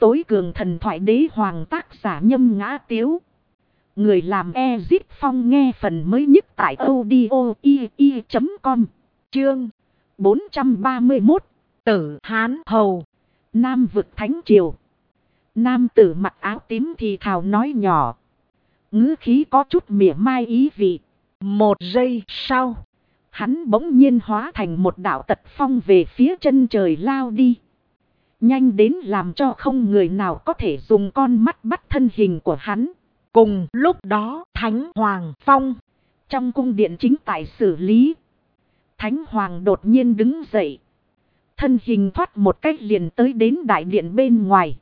tối cường thần thoại đế hoàng tác giả Nhâm Ngã Tiếu. Người làm Ezip Phong nghe phần mới nhất tại audio.com. Chương 431. Tử Hán Hầu. Nam vực Thánh Triều. Nam tử mặc áo tím thì thào nói nhỏ. Ngữ khí có chút mỉa mai ý vị. Một giây sau, hắn bỗng nhiên hóa thành một đạo tật phong về phía chân trời lao đi. Nhanh đến làm cho không người nào có thể dùng con mắt bắt thân hình của hắn. Cùng lúc đó, Thánh Hoàng Phong trong cung điện chính tại xử lý. Thánh Hoàng đột nhiên đứng dậy. Thân hình thoát một cách liền tới đến đại điện bên ngoài.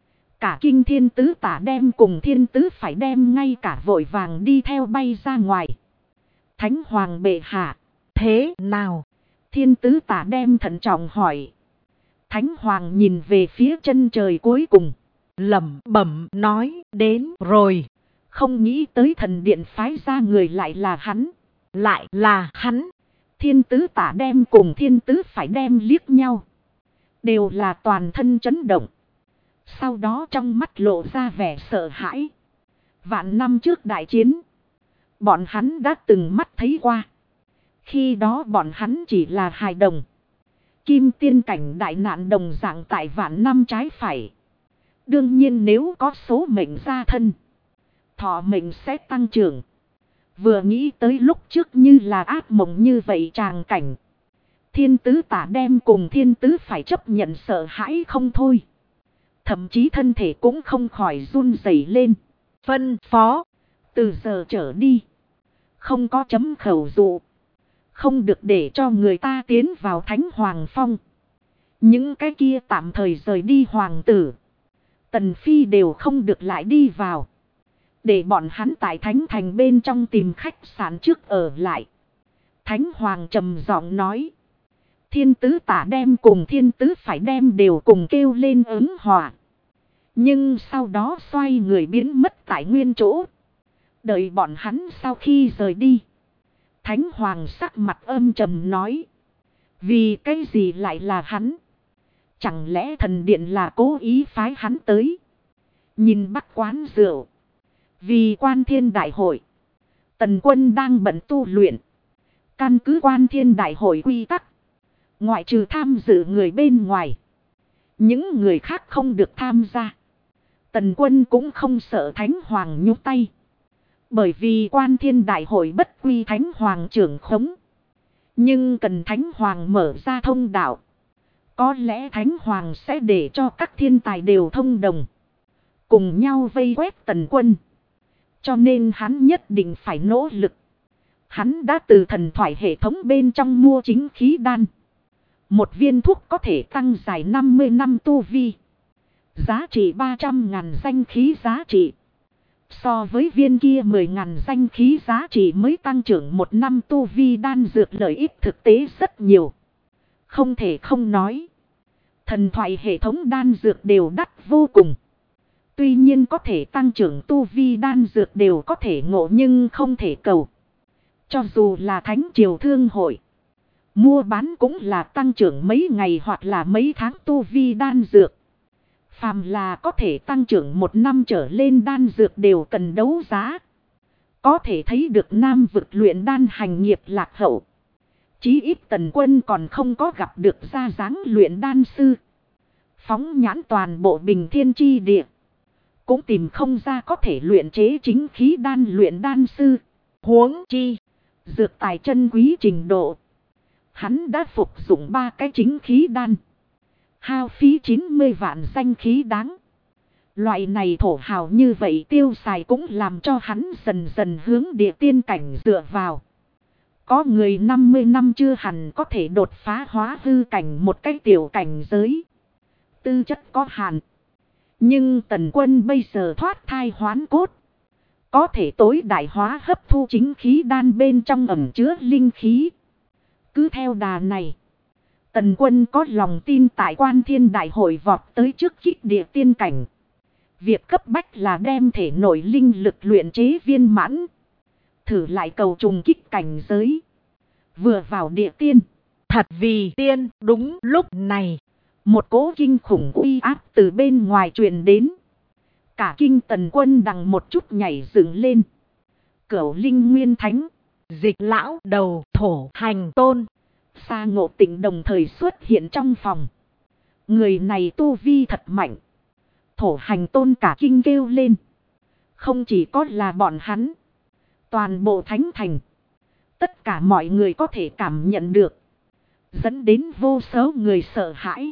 Cả kinh thiên tứ tả đem cùng thiên tứ phải đem ngay cả vội vàng đi theo bay ra ngoài. Thánh Hoàng bệ hạ, thế nào? Thiên tứ tả đem thận trọng hỏi. Thánh Hoàng nhìn về phía chân trời cuối cùng. Lẩm bẩm nói đến rồi. Không nghĩ tới thần điện phái ra người lại là hắn. Lại là hắn. Thiên tứ tả đem cùng thiên tứ phải đem liếc nhau. Đều là toàn thân chấn động. Sau đó trong mắt lộ ra vẻ sợ hãi. Vạn năm trước đại chiến, bọn hắn đã từng mắt thấy qua. Khi đó bọn hắn chỉ là hài đồng. Kim tiên cảnh đại nạn đồng dạng tại vạn năm trái phải. Đương nhiên nếu có số mệnh gia thân, thọ mệnh sẽ tăng trưởng. Vừa nghĩ tới lúc trước như là ác mộng như vậy tràng cảnh. Thiên tứ tả đem cùng thiên tứ phải chấp nhận sợ hãi không thôi. Thậm chí thân thể cũng không khỏi run rẩy lên. Phân phó, từ giờ trở đi, không có chấm khẩu dụ. Không được để cho người ta tiến vào Thánh Hoàng Phong. Những cái kia tạm thời rời đi hoàng tử, tần phi đều không được lại đi vào. Để bọn hắn tại Thánh Thành bên trong tìm khách sạn trước ở lại. Thánh Hoàng trầm giọng nói. Thiên tứ tả đem cùng thiên tứ phải đem đều cùng kêu lên ứng hòa. Nhưng sau đó xoay người biến mất tại nguyên chỗ. Đợi bọn hắn sau khi rời đi, Thánh Hoàng sắc mặt âm trầm nói. Vì cái gì lại là hắn? Chẳng lẽ thần điện là cố ý phái hắn tới? Nhìn bắt quán rượu. Vì quan thiên đại hội, Tần Quân đang bận tu luyện. Căn cứ quan thiên đại hội quy tắc, ngoại trừ tham dự người bên ngoài, những người khác không được tham gia. Tần Quân cũng không sợ Thánh Hoàng nhúc tay. Bởi vì quan thiên đại hội bất quy Thánh Hoàng trưởng khống. Nhưng cần Thánh Hoàng mở ra thông đạo. Có lẽ Thánh Hoàng sẽ để cho các thiên tài đều thông đồng, cùng nhau vây quét Tần Quân. Cho nên hắn nhất định phải nỗ lực. Hắn đã từ thần thoại hệ thống bên trong mua chính khí đan. Một viên thuốc có thể tăng dài 50 năm tu vi. Giá trị 300.000 danh khí giá trị. So với viên kia 10.000 danh khí giá trị mới tăng trưởng 1 năm tu vi đan dược lợi ích thực tế rất nhiều. Không thể không nói. Thần thoại hệ thống đan dược đều đắt vô cùng. Tuy nhiên có thể tăng trưởng tu vi đan dược đều có thể ngộ nhưng không thể cầu. Cho dù là Thánh Triều Thương Hội, mua bán cũng là tăng trưởng mấy ngày hoặc là mấy tháng tu vi đan dược. Phàm là có thể tăng trưởng 1 năm trở lên đan dược đều cần đấu giá. Có thể thấy được Nam vực luyện đan hành nghiệp lạc hậu. Chí ít Tần Quân còn không có gặp được ra dáng luyện đan sư. Phóng nhãn toàn bộ Bình Thiên Chi Địa, cũng tìm không ra có thể luyện chế chính khí đan luyện đan sư. Huống chi, dược tài chân quý trình độ. Hắn đã phục dụng 3 cái chính khí đan. Hao phí 90 vạn danh khí đáng. Loại này thổ hào như vậy tiêu xài cũng làm cho hắn dần dần hướng địa tiên cảnh dựa vào. Có người 50 năm chưa hẳn có thể đột phá hóa hư cảnh một cái tiểu cảnh giới. Tư chất có hạn. Nhưng Tần Quân bây giờ thoát thai hoán cốt, có thể tối đại hóa hấp thu chính khí đan bên trong ẩn chứa linh khí. Cứ theo đà này, Tần Quân có lòng tin tại quan thiên đại hội vọt tới trước kích địa tiên cảnh. Việc cấp bách là đem thể nội linh lực luyện chế viên mãn. Thử lại cầu trùng kích cảnh giới. Vừa vào địa tiên, thật vì tiên. Đúng lúc này, Một cỗ kinh khủng uy áp từ bên ngoài truyền đến. Cả kinh Tần Quân đằng một chút nhảy dựng lên. Cửu Linh Nguyên Thánh, Dịch Lão Đầu, Thổ Hành Tôn, Sa Ngộ Tịnh đồng thời xuất hiện trong phòng. Người này tu vi thật mạnh. Thổ Hành Tôn cả kinh kêu lên. Không chỉ có là bọn hắn, toàn bộ Thánh Thành, tất cả mọi người có thể cảm nhận được, dẫn đến vô số người sợ hãi.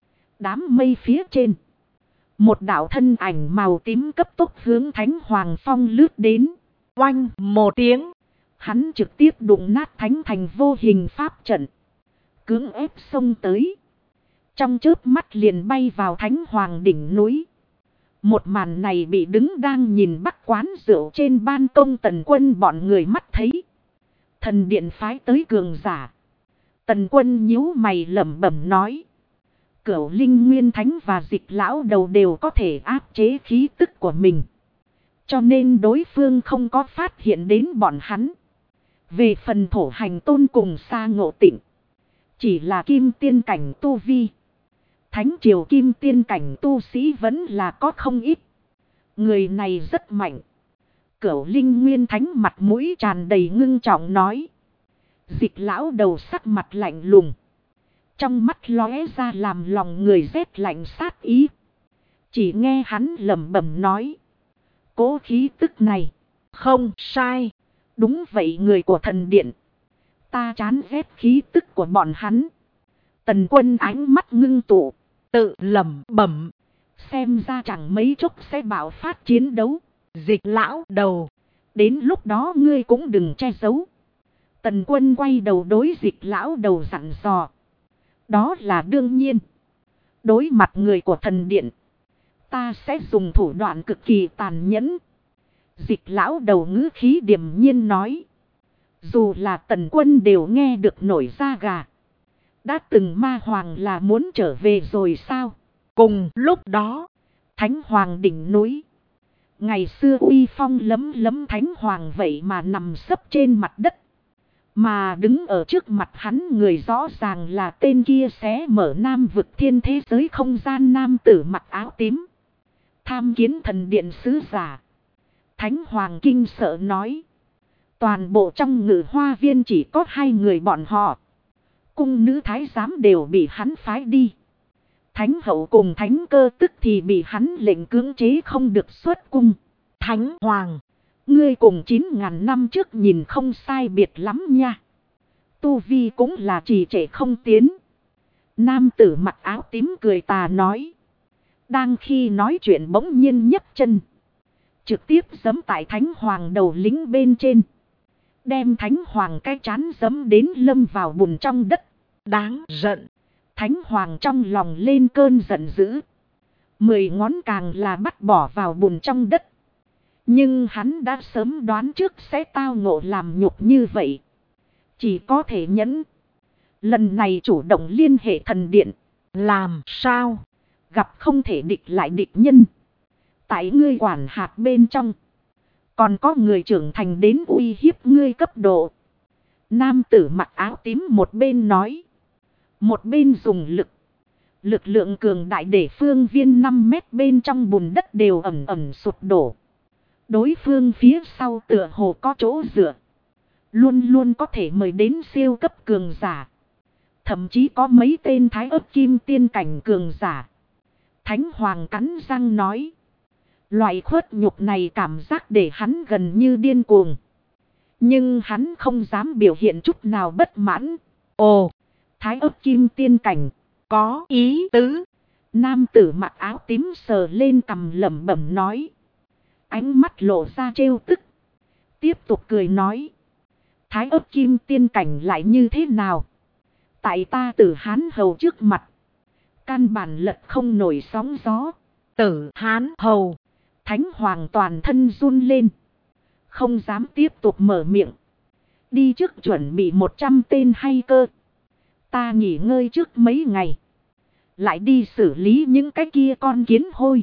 Đám mây phía trên, một đạo thân ảnh màu tím cấp tốc hướng Thánh Hoàng Phong lướt đến. Oanh một tiếng, hắn trực tiếp đụng nát Thánh Thành vô hình pháp trận, cưỡng ép xông tới. Trong chớp mắt liền bay vào Thánh Hoàng đỉnh núi. Một màn này bị đứng đang nhìn Bắc quán rượu trên ban công Tần Quân bọn người mắt thấy. Thần điện phái tới cường giả. Tần Quân nhíu mày lẩm bẩm nói. Cửu Linh Nguyên Thánh và Dịch Lão Đầu đều có thể áp chế khí tức của mình. Cho nên đối phương không có phát hiện đến bọn hắn. Về phần Thổ Hành Tôn cùng Sa Ngộ Tịnh, chỉ là kim tiên cảnh tu vi. Thánh triều kim tiên cảnh tu sĩ vẫn là có không ít. Người này rất mạnh. Cửu Linh Nguyên Thánh mặt mũi tràn đầy ngưng trọng nói. Dịch Lão Đầu sắc mặt lạnh lùng. Trong mắt lóe ra làm lòng người rét lạnh sát ý. Chỉ nghe hắn lẩm bẩm nói. Cố khí tức này. Không sai. Đúng vậy, người của thần điện. Ta chán ghét khí tức của bọn hắn. Tần Quân ánh mắt ngưng tụ. Tự lẩm bẩm. Xem ra chẳng mấy chốc sẽ bạo phát chiến đấu. Dịch Lão Đầu, đến lúc đó ngươi cũng đừng che giấu. Tần Quân quay đầu đối Dịch Lão Đầu dặn dò. Đó là đương nhiên. Đối mặt người của thần điện, ta sẽ dùng thủ đoạn cực kỳ tàn nhẫn. Dịch Lão Đầu ngữ khí điềm nhiên nói. Dù là Tần Quân đều nghe được nổi da gà. Đã từng ma hoàng là muốn trở về rồi sao? Cùng lúc đó, Thánh Hoàng đỉnh núi. Ngày xưa uy phong lấm lấm Thánh Hoàng vậy mà nằm sấp trên mặt đất. Mà đứng ở trước mặt hắn người rõ ràng là tên kia xé mở Nam vực thiên thế giới không gian nam tử mặc áo tím. Tham kiến thần điện sứ giả. Thánh Hoàng kinh sợ nói. Toàn bộ trong Ngự Hoa Viên chỉ có 2 người bọn họ. Cung nữ thái giám đều bị hắn phái đi. Thánh hậu cùng thánh cơ tức thì bị hắn lệnh cưỡng chế không được xuất cung. Thánh Hoàng, ngươi cùng 9.000 năm trước nhìn không sai biệt lắm nha. Tu vi cũng là trì trệ không tiến. Nam tử mặc áo tím cười tà nói. Đang khi nói chuyện bỗng nhiên nhấc chân, trực tiếp giẫm tại Thánh Hoàng đầu lính bên trên. Đem Thánh Hoàng cái trán giẫm đến lâm vào bùn trong đất. Đáng giận. Thánh Hoàng trong lòng lên cơn giận dữ. 10 ngón càng là bắt bỏ vào bùn trong đất. Nhưng hắn đã sớm đoán trước sẽ tao ngộ làm nhục như vậy. Chỉ có thể nhẫn. Lần này chủ động liên hệ thần điện. Làm sao? Gặp không thể địch lại địch nhân. Tại ngươi quản hạt bên trong, còn có người trưởng thành đến uy hiếp ngươi cấp độ. Nam tử mặc áo tím một bên nói. Một bên dùng lực lượng cường đại để phương viên 5 mét bên trong bùn đất đều ẩm ẩm sụp đổ. Đối phương phía sau tựa hồ có chỗ dựa. Luôn luôn có thể mời đến siêu cấp cường giả. Thậm chí có mấy tên thái ấp kim tiên cảnh cường giả. Thánh Hoàng cắn răng nói. Loại khuất nhục này cảm giác để hắn gần như điên cuồng. Nhưng hắn không dám biểu hiện chút nào bất mãn. Ồ, thái ấp kim tiên cảnh, có ý tứ. Nam tử mặc áo tím sờ lên cằm lẩm bẩm nói. Ánh mắt lộ ra trêu tức. Tiếp tục cười nói. Thái ấp kim tiên cảnh lại như thế nào? Tại ta Tử Hán Hầu trước mặt, căn bản lật không nổi sóng gió. Tử Hán Hầu. Thánh Hoàng toàn thân run lên. Không dám tiếp tục mở miệng. Đi trước chuẩn bị 100 tên hay cơ. Ta nghỉ ngơi trước mấy ngày. Lại đi xử lý những cái kia con kiến hôi.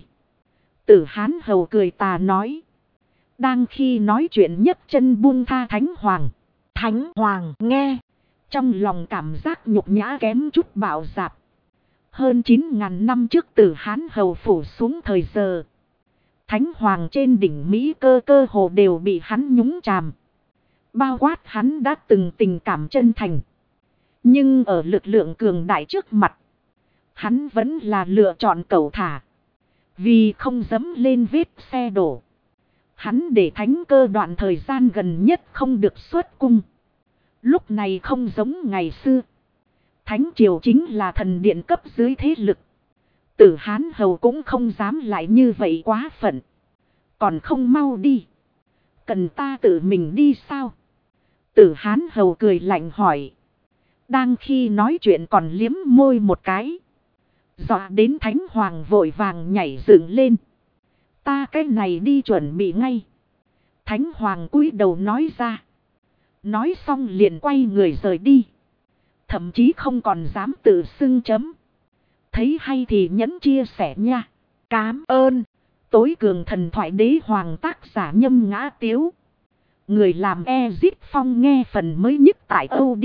Tử Hán Hầu cười tà nói. Đang khi nói chuyện nhấc chân buông tha Thánh Hoàng. Thánh Hoàng nghe. Trong lòng cảm giác nhục nhã kém chút bạo dạp. Hơn 9.000 năm trước Tử Hán hầu phủ xuống thời giờ. Thánh hoàng trên đỉnh Mỹ cơ hồ đều bị hắn nhúng chàm. Bao quát hắn đã từng tình cảm chân thành. Nhưng ở lực lượng cường đại trước mặt, hắn vẫn là lựa chọn cẩu thả. Vì không dẫm lên vết xe đổ, hắn để thánh cơ đoạn thời gian gần nhất không được xuất cung. Lúc này không giống ngày xưa. Thánh triều chính là thần điện cấp dưới thế lực. Tử Hán hầu cũng không dám lại như vậy quá phận. Còn không mau đi. Cần ta tự mình đi sao? Tử Hán hầu cười lạnh hỏi. Đang khi nói chuyện còn liếm môi một cái. Dọa đến thánh hoàng vội vàng nhảy dựng lên. Ta cái này đi chuẩn bị ngay. Thánh hoàng cúi đầu nói ra. Nói xong liền quay người rời đi. Thậm chí không còn dám tự xưng chấm. Thấy hay thì nhẫn chia sẻ nha. Cám ơn. Tối cường thần thoại đế hoàng tác giả Nhâm Ngã Tiếu. Người làm Ezip Phong nghe phần mới nhất tại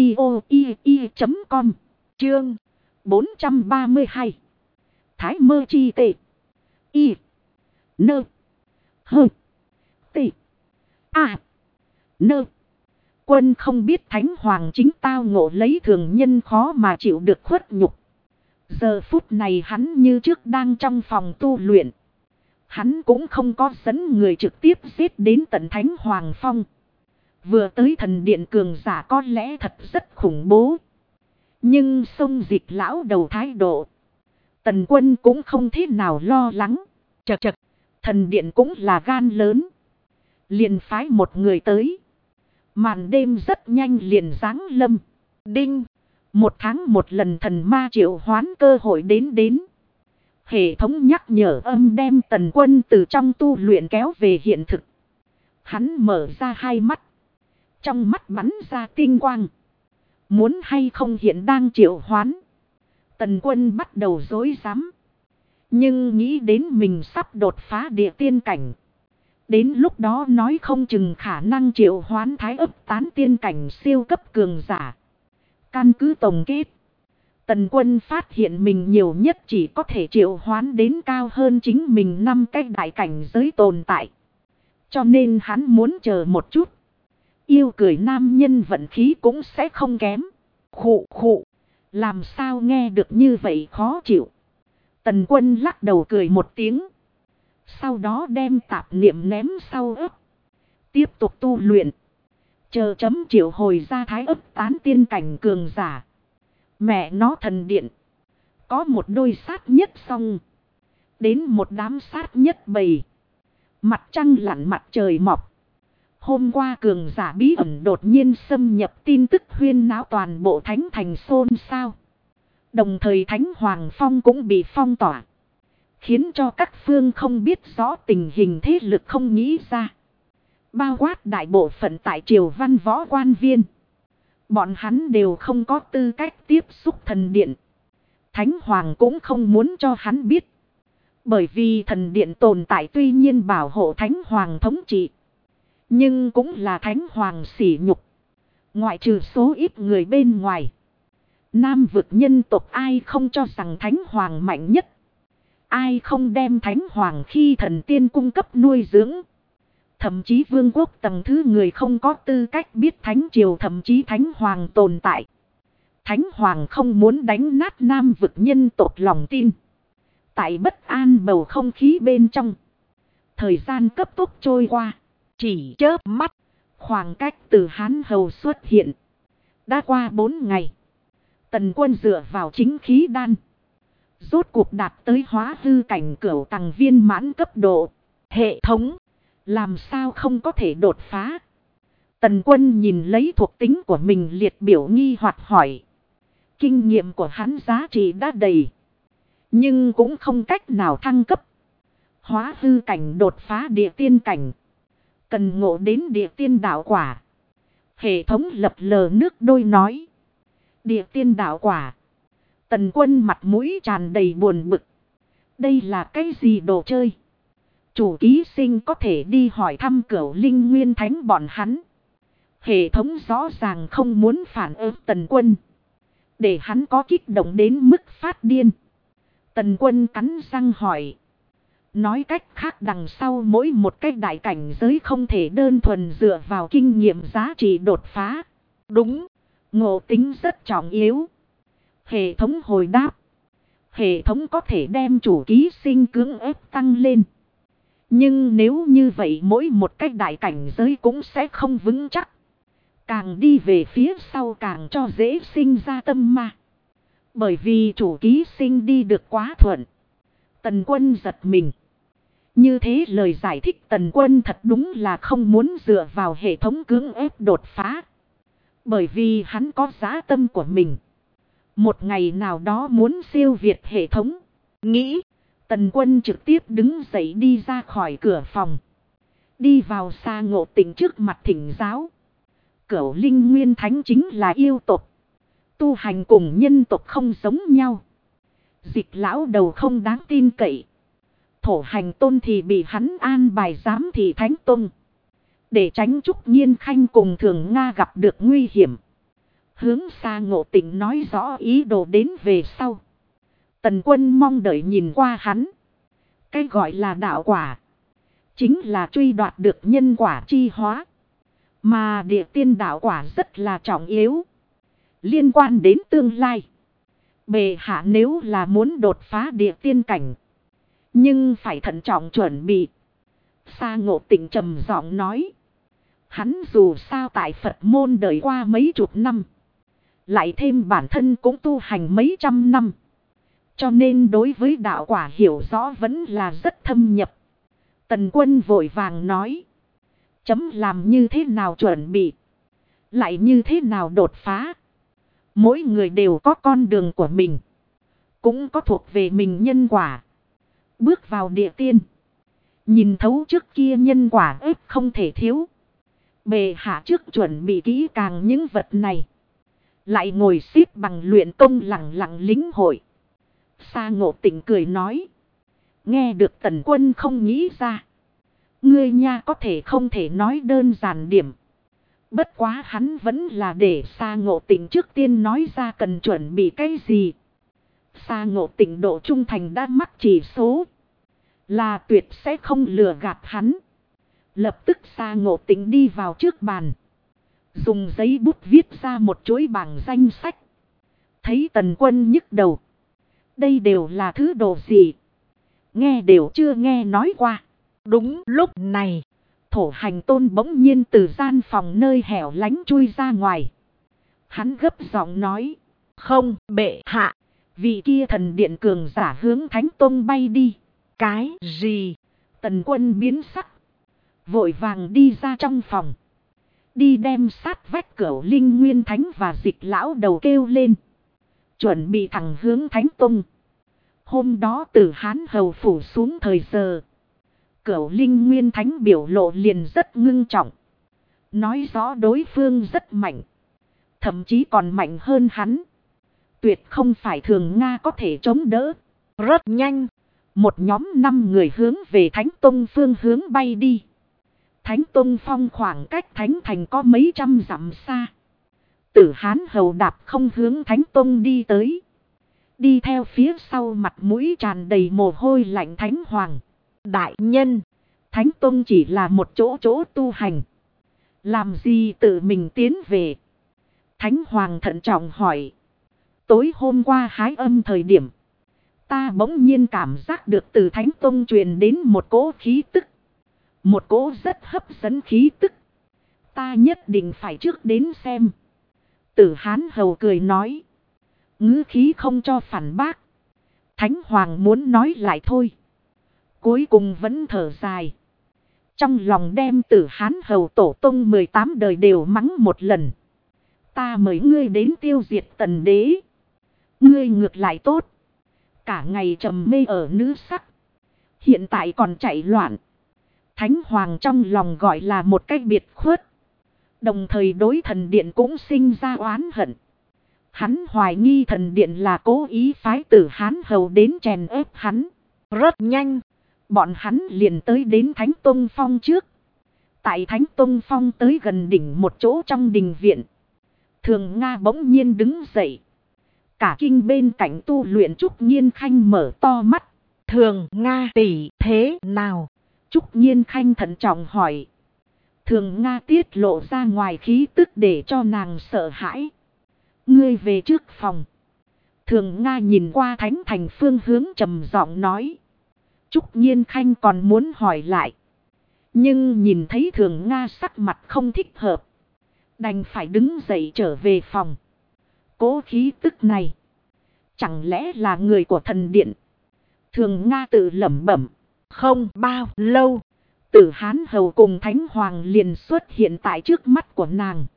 audio.com. Chương 432. Thái mơ chi tệ. Y. Nơ. Hơ. Tị. À. Nơ. Quân không biết thánh hoàng chính tao ngộ lấy thường nhân khó mà chịu được khuất nhục. Giờ phút này hắn như trước đang trong phòng tu luyện. Hắn cũng không có dẫn người trực tiếp giết đến tận thánh hoàng phong. Vừa tới thần điện cường giả có lẽ thật rất khủng bố. Nhưng sông dịch lão đầu thái độ. Tần Quân cũng không thế nào lo lắng. Chật chật, thần điện cũng là gan lớn. Liền phái một người tới. Màn đêm rất nhanh liền giáng lâm. Đinh, 1 tháng 1 lần thần ma triệu hoán cơ hội đến. Hệ thống nhắc nhở âm đem Tần Quân từ trong tu luyện kéo về hiện thực. Hắn mở ra hai mắt. Trong mắt bắn ra tinh quang. Muốn hay không hiện đang triệu hoán. Tần Quân bắt đầu rối rắm. Nhưng nghĩ đến mình sắp đột phá địa tiên cảnh. Đến lúc đó nói không chừng khả năng triệu hoán thái ấp tán tiên cảnh siêu cấp cường giả. Căn cứ tổng kết. Tần Quân phát hiện mình nhiều nhất chỉ có thể triệu hoán đến cao hơn chính mình 5 cái đại cảnh giới tồn tại. Cho nên hắn muốn chờ một chút. Yêu cười nam nhân vận khí cũng sẽ không kém. Khụ khụ. Làm sao nghe được như vậy khó chịu. Tần Quân lắc đầu cười một tiếng. Sau đó đem tạp niệm ném sau ấp. Tiếp tục tu luyện. Chờ chấm triệu hồi ra thái ấp tán tiên cảnh cường giả. Mẹ nó thần điện. Có một đôi sát nhất song. Đến một đám sát nhất bầy. Mặt trăng lặn mặt trời mọc. Hôm qua cường giả bí ẩn đột nhiên xâm nhập tin tức huyên náo toàn bộ thánh thành xôn xao. Đồng thời thánh hoàng phong cũng bị phong tỏa. Khiến cho các phương không biết rõ tình hình thế lực không nghĩ ra. Bao quát đại bộ phận tại triều văn võ quan viên. Bọn hắn đều không có tư cách tiếp xúc thần điện. Thánh hoàng cũng không muốn cho hắn biết. Bởi vì thần điện tồn tại tuy nhiên bảo hộ thánh hoàng thống trị. Nhưng cũng là thánh hoàng sỉ nhục. Ngoại trừ số ít người bên ngoài. Nam vực nhân tộc ai không cho rằng thánh hoàng mạnh nhất. Ai không đem thánh hoàng khi thần tiên cung cấp nuôi dưỡng. Thậm chí vương quốc tầng thứ người không có tư cách biết thánh triều thậm chí thánh hoàng tồn tại. Thánh hoàng không muốn đánh nát nam vực nhân tộc lòng tin. Tại bất an bầu không khí bên trong. Thời gian cấp tốc trôi qua. Chỉ chớp mắt. Khoảng cách từ Hán hầu xuất hiện. Đã qua 4 ngày. Tần Quân dựa vào chính khí đan. Rốt cuộc đạt tới hóa hư cảnh cửu tầng viên mãn cấp độ. Hệ thống. Làm sao không có thể đột phá. Tần Quân nhìn lấy thuộc tính của mình liệt biểu nghi hoặc hỏi. Kinh nghiệm của hắn giá trị đã đầy. Nhưng cũng không cách nào thăng cấp. Hóa hư cảnh đột phá địa tiên cảnh. Cần ngộ đến địa tiên đạo quả. Hệ thống lập lờ nước đôi nói. Địa tiên đạo quả. Tần Quân mặt mũi tràn đầy buồn bực. Đây là cái gì đồ chơi? Chủ ký sinh có thể đi hỏi thăm Cửu Linh Nguyên Thánh bọn hắn. Hệ thống rõ ràng không muốn phản ứng Tần Quân. Để hắn có kích động đến mức phát điên. Tần Quân cắn răng hỏi. Nói cách khác đằng sau mỗi một cái đại cảnh giới không thể đơn thuần dựa vào kinh nghiệm giá trị đột phá. Đúng, ngộ tính rất trọng yếu. Hệ thống hồi đáp. Hệ thống có thể đem chủ ký sinh cưỡng ép tăng lên. Nhưng nếu như vậy mỗi một cái đại cảnh giới cũng sẽ không vững chắc. Càng đi về phía sau càng cho dễ sinh ra tâm ma. Bởi vì chủ ký sinh đi được quá thuận. Tần Quân giật mình. Như thế lời giải thích Tần Quân thật đúng là không muốn dựa vào hệ thống cưỡng ép đột phá. Bởi vì hắn có dã tâm của mình. Một ngày nào đó muốn siêu việt hệ thống. Nghĩ, Tần Quân trực tiếp đứng dậy đi ra khỏi cửa phòng. Đi vào Sa Ngộ Tĩnh trước mặt thỉnh giáo. Cửu Linh Nguyên Thánh chính là yêu tộc. Tu hành cùng nhân tộc không giống nhau. Dịch lão đầu không đáng tin cậy. Thổ Hành Tôn thì bị hắn an bài giám thị Thánh Tôn. Để tránh Trúc Nhiên Khanh cùng Thường Nga gặp được nguy hiểm. Hướng Sa Ngộ Tĩnh nói rõ ý đồ đến về sau. Tần Quân mong đợi nhìn qua hắn. Cái gọi là đạo quả. Chính là truy đoạt được nhân quả chi hóa. Mà địa tiên đạo quả rất là trọng yếu. Liên quan đến tương lai. Bệ hạ nếu là muốn đột phá địa tiên cảnh. Nhưng phải thận trọng chuẩn bị. Sa Ngộ Tĩnh trầm giọng nói. Hắn dù sao tại Phật môn đời qua mấy chục năm. Lại thêm bản thân cũng tu hành mấy trăm năm. Cho nên đối với đạo quả hiểu rõ vẫn là rất thâm nhập. Tần Quân vội vàng nói. Chấm làm như thế nào chuẩn bị. Lại như thế nào đột phá. Mỗi người đều có con đường của mình. Cũng có thuộc về mình nhân quả. Bước vào địa tiên. Nhìn thấu trước kia nhân quả ếp không thể thiếu. Bệ hạ trước chuẩn bị kỹ càng những vật này. Lại ngồi xếp bằng luyện công lặng lặng lính hội. Sa Ngộ Tĩnh cười nói. Nghe được Tần Quân không nghĩ ra. Ngươi nha có thể không thể nói đơn giản điểm. Bất quá hắn vẫn là để Sa Ngộ Tĩnh trước tiên nói ra cần chuẩn bị cái gì. Sa Ngộ Tĩnh độ trung thành đã mắc chỉ số. Là tuyệt sẽ không lừa gạt hắn. Lập tức Sa Ngộ Tĩnh đi vào trước bàn. Dùng giấy bút viết ra một chuỗi bảng danh sách. Thấy Tần Quân nhức đầu. Đây đều là thứ đồ gì? Nghe đều chưa nghe nói qua. Đúng lúc này. Thổ Hành Tôn bỗng nhiên từ gian phòng nơi hẻo lánh chui ra ngoài. Hắn gấp giọng nói. Không, bệ hạ. Vị kia thần điện cường giả hướng Thánh Tôn bay đi. Cái gì? Tần Quân biến sắc. Vội vàng đi ra trong phòng. Đi đem sát vách Cửu Linh Nguyên Thánh và Dịch lão đầu kêu lên. Chuẩn bị thẳng hướng Thánh Tông. Hôm đó từ Hán Hầu phủ xuống thời giờ. Cửu Linh Nguyên Thánh biểu lộ liền rất ngưng trọng. Nói rõ đối phương rất mạnh. Thậm chí còn mạnh hơn hắn. Tuyệt không phải Thường Nga có thể chống đỡ. Rất nhanh. Một nhóm 5 người hướng về Thánh Tông phương hướng bay đi. Thánh Tông phong khoảng cách Thánh Thành có mấy trăm dặm xa. Tử Hán Hầu đạp không hướng Thánh Tông đi tới. Đi theo phía sau mặt mũi tràn đầy mồ hôi lạnh Thánh Hoàng. Đại nhân, Thánh Tông chỉ là một chỗ tu hành. Làm gì tự mình tiến về? Thánh Hoàng thận trọng hỏi. Tối hôm qua hái âm thời điểm. Ta bỗng nhiên cảm giác được từ Thánh Tông truyền đến một cỗ khí tức. Một cỗ rất hấp dẫn khí tức. Ta nhất định phải trước đến xem. Tử Hán Hầu cười nói. Ngữ khí không cho phản bác. Thánh Hoàng muốn nói lại thôi. Cuối cùng vẫn thở dài. Trong lòng đem Tử Hán Hầu tổ tông 18 đời đều mắng một lần. Ta mời ngươi đến tiêu diệt Tần đế. Ngươi ngược lại tốt. Cả ngày trầm mê ở nữ sắc. Hiện tại còn chạy loạn. Thánh Hoàng trong lòng gọi là một cách biệt khuất. Đồng thời đối thần điện cũng sinh ra oán hận. Hắn hoài nghi thần điện là cố ý phái Tử Hán Hầu đến chèn ép hắn. Rất nhanh. Bọn hắn liền tới đến Thánh Tông Phong trước. Tại Thánh Tông Phong tới gần đỉnh một chỗ trong đình viện. Thường Nga bỗng nhiên đứng dậy. Cả kinh bên cạnh tu luyện Trúc Nhiên Khanh mở to mắt. Thường Nga tỷ thế nào? Trúc Nhiên Khanh thận trọng hỏi. Thường Nga tiết lộ ra ngoài khí tức để cho nàng sợ hãi. Ngươi về trước phòng. Thường Nga nhìn qua Thánh Thành phương hướng trầm giọng nói. Trúc Nhiên Khanh còn muốn hỏi lại. Nhưng nhìn thấy Thường Nga sắc mặt không thích hợp. Đành phải đứng dậy trở về phòng. Cố khí tức này. Chẳng lẽ là người của thần điện? Thường Nga tự lẩm bẩm. Không bao lâu. Tử Hán Hầu cùng Thánh Hoàng liền xuất hiện tại trước mắt của nàng.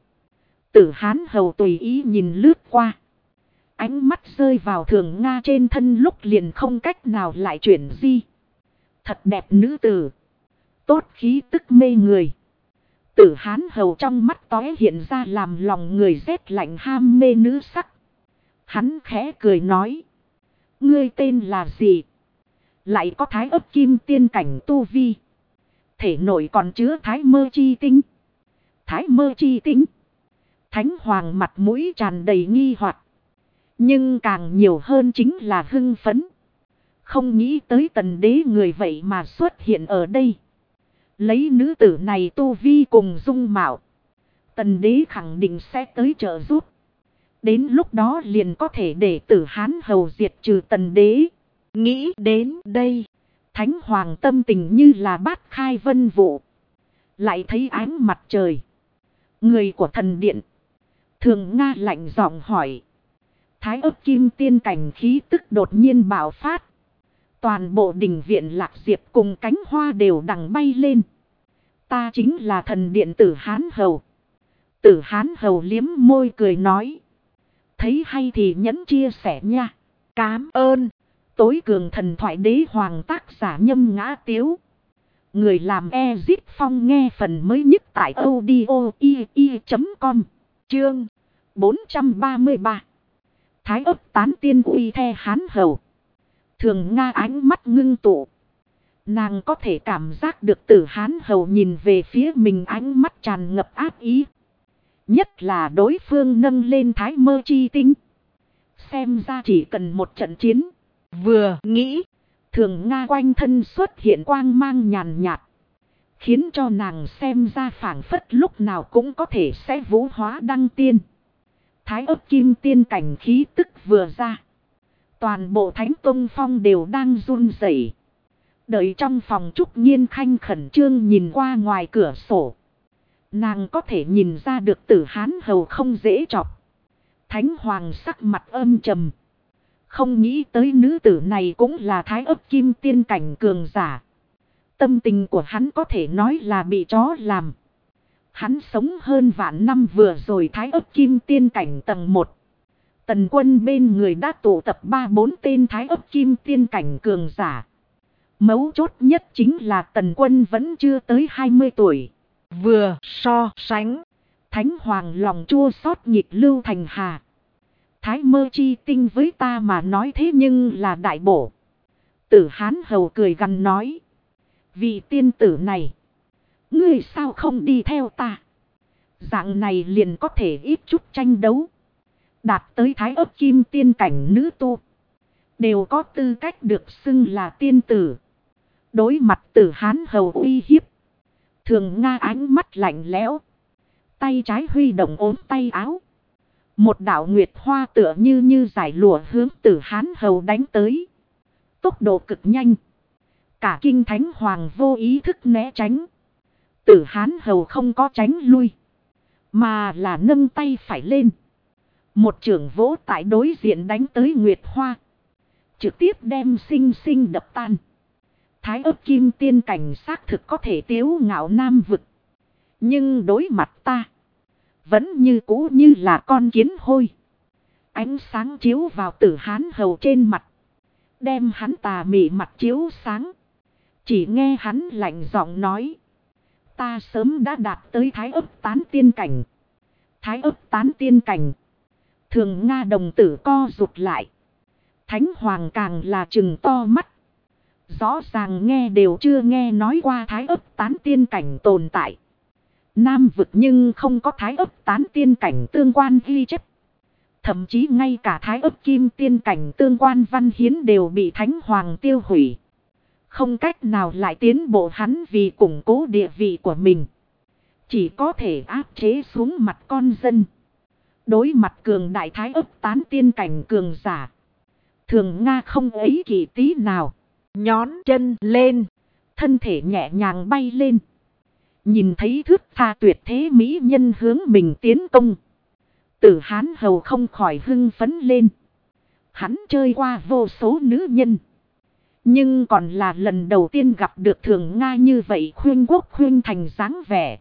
Tử Hán Hầu tùy ý nhìn lướt qua. Ánh mắt rơi vào Thường Nga trên thân lúc liền không cách nào lại chuyển di. Thật đẹp nữ tử. Tốt khí tức mê người. Tử Hán Hầu trong mắt tóe hiện ra làm lòng người rét lạnh ham mê nữ sắc. Hắn khẽ cười nói. Ngươi tên là gì? Lại có thái ấp kim tiên cảnh tu vi. Thể nội còn chứa thái mơ chi tinh. Thái mơ chi tinh. Thánh Hoàng mặt mũi tràn đầy nghi hoặc. Nhưng càng nhiều hơn chính là hưng phấn. Không nghĩ tới Tần đế người vậy mà xuất hiện ở đây. Lấy nữ tử này tu vi cùng dung mạo. Tần đế khẳng định sẽ tới trợ giúp. Đến lúc đó liền có thể để Tử Hán Hầu diệt trừ Tần đế. Nghĩ đến đây. Thánh Hoàng tâm tình như là bát khai vân vụ. Lại thấy ánh mặt trời. Người của thần điện. Thường Nga lạnh giọng hỏi. Thái ấp kim tiên cảnh khí tức đột nhiên bạo phát. Toàn bộ đình viện Lạc Diệp cùng cánh hoa đều đằng bay lên. Ta chính là thần điện Tử Hán Hầu. Tử Hán Hầu liếm môi cười nói. Thấy hay thì nhẫn chia sẻ nha. Cám ơn. Tối cường thần thoại đế hoàng tác giả Nhâm Ngã Tiếu. Người làm Ezip Phong nghe phần mới nhất tại audio.com. Chương 433. Thái ấp tán tiên uy the Hán Hầu. Thường Nga ánh mắt ngưng tụ. Nàng có thể cảm giác được Tử Hán Hầu nhìn về phía mình ánh mắt tràn ngập ác ý. Nhất là đối phương nâng lên thái mơ chi tinh. Xem ra chỉ cần một trận chiến. Vừa nghĩ. Thường Nga quanh thân xuất hiện quang mang nhàn nhạt. Khiến cho nàng xem ra phảng phất lúc nào cũng có thể sẽ vũ hóa đăng tiên. Thái ấp kim tiên cảnh khí tức vừa ra. Toàn bộ Thánh Tông Phong đều đang run rẩy. Đợi trong phòng Trúc Nhiên Khanh khẩn trương nhìn qua ngoài cửa sổ. Nàng có thể nhìn ra được Tử Hán Hầu không dễ chọc. Thánh Hoàng sắc mặt âm trầm. Không nghĩ tới nữ tử này cũng là thái ấp kim tiên cảnh cường giả. Tâm tình của hắn có thể nói là bị chó làm. Hắn sống hơn vạn năm vừa rồi thái ấp kim tiên cảnh tầng 1. Tần Quân bên người đã tụ tập 3-4 tên thái ấp kim tiên cảnh cường giả. Mấu chốt nhất chính là Tần Quân vẫn chưa tới 20 tuổi. Vừa so sánh. Thánh Hoàng lòng chua xót nhịp lưu thành hà. Thái mơ chi tinh với ta mà nói thế nhưng là đại bổ. Tử Hán Hầu cười gằn nói. Vị tiên tử này. Ngươi sao không đi theo ta? Dạng này liền có thể ít chút tranh đấu. Đạt tới thái ấp kim tiên cảnh nữ tu. Đều có tư cách được xưng là tiên tử. Đối mặt Tử Hán Hầu uy hiếp. Thường Nga ánh mắt lạnh lẽo. Tay trái huy động ốm tay áo. Một đạo nguyệt hoa tựa như giải lụa hướng Tử Hán Hầu đánh tới. Tốc độ cực nhanh. Cả kinh Thánh Hoàng vô ý thức né tránh. Tử Hán Hầu không có tránh lui. Mà là nâng tay phải lên. Một chưởng vỗ tại đối diện đánh tới nguyệt hoa. Trực tiếp đem sinh sinh đập tan. Thái ấp kim tiên cảnh xác thực có thể tiếu ngạo nam vực. Nhưng đối mặt ta. Vẫn như cũ như là con kiến hôi. Ánh sáng chiếu vào Tử Hán Hầu trên mặt. Đem hắn tà mị mặt chiếu sáng. Chỉ nghe hắn lạnh giọng nói. Ta sớm đã đạt tới thái ấp tán tiên cảnh. Thái ấp tán tiên cảnh. Thường Nga đồng tử co rụt lại. Thánh Hoàng càng là trừng to mắt. Rõ ràng nghe đều chưa nghe nói qua thái ấp tán tiên cảnh tồn tại. Nam vực nhưng không có thái ấp tán tiên cảnh tương quan ghi chép. Thậm chí ngay cả Thái Ức Kim Tiên cảnh tương quan văn hiến đều bị Thánh Hoàng tiêu hủy. Không cách nào lại tiến bộ, hắn vì củng cố địa vị của mình, chỉ có thể áp chế xuống mặt con dân. Đối mặt cường đại Thái Ức tán tiên cảnh cường giả, Thường Nga không ấy kỳ tí nào. Nhón chân lên, thân thể nhẹ nhàng bay lên. Nhìn thấy thước tha tuyệt thế mỹ nhân hướng mình tiến công, Tử Hán Hầu không khỏi hưng phấn lên. Hắn chơi qua vô số nữ nhân, nhưng còn là lần đầu tiên gặp được Thường Nga như vậy khuyên quốc khuyên thành dáng vẻ.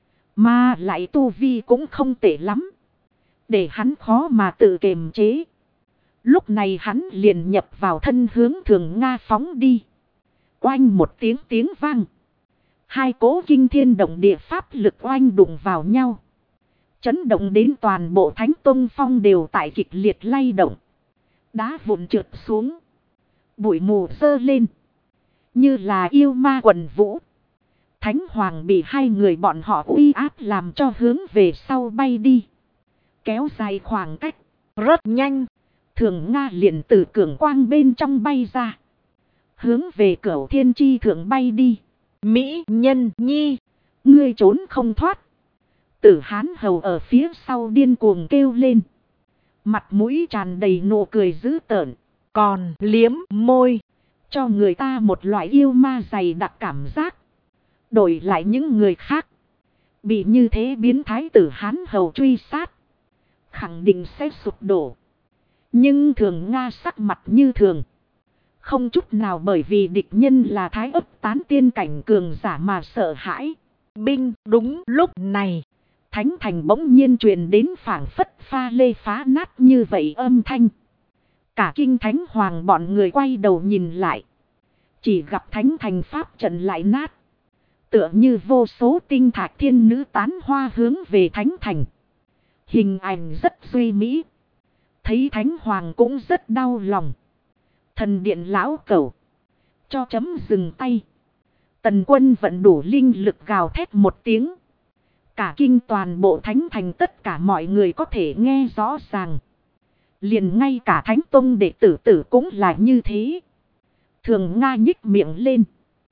Mà lại tu vi cũng không tệ lắm, để hắn khó mà tự kiềm chế. Lúc này hắn liền nhập vào thân hướng Thường Nga phóng đi. Oanh một tiếng tiếng vang. Hai cỗ kinh thiên động địa pháp lực oanh đụng vào nhau, chấn động đến toàn bộ Thánh Tông Phong đều tại kịch liệt lay động. Đá vụn trượt xuống, bụi mù dơ lên, như là yêu ma quần vũ. Thánh Hoàng bị hai người bọn họ uy áp làm cho hướng về sau bay đi. Kéo dài khoảng cách rất nhanh, Thường Nga liền từ cường quang bên trong bay ra, hướng về Cửu Thiên Chi thượng bay đi. Mỹ nhân nhi, ngươi trốn không thoát. Tử Hán Hầu ở phía sau điên cuồng kêu lên, mặt mũi tràn đầy nụ cười dữ tợn, còn liếm môi, cho người ta một loại yêu ma dày đặc cảm giác. Đổi lại những người khác, bị như thế biến thái Tử Hán Hầu truy sát, khẳng định sẽ sụp đổ. Nhưng Thường Nga sắc mặt như thường, không chút nào bởi vì địch nhân là Thái Ức tán tiên cảnh cường giả mà sợ hãi. Binh, đúng lúc này, Thánh Thành bỗng nhiên truyền đến phảng phất pha lê phá nát như vậy âm thanh. Cả kinh Thánh Hoàng bọn người quay đầu nhìn lại, chỉ gặp Thánh Thành pháp trận lại nát, tựa như vô số tinh thạch thiên nữ tán hoa hướng về Thánh Thành. Hình ảnh rất duy mỹ, thấy Thánh Hoàng cũng rất đau lòng. Thần điện lão cẩu, cho chấm dừng tay. Tần Quân vận đủ linh lực gào thét một tiếng. Cả kinh toàn bộ Thánh Thành, tất cả mọi người có thể nghe rõ ràng. Liền ngay cả Thánh Tông đệ tử cũng là như thế. Thường Nga nhích miệng lên,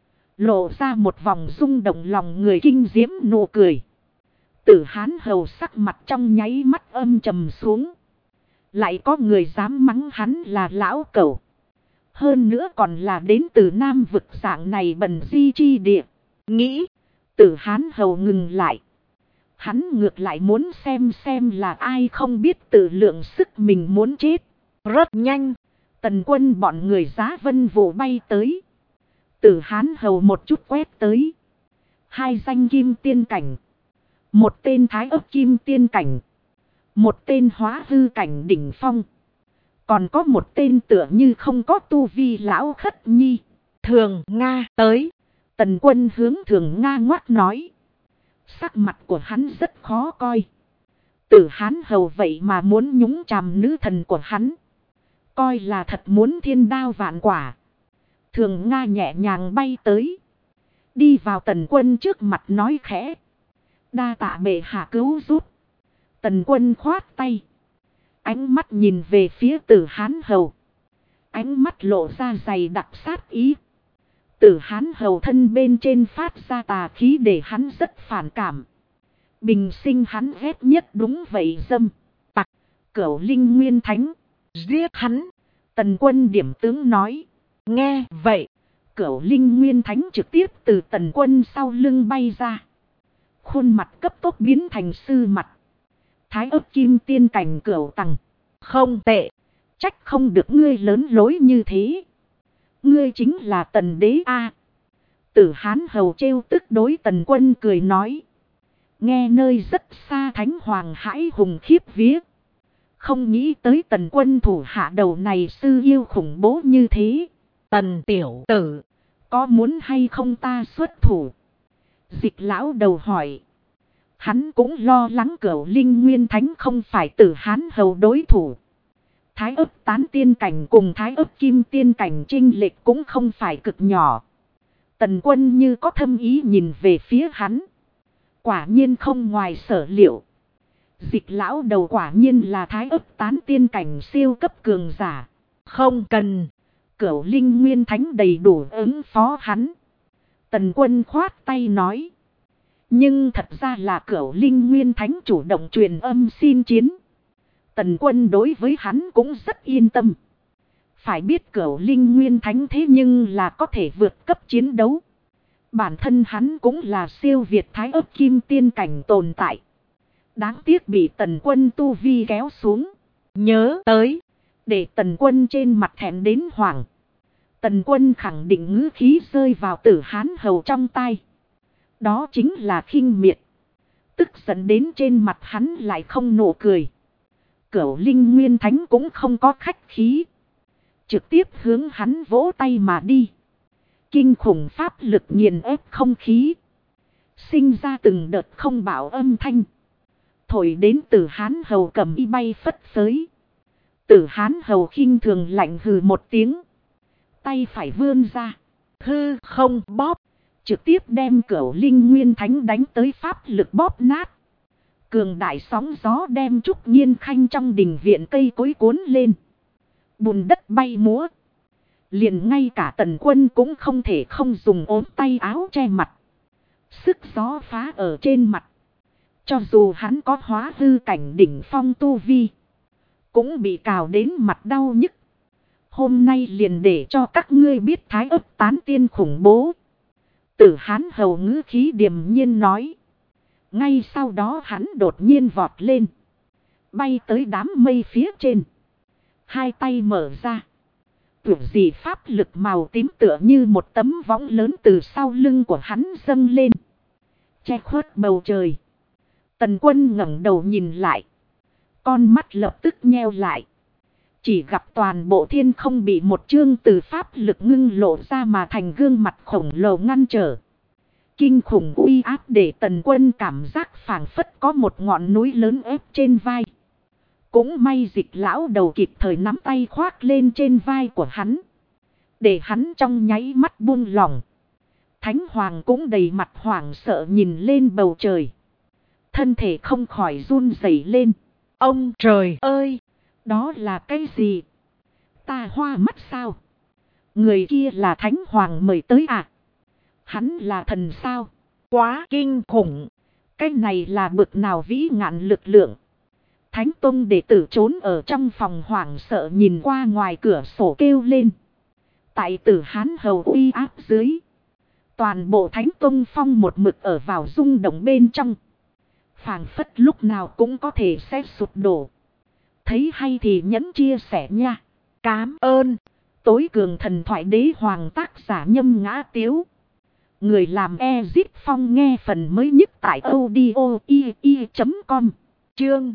lộ ra một vòng rung động lòng người kinh diễm nụ cười. Tử Hán Hầu sắc mặt trong nháy mắt âm trầm xuống. Lại có người dám mắng hắn là lão cẩu, hơn nữa còn là đến từ Nam vực dạng này bần di chi địa. Nghĩ, Tử Hán Hầu ngừng lại. Hắn ngược lại muốn xem là ai không biết tự lượng sức mình muốn chết. Rất nhanh, Tần Quân bọn người giá vân vụ bay tới. Tử Hán Hầu một chút quét tới. Hai danh kim tiên cảnh, một tên Thái Ức kim tiên cảnh, một tên hóa hư cảnh đỉnh phong, còn có một tên tựa như không có tu vi lão khất nhi. Thường Nga tới. Tần Quân hướng Thường Nga ngoắt nói. Sắc mặt của hắn rất khó coi. Tử Hán Hầu vậy mà muốn nhúng chàm nữ thần của hắn, coi là thật muốn thiên đao vạn quả. Thường Nga nhẹ nhàng bay tới, đi vào Tần Quân trước mặt nói khẽ, đa tạ bệ hạ cứu giúp. Tần Quân khoát tay, ánh mắt nhìn về phía Tử Hán Hầu, ánh mắt lộ ra dày đặc sát ý. Tử Hán Hầu thân bên trên phát ra tà khí để hắn rất phản cảm. Bình sinh hắn ghét nhất đúng vậy dâm tặc, Cửu Linh Nguyên Thánh, giết hắn. Tần Quân điểm tướng nói. Nghe vậy, Cửu Linh Nguyên Thánh trực tiếp từ Tần Quân sau lưng bay ra, khuôn mặt cấp tốc biến thành sư mặt. Thái Ức kim tiên cảnh Cửu Tằng, không tệ, trách không được ngươi lớn lối như thế. Ngươi chính là Tần Đế a. Tử Hán Hầu trêu tức đối Tần Quân cười nói. Nghe nơi rất xa Thánh Hoàng hãi hùng khiếp vía. Không nghĩ tới Tần Quân thủ hạ đầu này sư yêu khủng bố như thế. Tần tiểu tử, có muốn hay không ta xuất thủ? Dịch lão đầu hỏi. Hắn cũng lo lắng Cửu Linh Nguyên Thánh không phải Tử Hán Hầu đối thủ. Thái Ức tán tiên cảnh cùng Thái Ức kim tiên cảnh chênh lệch cũng không phải cực nhỏ. Tần Quân như có thâm ý nhìn về phía hắn. Quả nhiên không ngoài sở liệu. Dịch lão đầu quả nhiên là thái ấp tán tiên cảnh siêu cấp cường giả. Không cần. Cửu Linh Nguyên Thánh đầy đủ ứng phó hắn. Tần Quân khoát tay nói. Nhưng thật ra là Cửu Linh Nguyên Thánh chủ động truyền âm xin chiến. Tần Quân đối với hắn cũng rất yên tâm. Phải biết Cửu Linh Nguyên Thánh thế nhưng là có thể vượt cấp chiến đấu. Bản thân hắn cũng là siêu việt thái ấp kim tiên cảnh tồn tại. Đáng tiếc bị Tần Quân tu vi kéo xuống. Nhớ tới. Để Tần Quân trên mặt thẹn đến hoảng. Tần Quân khẳng định ngữ khí rơi vào Tử Hán Hầu trong tai. Đó chính là khinh miệt. Tức giận đến trên mặt hắn lại không nụ cười. Cửu Linh Nguyên Thánh cũng không có khách khí. Trực tiếp hướng hắn vỗ tay mà đi. Kinh khủng pháp lực nghiền ép không khí. Sinh ra từng đợt không bảo âm thanh. Thổi đến Tử Hán Hầu cầm y bay phất phới. Tử Hán Hầu khinh thường lạnh hừ một tiếng. Tay phải vươn ra. Hư không bóp. Trực tiếp đem Cửu Linh Nguyên Thánh đánh tới pháp lực bóp nát. Cường đại sóng gió đem Trúc Nhiên Khanh trong đình viện cây cối cuốn lên. Bùn đất bay múa. Liền ngay cả Tần Quân cũng không thể không dùng ốm tay áo che mặt. Sức gió phá ở trên mặt. Cho dù hắn có hóa hư cảnh đỉnh phong tu vi. Cũng bị cào đến mặt đau nhức. Hôm nay liền để cho các ngươi biết thái ấp tán tiên khủng bố. Tử Hán Hầu ngữ khí điềm nhiên nói. Ngay sau đó hắn đột nhiên vọt lên. Bay tới đám mây phía trên. Hai tay mở ra. Kiểu gì pháp lực màu tím tựa như một tấm võng lớn từ sau lưng của hắn dâng lên. Che khuất bầu trời. Tần Quân ngẩng đầu nhìn lại. Con mắt lập tức nheo lại. Chỉ gặp toàn bộ thiên không bị một chương từ pháp lực ngưng lộ ra mà thành gương mặt khổng lồ ngăn trở. Kinh khủng uy áp để Tần Quân cảm giác phảng phất có một ngọn núi lớn ép trên vai. Cũng may Dịch lão đầu kịp thời nắm tay khoác lên trên vai của hắn. Để hắn trong nháy mắt buông lỏng. Thánh Hoàng cũng đầy mặt hoảng sợ nhìn lên bầu trời. Thân thể không khỏi run rẩy lên. Ông trời ơi! Đó là cái gì? Ta hoa mắt sao? Người kia là Thánh Hoàng mời tới à? Hắn là thần sao? Quá kinh khủng! Cái này là bực nào vĩ ngạn lực lượng? Thánh Tông đệ tử trốn ở trong phòng hoảng sợ nhìn qua ngoài cửa sổ kêu lên. Tại Tử Hán Hầu uy áp dưới. Toàn bộ Thánh Tông phong một mực ở vào rung động bên trong. Phảng phất lúc nào cũng có thể sẽ sụp đổ. Thấy hay thì nhấn chia sẻ nha. Cám ơn. Tối cường thần thoại đế hoàng tác giả Nhâm Ngã Tiếu. Người làm Ezip Phong nghe phần mới nhất tại audio.com. Chương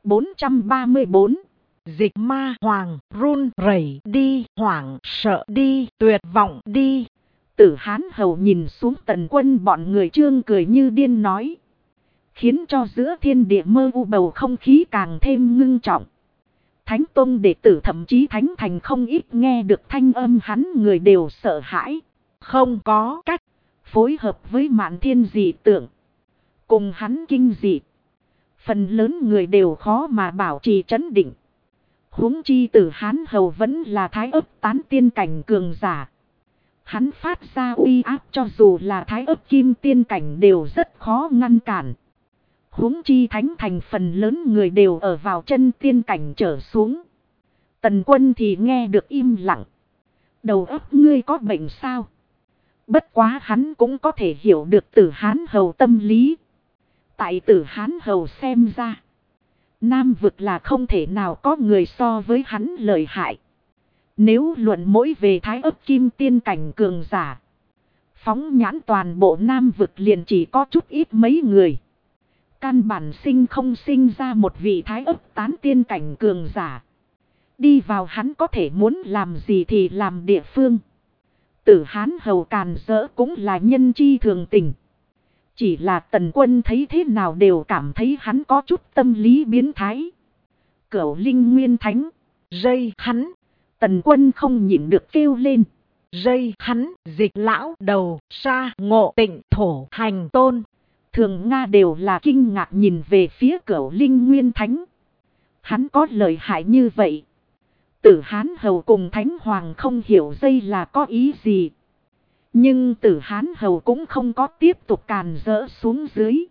434. Dịch ma hoàng run rẩy đi, hoảng sợ đi, tuyệt vọng đi. Tử Hán Hầu nhìn xuống Tần Quân bọn người trương cười như điên nói. Khiến cho giữa thiên địa mơ u bầu không khí càng thêm ngưng trọng. Thánh Tông đệ tử thậm chí Thánh Thành không ít nghe được thanh âm hắn người đều sợ hãi. Không có cách phối hợp với Mạn Thiên dị tượng. Cùng hắn kinh dị. Phần lớn người đều khó mà bảo trì trấn định. Huống chi Tử Hán Hầu vẫn là thái ấp tán tiên cảnh cường giả. Hắn phát ra uy áp cho dù là thái ấp kim tiên cảnh đều rất khó ngăn cản. Huống chi Thánh Thành phần lớn người đều ở vào chân tiên cảnh trở xuống. Tần Quân thì nghe được im lặng. Đầu óc ngươi có bệnh sao? Bất quá hắn cũng có thể hiểu được Tử Hán Hầu tâm lý. Tại Tử Hán Hầu xem ra. Nam vực là không thể nào có người so với hắn lợi hại. Nếu luận mỗi về thái ấp kim tiên cảnh cường giả. Phóng nhãn toàn bộ Nam vực liền chỉ có chút ít mấy người. Căn bản không sinh ra một vị thái ấp tán tiên cảnh cường giả. Đi vào hắn có thể muốn làm gì thì làm địa phương. Tử Hán Hầu càn rỡ cũng là nhân chi thường tình. Chỉ là Tần Quân thấy thế nào đều cảm thấy hắn có chút tâm lý biến thái. Cửu Linh Nguyên Thánh. Dây hắn. Tần Quân không nhịn được kêu lên. Dây hắn. Dịch lão đầu. Sa Ngộ Tịnh Thổ Hành Tôn. Thường Nga đều là kinh ngạc nhìn về phía Cửu Linh Nguyên Thánh. Hắn có lợi hại như vậy. Tử Hán Hầu cùng Thánh Hoàng không hiểu dây là có ý gì. Nhưng Tử Hán Hầu cũng không có tiếp tục càn rỡ xuống dưới.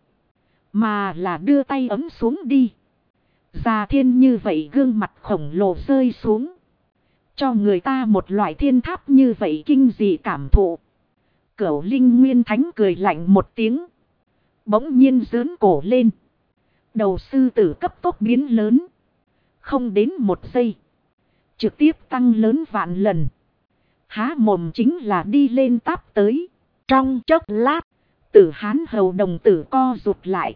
Mà là đưa tay ấm xuống đi. Già Thiên như vậy gương mặt khổng lồ rơi xuống. Cho người ta một loại thiên tháp như vậy kinh dị cảm thụ. Cửu Linh Nguyên Thánh cười lạnh một tiếng. Bỗng nhiên giớn cổ lên. Đầu sư tử cấp tốc biến lớn. Không đến một giây. Trực tiếp tăng lớn vạn lần. Há mồm chính là đi lên táp tới. Trong chốc lát. Tử Hán Hầu đồng tử co rụt lại.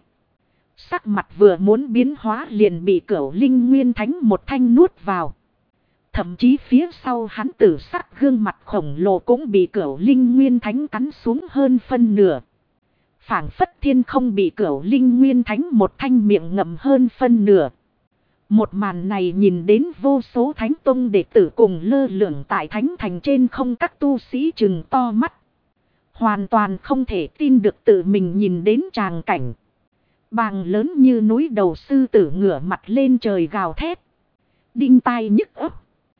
Sắc mặt vừa muốn biến hóa liền bị Cửu Linh Nguyên Thánh một thanh nuốt vào. Thậm chí phía sau hắn tử sắc gương mặt khổng lồ cũng bị Cửu Linh Nguyên Thánh cắn xuống hơn phân nửa. Phảng phất thiên không bị Cửu Linh Nguyên Thánh một thanh miệng ngậm hơn phân nửa. Một màn này nhìn đến vô số Thánh Tông đệ tử cùng lơ lửng tại Thánh Thành trên không, các tu sĩ trừng to mắt. Hoàn toàn không thể tin được tự mình nhìn đến tràng cảnh. Bàng lớn như núi đầu sư tử ngửa mặt lên trời gào thét. Đinh tai nhức ấp.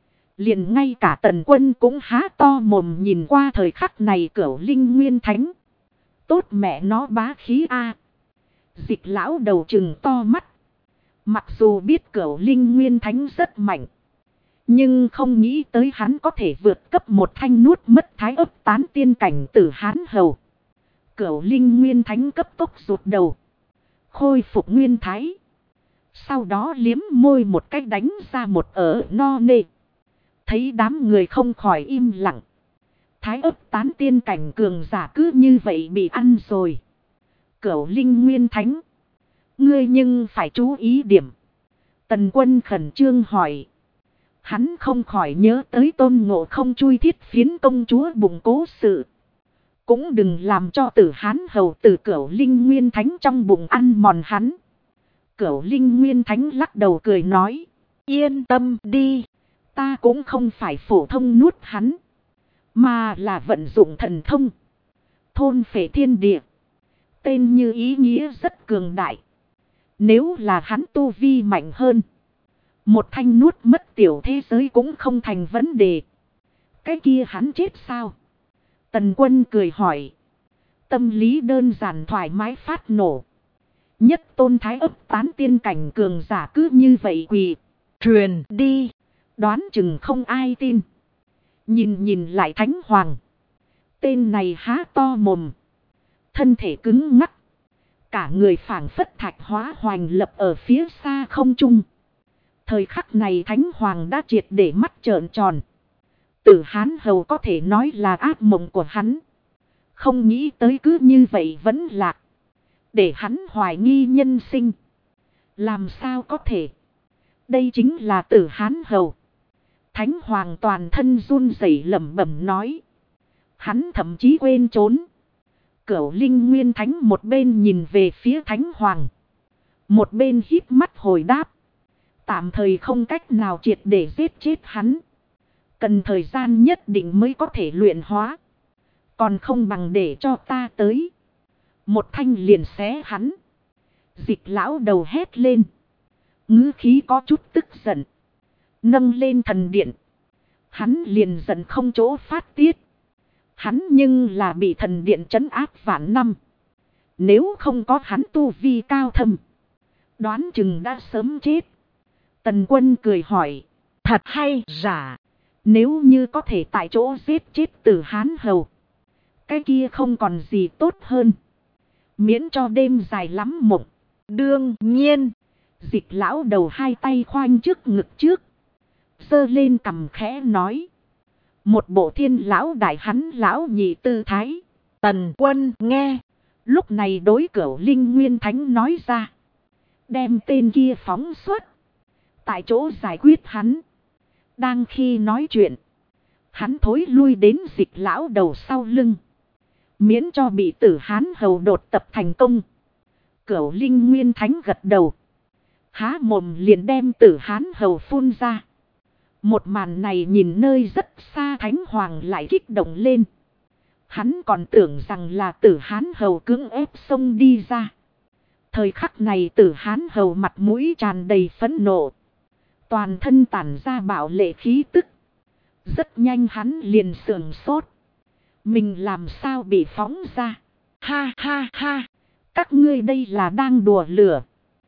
Liền ngay cả Tần Quân cũng há to mồm nhìn qua thời khắc này Cửu Linh Nguyên Thánh. Tốt mẹ nó bá khí a. Dịch lão đầu trừng to mắt. Mặc dù biết Cửu Linh Nguyên Thánh rất mạnh. Nhưng không nghĩ tới hắn có thể vượt cấp một thanh nuốt mất Thái Ấp tán tiên cảnh Tử Hán Hầu. Cửu Linh Nguyên Thánh cấp tốc rụt đầu. Khôi phục nguyên thái. Sau đó liếm môi một cách đánh ra một no nê. Thấy đám người không khỏi im lặng. Thái Ấp tán tiên cảnh cường giả cứ như vậy bị ăn rồi. Cửu Linh Nguyên Thánh. Ngươi nhưng phải chú ý điểm. Tần Quân khẩn trương hỏi. Hắn không khỏi nhớ tới Tôn Ngộ Không chui thiết phiến công chúa bụng cố sự. Cũng đừng làm cho Tử Hán Hầu từ Cửu Linh Nguyên Thánh trong bụng ăn mòn hắn. Cửu Linh Nguyên Thánh lắc đầu cười nói. Yên tâm đi. Ta cũng không phải phổ thông nuốt hắn. Mà là vận dụng thần thông. Thôn phệ thiên địa. Tên như ý nghĩa rất cường đại. Nếu là hắn tu vi mạnh hơn. Một thanh nuốt mất tiểu thế giới cũng không thành vấn đề. Cái kia hắn chết sao? Tần Quân cười hỏi. Tâm lý đơn giản thoải mái phát nổ. Nhất Tôn Thái Ấp tán tiên cảnh cường giả cứ như vậy quỳ. Truyền đi. Đoán chừng không ai tin. Nhìn lại Thánh Hoàng. Tên này há to mồm. Thân thể cứng ngắc. Cả người phảng phất thạch hóa hoành lập ở phía xa không trung. Thời khắc này Thánh Hoàng đã triệt để mắt trợn tròn. Tử Hán Hầu có thể nói là ác mộng của hắn. Không nghĩ tới cứ như vậy vẫn lạc. Để hắn hoài nghi nhân sinh. Làm sao có thể. Đây chính là Tử Hán Hầu. Thánh Hoàng toàn thân run rẩy lẩm bẩm nói. Hắn thậm chí quên trốn. Cửu Linh Nguyên Thánh một bên nhìn về phía Thánh Hoàng. Một bên híp mắt hồi đáp. Tạm thời không cách nào triệt để giết chết hắn. Cần thời gian nhất định mới có thể luyện hóa. Còn không bằng để cho ta tới. Một thanh liền xé hắn. Dịch lão đầu hét lên. Ngữ khí có chút tức giận. Nâng lên thần điện. Hắn liền giận không chỗ phát tiết. Hắn nhưng là bị thần điện trấn áp vạn năm. Nếu không có hắn tu vi cao thâm. Đoán chừng đã sớm chết. Tần Quân cười hỏi. Thật hay giả? Nếu như có thể tại chỗ giết chết Tử Hán Hầu. Cái kia không còn gì tốt hơn. Miễn cho đêm dài lắm mộng. Đương nhiên. Dịch lão đầu hai tay khoanh trước ngực trước. Giơ lên cằm khẽ nói. Một bộ thiên lão đại hắn lão nhị tư thái. Tần Quân nghe. Lúc này đối Cửu Linh Nguyên Thánh nói ra. Đem tên kia phóng xuất. Tại chỗ giải quyết hắn. Đang khi nói chuyện. Hắn thối lui đến dịch lão đầu sau lưng. Miễn cho bị Tử Hán Hầu đột tập thành công. Cửu Linh Nguyên Thánh gật đầu. Há mồm liền đem Tử Hán Hầu phun ra. Một màn này nhìn nơi rất xa Thánh Hoàng lại kích động lên. Hắn còn tưởng rằng là Tử Hán Hầu cưỡng ép xông đi ra. Thời khắc này Tử Hán Hầu mặt mũi tràn đầy phẫn nộ. Toàn thân tản ra bạo lệ khí tức. Rất nhanh hắn liền sườn sốt. Mình làm sao bị phóng ra? Ha ha ha! Các ngươi đây là đang đùa lửa.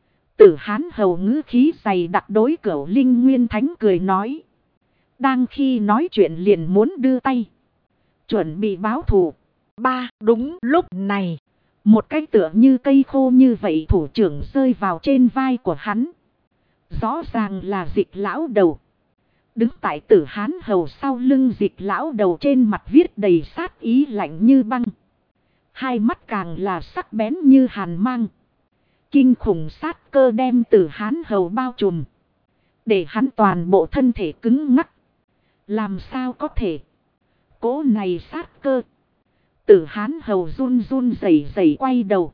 Tử Hán Hầu ngữ khí dày đặc đối Cửu Linh Nguyên Thánh cười nói. Đang khi nói chuyện liền muốn đưa tay. Chuẩn bị báo thù. Đúng lúc này. Một cái tựa như cây khô như vậy thủ trưởng rơi vào trên vai của hắn. Rõ ràng là Dịch lão đầu. Đứng tại Tử Hán Hầu sau lưng Dịch lão đầu trên mặt viết đầy sát ý lạnh như băng. Hai mắt càng là sắc bén như hàn mang. Kinh khủng sát cơ đem Tử Hán Hầu bao trùm. Để hắn toàn bộ thân thể cứng ngắc. Làm sao có thể? Cố này sát cơ. Tử Hán Hầu run run rẩy rẩy quay đầu.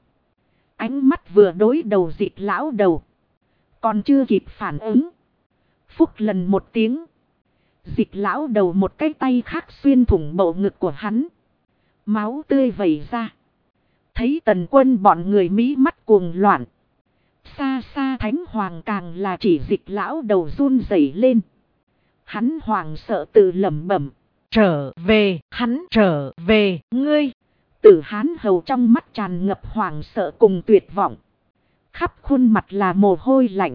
Ánh mắt vừa đối đầu Dịch lão đầu. Còn chưa kịp phản ứng. Phúc lần một tiếng. Dịch lão đầu một cái tay khác xuyên thủng bầu ngực của hắn. Máu tươi vẩy ra. Thấy Tần Quân bọn người mí mắt cuồng loạn. Xa xa Thánh Hoàng càng là chỉ Dịch lão đầu run rẩy lên. Hắn hoàng sợ tự lẩm bẩm. Trở về, hắn trở về, ngươi. Tử Hán Hầu trong mắt tràn ngập hoàng sợ cùng tuyệt vọng. Khắp khuôn mặt là mồ hôi lạnh.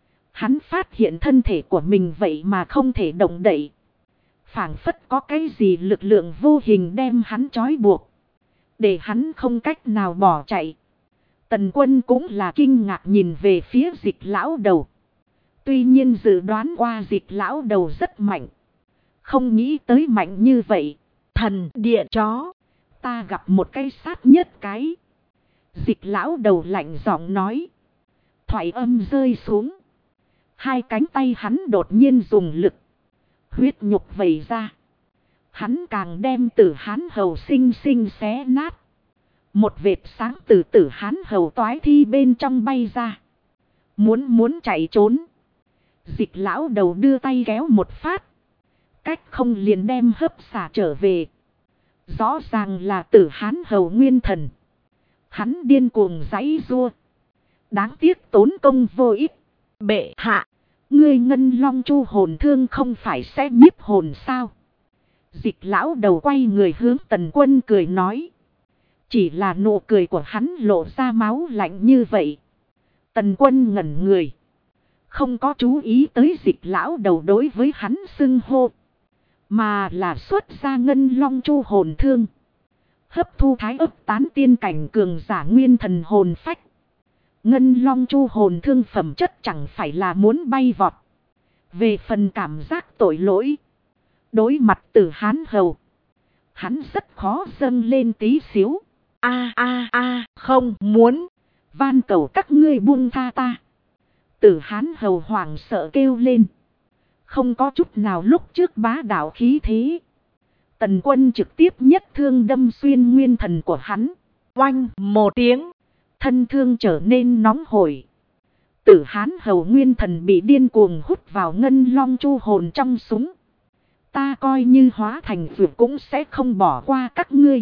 Hắn phát hiện thân thể của mình vậy mà không thể động đậy. Phảng phất có cái gì lực lượng vô hình đem hắn trói buộc. Để hắn không cách nào bỏ chạy. Tần Quân cũng là kinh ngạc nhìn về phía Dịch lão đầu. Tuy nhiên dự đoán qua Dịch lão đầu rất mạnh. Không nghĩ tới mạnh như vậy. Thần địa chó. Ta gặp một cái sát nhất cái. Dịch lão đầu lạnh giọng nói. Thoại âm rơi xuống. Hai cánh tay hắn đột nhiên dùng lực. Huyết nhục vẩy ra. Hắn càng đem Tử Hán Hầu xinh xinh xé nát. Một vệt sáng từ Tử Hán Hầu toái thi bên trong bay ra. Muốn chạy trốn. Dịch lão đầu đưa tay kéo một phát. Cách không liền đem hấp xả trở về. Rõ ràng là Tử Hán Hầu nguyên thần. Hắn điên cuồng giãy giụa. Đáng tiếc tốn công vô ích. Bệ hạ. Ngươi Ngân Long Chu hồn thương không phải sẽ nhiếp hồn sao? Dịch lão đầu quay người hướng Tần Quân cười nói. Chỉ là nụ cười của hắn lộ ra máu lạnh như vậy. Tần Quân ngẩn người. Không có chú ý tới Dịch lão đầu đối với hắn xưng hô. Mà là xuất ra Ngân Long Chu hồn thương. Hấp thu thái ấp tán tiên cảnh cường giả nguyên thần hồn phách. Ngân Long Chu hồn thương phẩm chất chẳng phải là muốn bay vọt. Về phần cảm giác tội lỗi. Đối mặt Tử Hán Hầu. Hắn rất khó dâng lên tí xíu. Không muốn. Van cầu các ngươi buông tha ta. Tử Hán Hầu hoảng sợ kêu lên. Không có chút nào lúc trước bá đạo khí thế. Tần Quân trực tiếp nhất thương đâm xuyên nguyên thần của hắn. Oanh một tiếng. Thân thương trở nên nóng hổi. Tử Hán Hầu nguyên thần bị điên cuồng hút vào Ngân Long Chu hồn trong súng. Ta coi như hóa thành vượt cũng sẽ không bỏ qua các ngươi.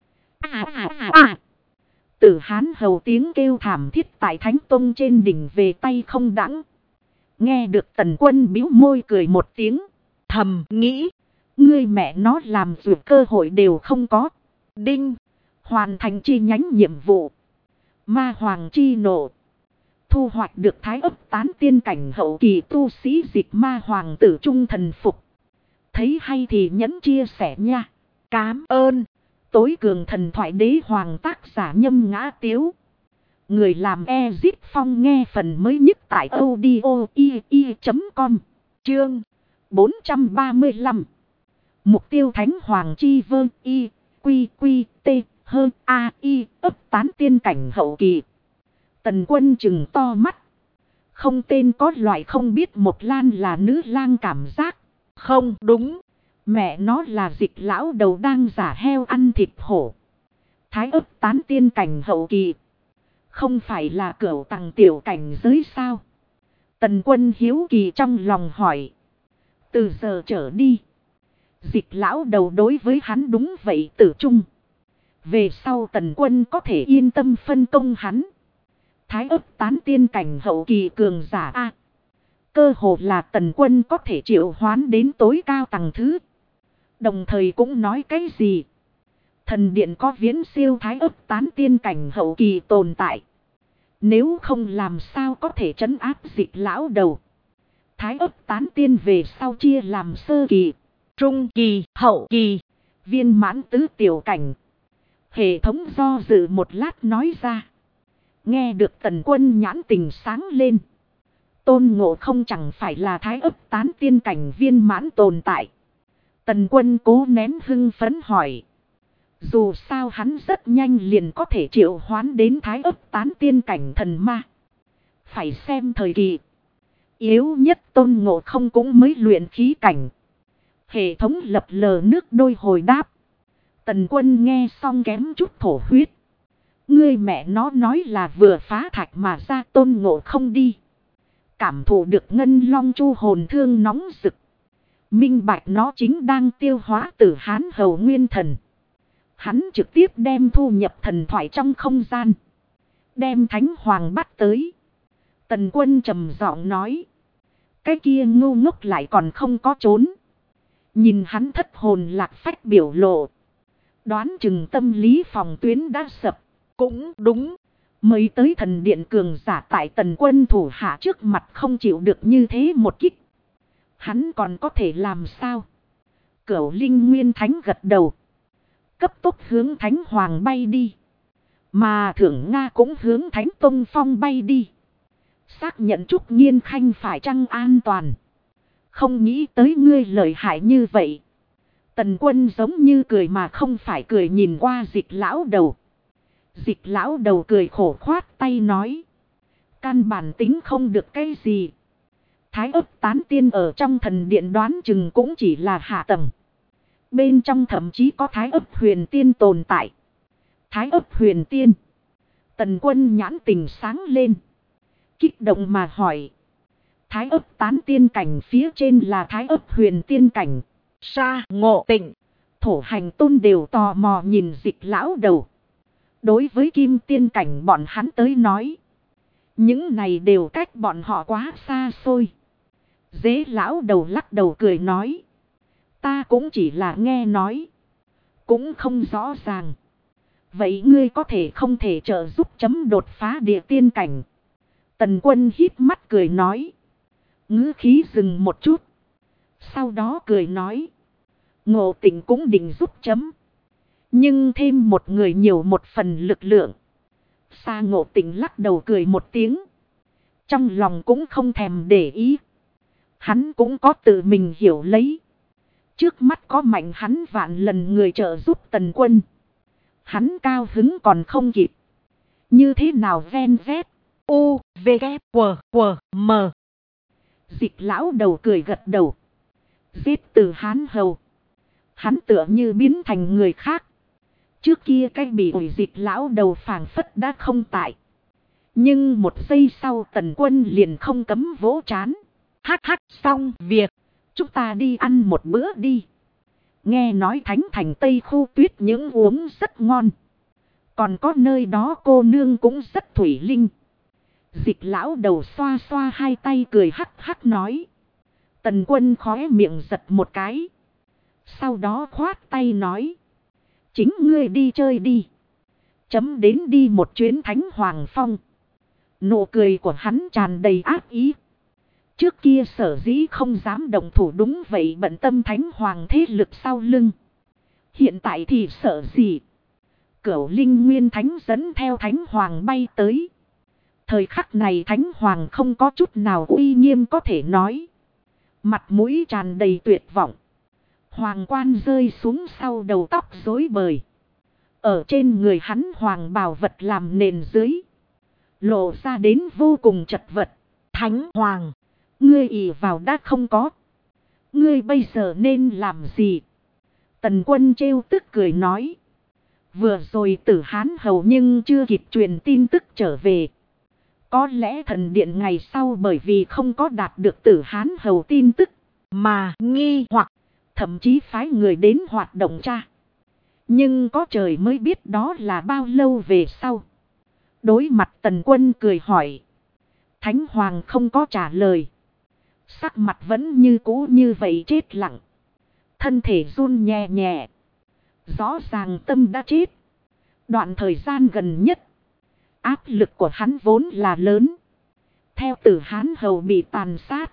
Tử Hán Hầu tiếng kêu thảm thiết tại Thánh Tông trên đỉnh về tay không đãng. Nghe được Tần Quân bĩu môi cười một tiếng. Thầm nghĩ. Ngươi mẹ nó làm vượt cơ hội đều không có. Đinh. Hoàn thành chi nhánh nhiệm vụ. Ma Hoàng chi nộ. Thu hoạch được thái ấp tán tiên cảnh hậu kỳ tu sĩ Dịch Ma Hoàng tử trung thần phục. Thấy hay thì nhấn chia sẻ nha. Cám ơn. Tối cường thần thoại đế hoàng tác giả Nhâm Ngã Tiếu. Người làm Ezip Phong nghe phần mới nhất tại audio.com. Chương 435. Mục tiêu Thánh Hoàng chi vơ y quy quy t hơn a y ấp tán tiên cảnh hậu kỳ. Tần Quân chừng to mắt. Không tên có loại không biết một lan là nữ lang cảm giác. Không đúng. Mẹ nó là Dịch lão đầu đang giả heo ăn thịt hổ. Thái ấp tán tiên cảnh hậu kỳ. Không phải là cửu tầng tiểu cảnh giới sao? Tần Quân hiếu kỳ trong lòng hỏi. Từ giờ trở đi. Dịch lão đầu đối với hắn đúng vậy tử trung. Về sau Tần Quân có thể yên tâm phân công hắn. Thái ấp tán tiên cảnh hậu kỳ cường giả A. Cơ hồ là Tần Quân có thể triệu hoán đến tối cao tầng thứ. Đồng thời cũng nói cái gì? Thần điện có viễn siêu thái ấp tán tiên cảnh hậu kỳ tồn tại. Nếu không làm sao có thể trấn áp dịch lão đầu. Thái ấp tán tiên về sau chia làm sơ kỳ, trung kỳ, hậu kỳ, viên mãn tứ tiểu cảnh. Hệ thống do dự một lát nói ra. Nghe được Tần Quân nhãn tình sáng lên. Tôn Ngộ Không chẳng phải là thái ấp tán tiên cảnh viên mãn tồn tại. Tần Quân cố nén hưng phấn hỏi. Dù sao hắn rất nhanh liền có thể triệu hoán đến thái ấp tán tiên cảnh thần ma. Phải xem thời kỳ. Yếu nhất Tôn Ngộ Không cũng mới luyện khí cảnh. Hệ thống lập lờ nước đôi hồi đáp. Tần Quân nghe xong kém chút thổ huyết. Ngươi mẹ nó nói là vừa phá thạch mà ra Tôn Ngộ Không đi. Cảm thụ được ngân long chu hồn thương nóng rực. Minh bạch nó chính đang tiêu hóa Tử Hán hầu nguyên thần. Hắn trực tiếp đem thu nhập thần thoại trong không gian. Đem Thánh Hoàng bắt tới. Tần Quân trầm giọng nói. Cái kia ngu ngốc lại còn không có trốn. Nhìn hắn thất hồn lạc phách biểu lộ. Đoán chừng tâm lý phòng tuyến đã sập. Cũng đúng. Mới tới thần điện cường giả tại Tần Quân thủ hạ trước mặt không chịu được như thế một kích. Hắn còn có thể làm sao? Cửu Linh Nguyên Thánh gật đầu. Cấp tốc hướng Thánh Hoàng bay đi. Mà Thượng Nga cũng hướng Thánh Tông Phong bay đi. Xác nhận Trúc Nhiên Khanh phải chăng an toàn. Không nghĩ tới ngươi lợi hại như vậy. Tần Quân giống như cười mà không phải cười nhìn qua Dịch lão đầu. Dịch lão đầu cười khổ khoát tay nói. Căn bản tính không được cái gì. Thái ấp tán tiên ở trong thần điện đoán chừng cũng chỉ là hạ tầng. Bên trong thậm chí có thái ấp huyền tiên tồn tại. Thái ấp huyền tiên. Tần Quân nhãn tình sáng lên. Kích động mà hỏi. Thái ấp tán tiên cảnh phía trên là thái ấp huyền tiên cảnh. Sa Ngộ Tịnh. Thổ Hành Tôn đều tò mò nhìn Dịch lão đầu. Đối với kim tiên cảnh bọn hắn tới nói. Những này đều cách bọn họ quá xa xôi. Dế lão đầu lắc đầu cười nói. Ta cũng chỉ là nghe nói. Cũng không rõ ràng. Vậy ngươi có thể không thể trợ giúp chấm đột phá địa tiên cảnh. Tần Quân híp mắt cười nói. Ngữ khí dừng một chút. Sau đó cười nói. Ngộ Tịnh cũng định giúp chấm. Nhưng thêm một người nhiều một phần lực lượng. Sa Ngộ Tịnh lắc đầu cười một tiếng. Trong lòng cũng không thèm để ý. Hắn cũng có tự mình hiểu lấy. Trước mắt có mạnh hắn vạn lần người trợ giúp Tần Quân. Hắn cao hứng còn không kịp. Như thế nào ven vét. U, V, K, W, M. Dịch lão đầu cười gật đầu. Giết Tử Hán hầu. Hắn tựa như biến thành người khác. Trước kia cái bị ủi Dịch lão đầu phảng phất đã không tại. Nhưng một giây sau Tần Quân liền không cấm vỗ trán. Hắc hắc xong việc. Chúng ta đi ăn một bữa đi. Nghe nói Thánh Thành Tây khu tuyết những uống rất ngon. Còn có nơi đó cô nương cũng rất thủy linh. Dịch lão đầu xoa xoa hai tay cười hắc hắc nói. Tần Quân khóe miệng giật một cái. Sau đó khoát tay nói. Chính ngươi đi chơi đi. Chấm đến đi một chuyến Thánh Hoàng Phong. Nụ cười của hắn tràn đầy ác ý. Trước kia sở dĩ không dám động thủ đúng vậy bận tâm Thánh Hoàng thế lực sau lưng. Hiện tại thì sợ gì? Cửu Linh Nguyên Thánh dẫn theo Thánh Hoàng bay tới. Thời khắc này Thánh Hoàng không có chút nào uy nghiêm có thể nói. Mặt mũi tràn đầy tuyệt vọng. Hoàng quan rơi xuống sau đầu tóc rối bời. Ở trên người hắn hoàng bào vật làm nền dưới. Lộ ra đến vô cùng chật vật. Thánh Hoàng. Ngươi ỷ vào đã không có. Ngươi bây giờ nên làm gì? Tần Quân trêu tức cười nói. Vừa rồi Tử Hán hầu nhưng chưa kịp truyền tin tức trở về. Có lẽ thần điện ngày sau bởi vì không có đạt được Tử Hán hầu tin tức. Mà nghi hoặc. thậm chí phái người đến hoạt động tra. Nhưng có trời mới biết đó là bao lâu về sau. Đối mặt Tần Quân cười hỏi. Thánh Hoàng không có trả lời. Sắc mặt vẫn như cũ như vậy chết lặng. Thân thể run nhẹ nhẹ. Rõ ràng tâm đã chết. Đoạn thời gian gần nhất. Áp lực của hắn vốn là lớn. Theo Tử Hán hầu bị tàn sát.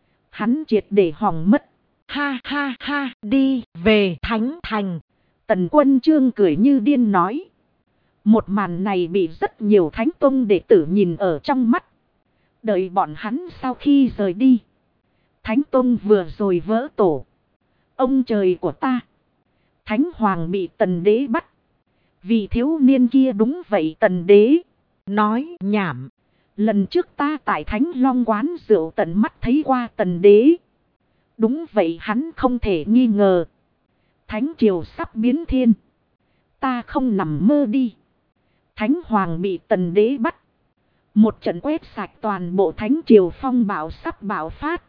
Hắn triệt để hỏng mất. Ha ha ha, đi về Thánh Thành. Tần Quân Chương cười như điên nói. Một màn này bị rất nhiều Thánh Tông đệ tử nhìn ở trong mắt. Đợi bọn hắn sau khi rời đi. Thánh Tông vừa rồi vỡ tổ. Ông trời của ta. Thánh Hoàng bị Tần Đế bắt. Vì thiếu niên kia đúng vậy Tần Đế. Nói nhảm. Lần trước ta tại Thánh Long quán rượu tận mắt thấy qua Tần Đế. Đúng vậy hắn không thể nghi ngờ. Thánh triều sắp biến thiên. Ta không nằm mơ đi. Thánh Hoàng bị Tần Đế bắt. Một trận quét sạch toàn bộ Thánh triều phong bạo sắp bạo phát.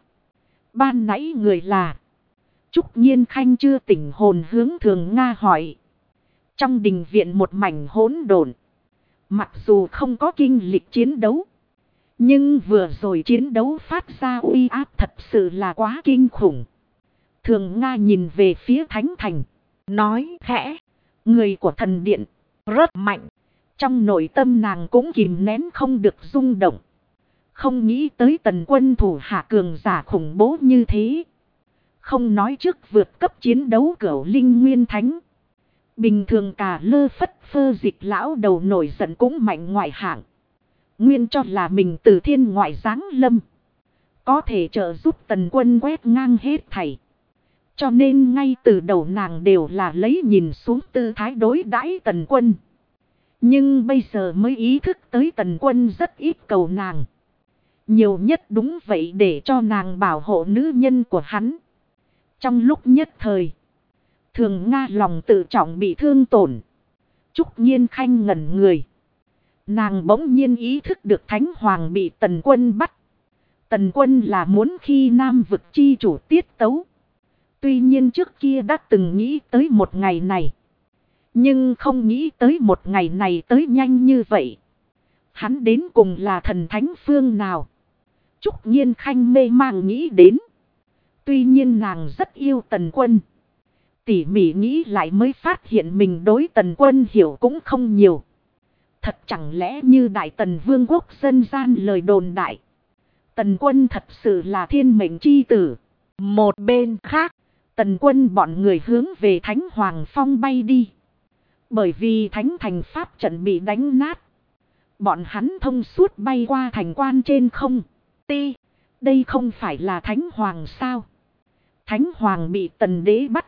Ban nãy người là. Trúc Nhiên Khanh chưa tỉnh hồn hướng Thường Nga hỏi. Trong đình viện một mảnh hỗn độn. Mặc dù không có kinh lịch chiến đấu. Nhưng vừa rồi chiến đấu phát ra uy áp thật sự là quá kinh khủng. Thường Nga nhìn về phía Thánh Thành. Nói khẽ. Người của thần điện. Rất mạnh. Trong nội tâm nàng cũng kìm nén không được rung động. Không nghĩ tới Tần Quân thủ hạ cường giả khủng bố như thế. Không nói trước vượt cấp chiến đấu Cửu Linh Nguyên Thánh. Bình thường cả lơ phất phơ dịch lão đầu nổi giận cũng mạnh ngoại hạng. Nguyên cho là mình từ thiên ngoại giáng lâm. Có thể trợ giúp Tần Quân quét ngang hết thảy. Cho nên ngay từ đầu nàng đều là lấy nhìn xuống tư thái đối đãi Tần Quân. Nhưng bây giờ mới ý thức tới Tần Quân rất ít cầu nàng. Nhiều nhất đúng vậy để cho nàng bảo hộ nữ nhân của hắn. Trong lúc nhất thời. Thường Nga lòng tự trọng bị thương tổn. Trúc Nhiên Khanh ngẩn người. Nàng bỗng nhiên ý thức được Thánh Hoàng bị Tần Quân bắt. Tần Quân là muốn khi Nam vực chi chủ tiết tấu. Tuy nhiên trước kia đã từng nghĩ tới một ngày này. Nhưng không nghĩ tới một ngày này tới nhanh như vậy. Hắn đến cùng là thần thánh phương nào? Trúc Nhiên Khanh mê mang nghĩ đến. Tuy nhiên nàng rất yêu Tần Quân. Tỉ mỉ nghĩ lại mới phát hiện mình đối Tần Quân hiểu cũng không nhiều. Thật chẳng lẽ như Đại Tần Vương quốc dân gian lời đồn đại. Tần Quân thật sự là thiên mệnh chi tử. Một bên khác, Tần Quân bọn người hướng về Thánh Hoàng Phong bay đi. Bởi vì Thánh Thành Pháp trận bị đánh nát. Bọn hắn thông suốt bay qua thành quan trên không. Đây không phải là Thánh Hoàng sao? Thánh Hoàng bị Tần Đế bắt.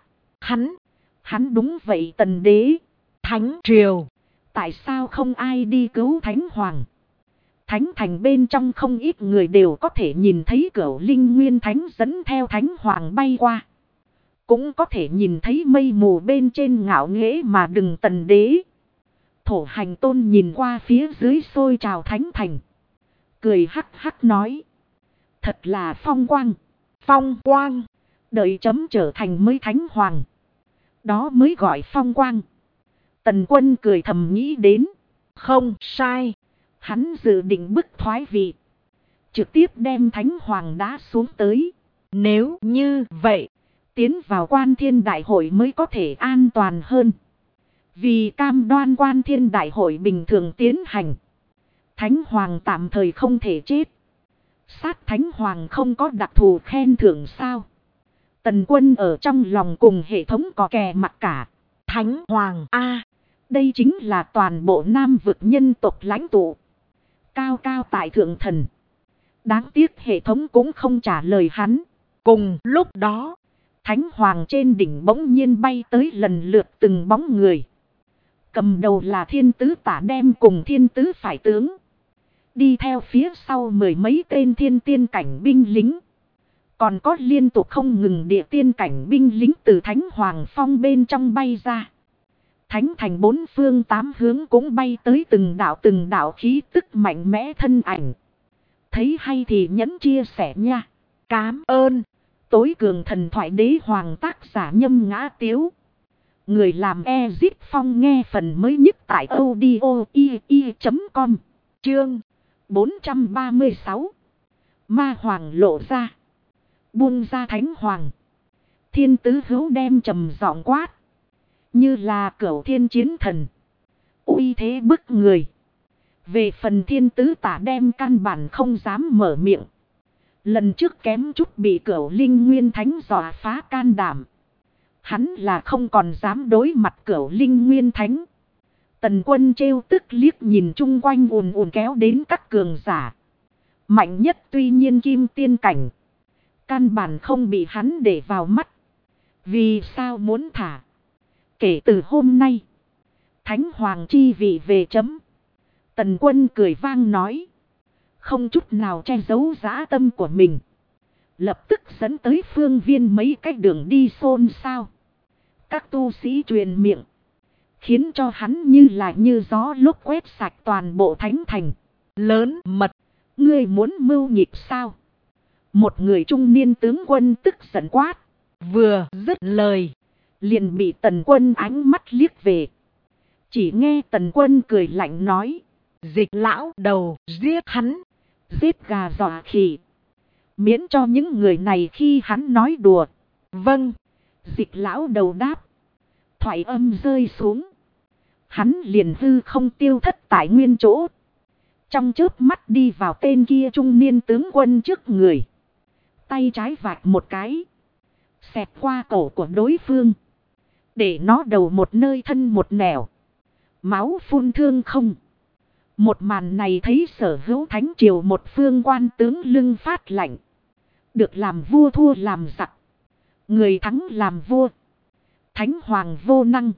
Hắn đúng vậy Tần Đế. Thánh triều. Tại sao không ai đi cứu Thánh Hoàng? Thánh Thành bên trong không ít người đều có thể nhìn thấy Cửu Linh Nguyên Thánh dẫn theo Thánh Hoàng bay qua. Cũng có thể nhìn thấy mây mù bên trên ngạo nghễ mà đừng Tần Đế. Thổ Hành Tôn nhìn qua phía dưới xôi trào Thánh Thành. Cười hắc hắc nói. Thật là phong quang. Phong quang. Đợi chấm trở thành mới Thánh Hoàng. Đó mới gọi phong quang. Tần Quân cười thầm nghĩ đến. Không sai. Hắn dự định bức thoái vị. Trực tiếp đem Thánh Hoàng đá xuống tới. Nếu như vậy. Tiến vào Quan Thiên Đại hội mới có thể an toàn hơn. Vì cam đoan Quan Thiên Đại hội bình thường tiến hành. Thánh Hoàng tạm thời không thể chết. Sát Thánh Hoàng không có đặc thù khen thưởng sao? Tần Quân ở trong lòng cùng hệ thống có kè mặt cả. Thánh Hoàng A. Đây chính là toàn bộ Nam vực nhân tộc lãnh tụ. Cao cao tại thượng thần. Đáng tiếc hệ thống cũng không trả lời hắn. Cùng lúc đó. Thánh Hoàng trên đỉnh bỗng nhiên bay tới lần lượt từng bóng người. Cầm đầu là Thiên Tứ Tả Đem cùng Thiên Tứ Phải Tướng. Đi theo phía sau mười mấy tên thiên tiên cảnh binh lính. Còn có liên tục không ngừng địa tiên cảnh binh lính từ Thánh Hoàng Phong bên trong bay ra. Thánh Thành bốn phương tám hướng cũng bay tới từng đạo khí tức mạnh mẽ thân ảnh. Thấy hay thì nhấn chia sẻ nha. Cám ơn. Tối cường thần thoại đế hoàng tác giả Nhâm Ngã Tiếu. Người làm Ezit Phong nghe phần mới nhất tại audio.com. Chương 436. Ma Hoàng lộ ra. Buông ra Thánh Hoàng. Thiên Tứ Hữu đem trầm giọng quát. Như là cửu thiên chiến thần. Uy thế bức người. Về phần Thiên Tứ Tả đem căn bản không dám mở miệng. Lần trước kém chút bị cửu linh nguyên thánh dọa phá can đảm. Hắn là không còn dám đối mặt cửu linh nguyên thánh. Tần Quân trêu tức liếc nhìn chung quanh ùn ùn kéo đến các cường giả. Mạnh nhất tuy nhiên kim tiên cảnh. Căn bản không bị hắn để vào mắt. Vì sao muốn thả? Kể từ hôm nay. Thánh Hoàng chi vị về chấm. Tần Quân cười vang nói. Không chút nào che giấu dã tâm của mình. Lập tức dẫn tới phương viên mấy cái đường đi xôn xao. Các tu sĩ truyền miệng. Khiến cho hắn như là như gió lúc quét sạch toàn bộ thánh thành. Lớn mật. Ngươi muốn mưu nhịp sao? Một người trung niên tướng quân tức giận quát. Vừa dứt lời. Liền bị Tần Quân ánh mắt liếc về. Chỉ nghe Tần Quân cười lạnh nói. Dịch lão đầu giết hắn. Giết gà dọa khỉ. Miễn cho những người này khi hắn nói đùa. Vâng. Dịch lão đầu đáp. Thoại âm rơi xuống. Hắn liền hư không tiêu thất tại nguyên chỗ. Trong chớp mắt đi vào tên kia trung niên tướng quân trước người. Tay trái vạch một cái. Xẹt qua cổ của đối phương. Để nó đầu một nơi thân một nẻo. Máu phun thương không. Một màn này thấy Sở Hữu thánh triều một phương quan tướng lưng phát lạnh. Được làm vua thua làm giặc. Người thắng làm vua. Thánh Hoàng vô năng.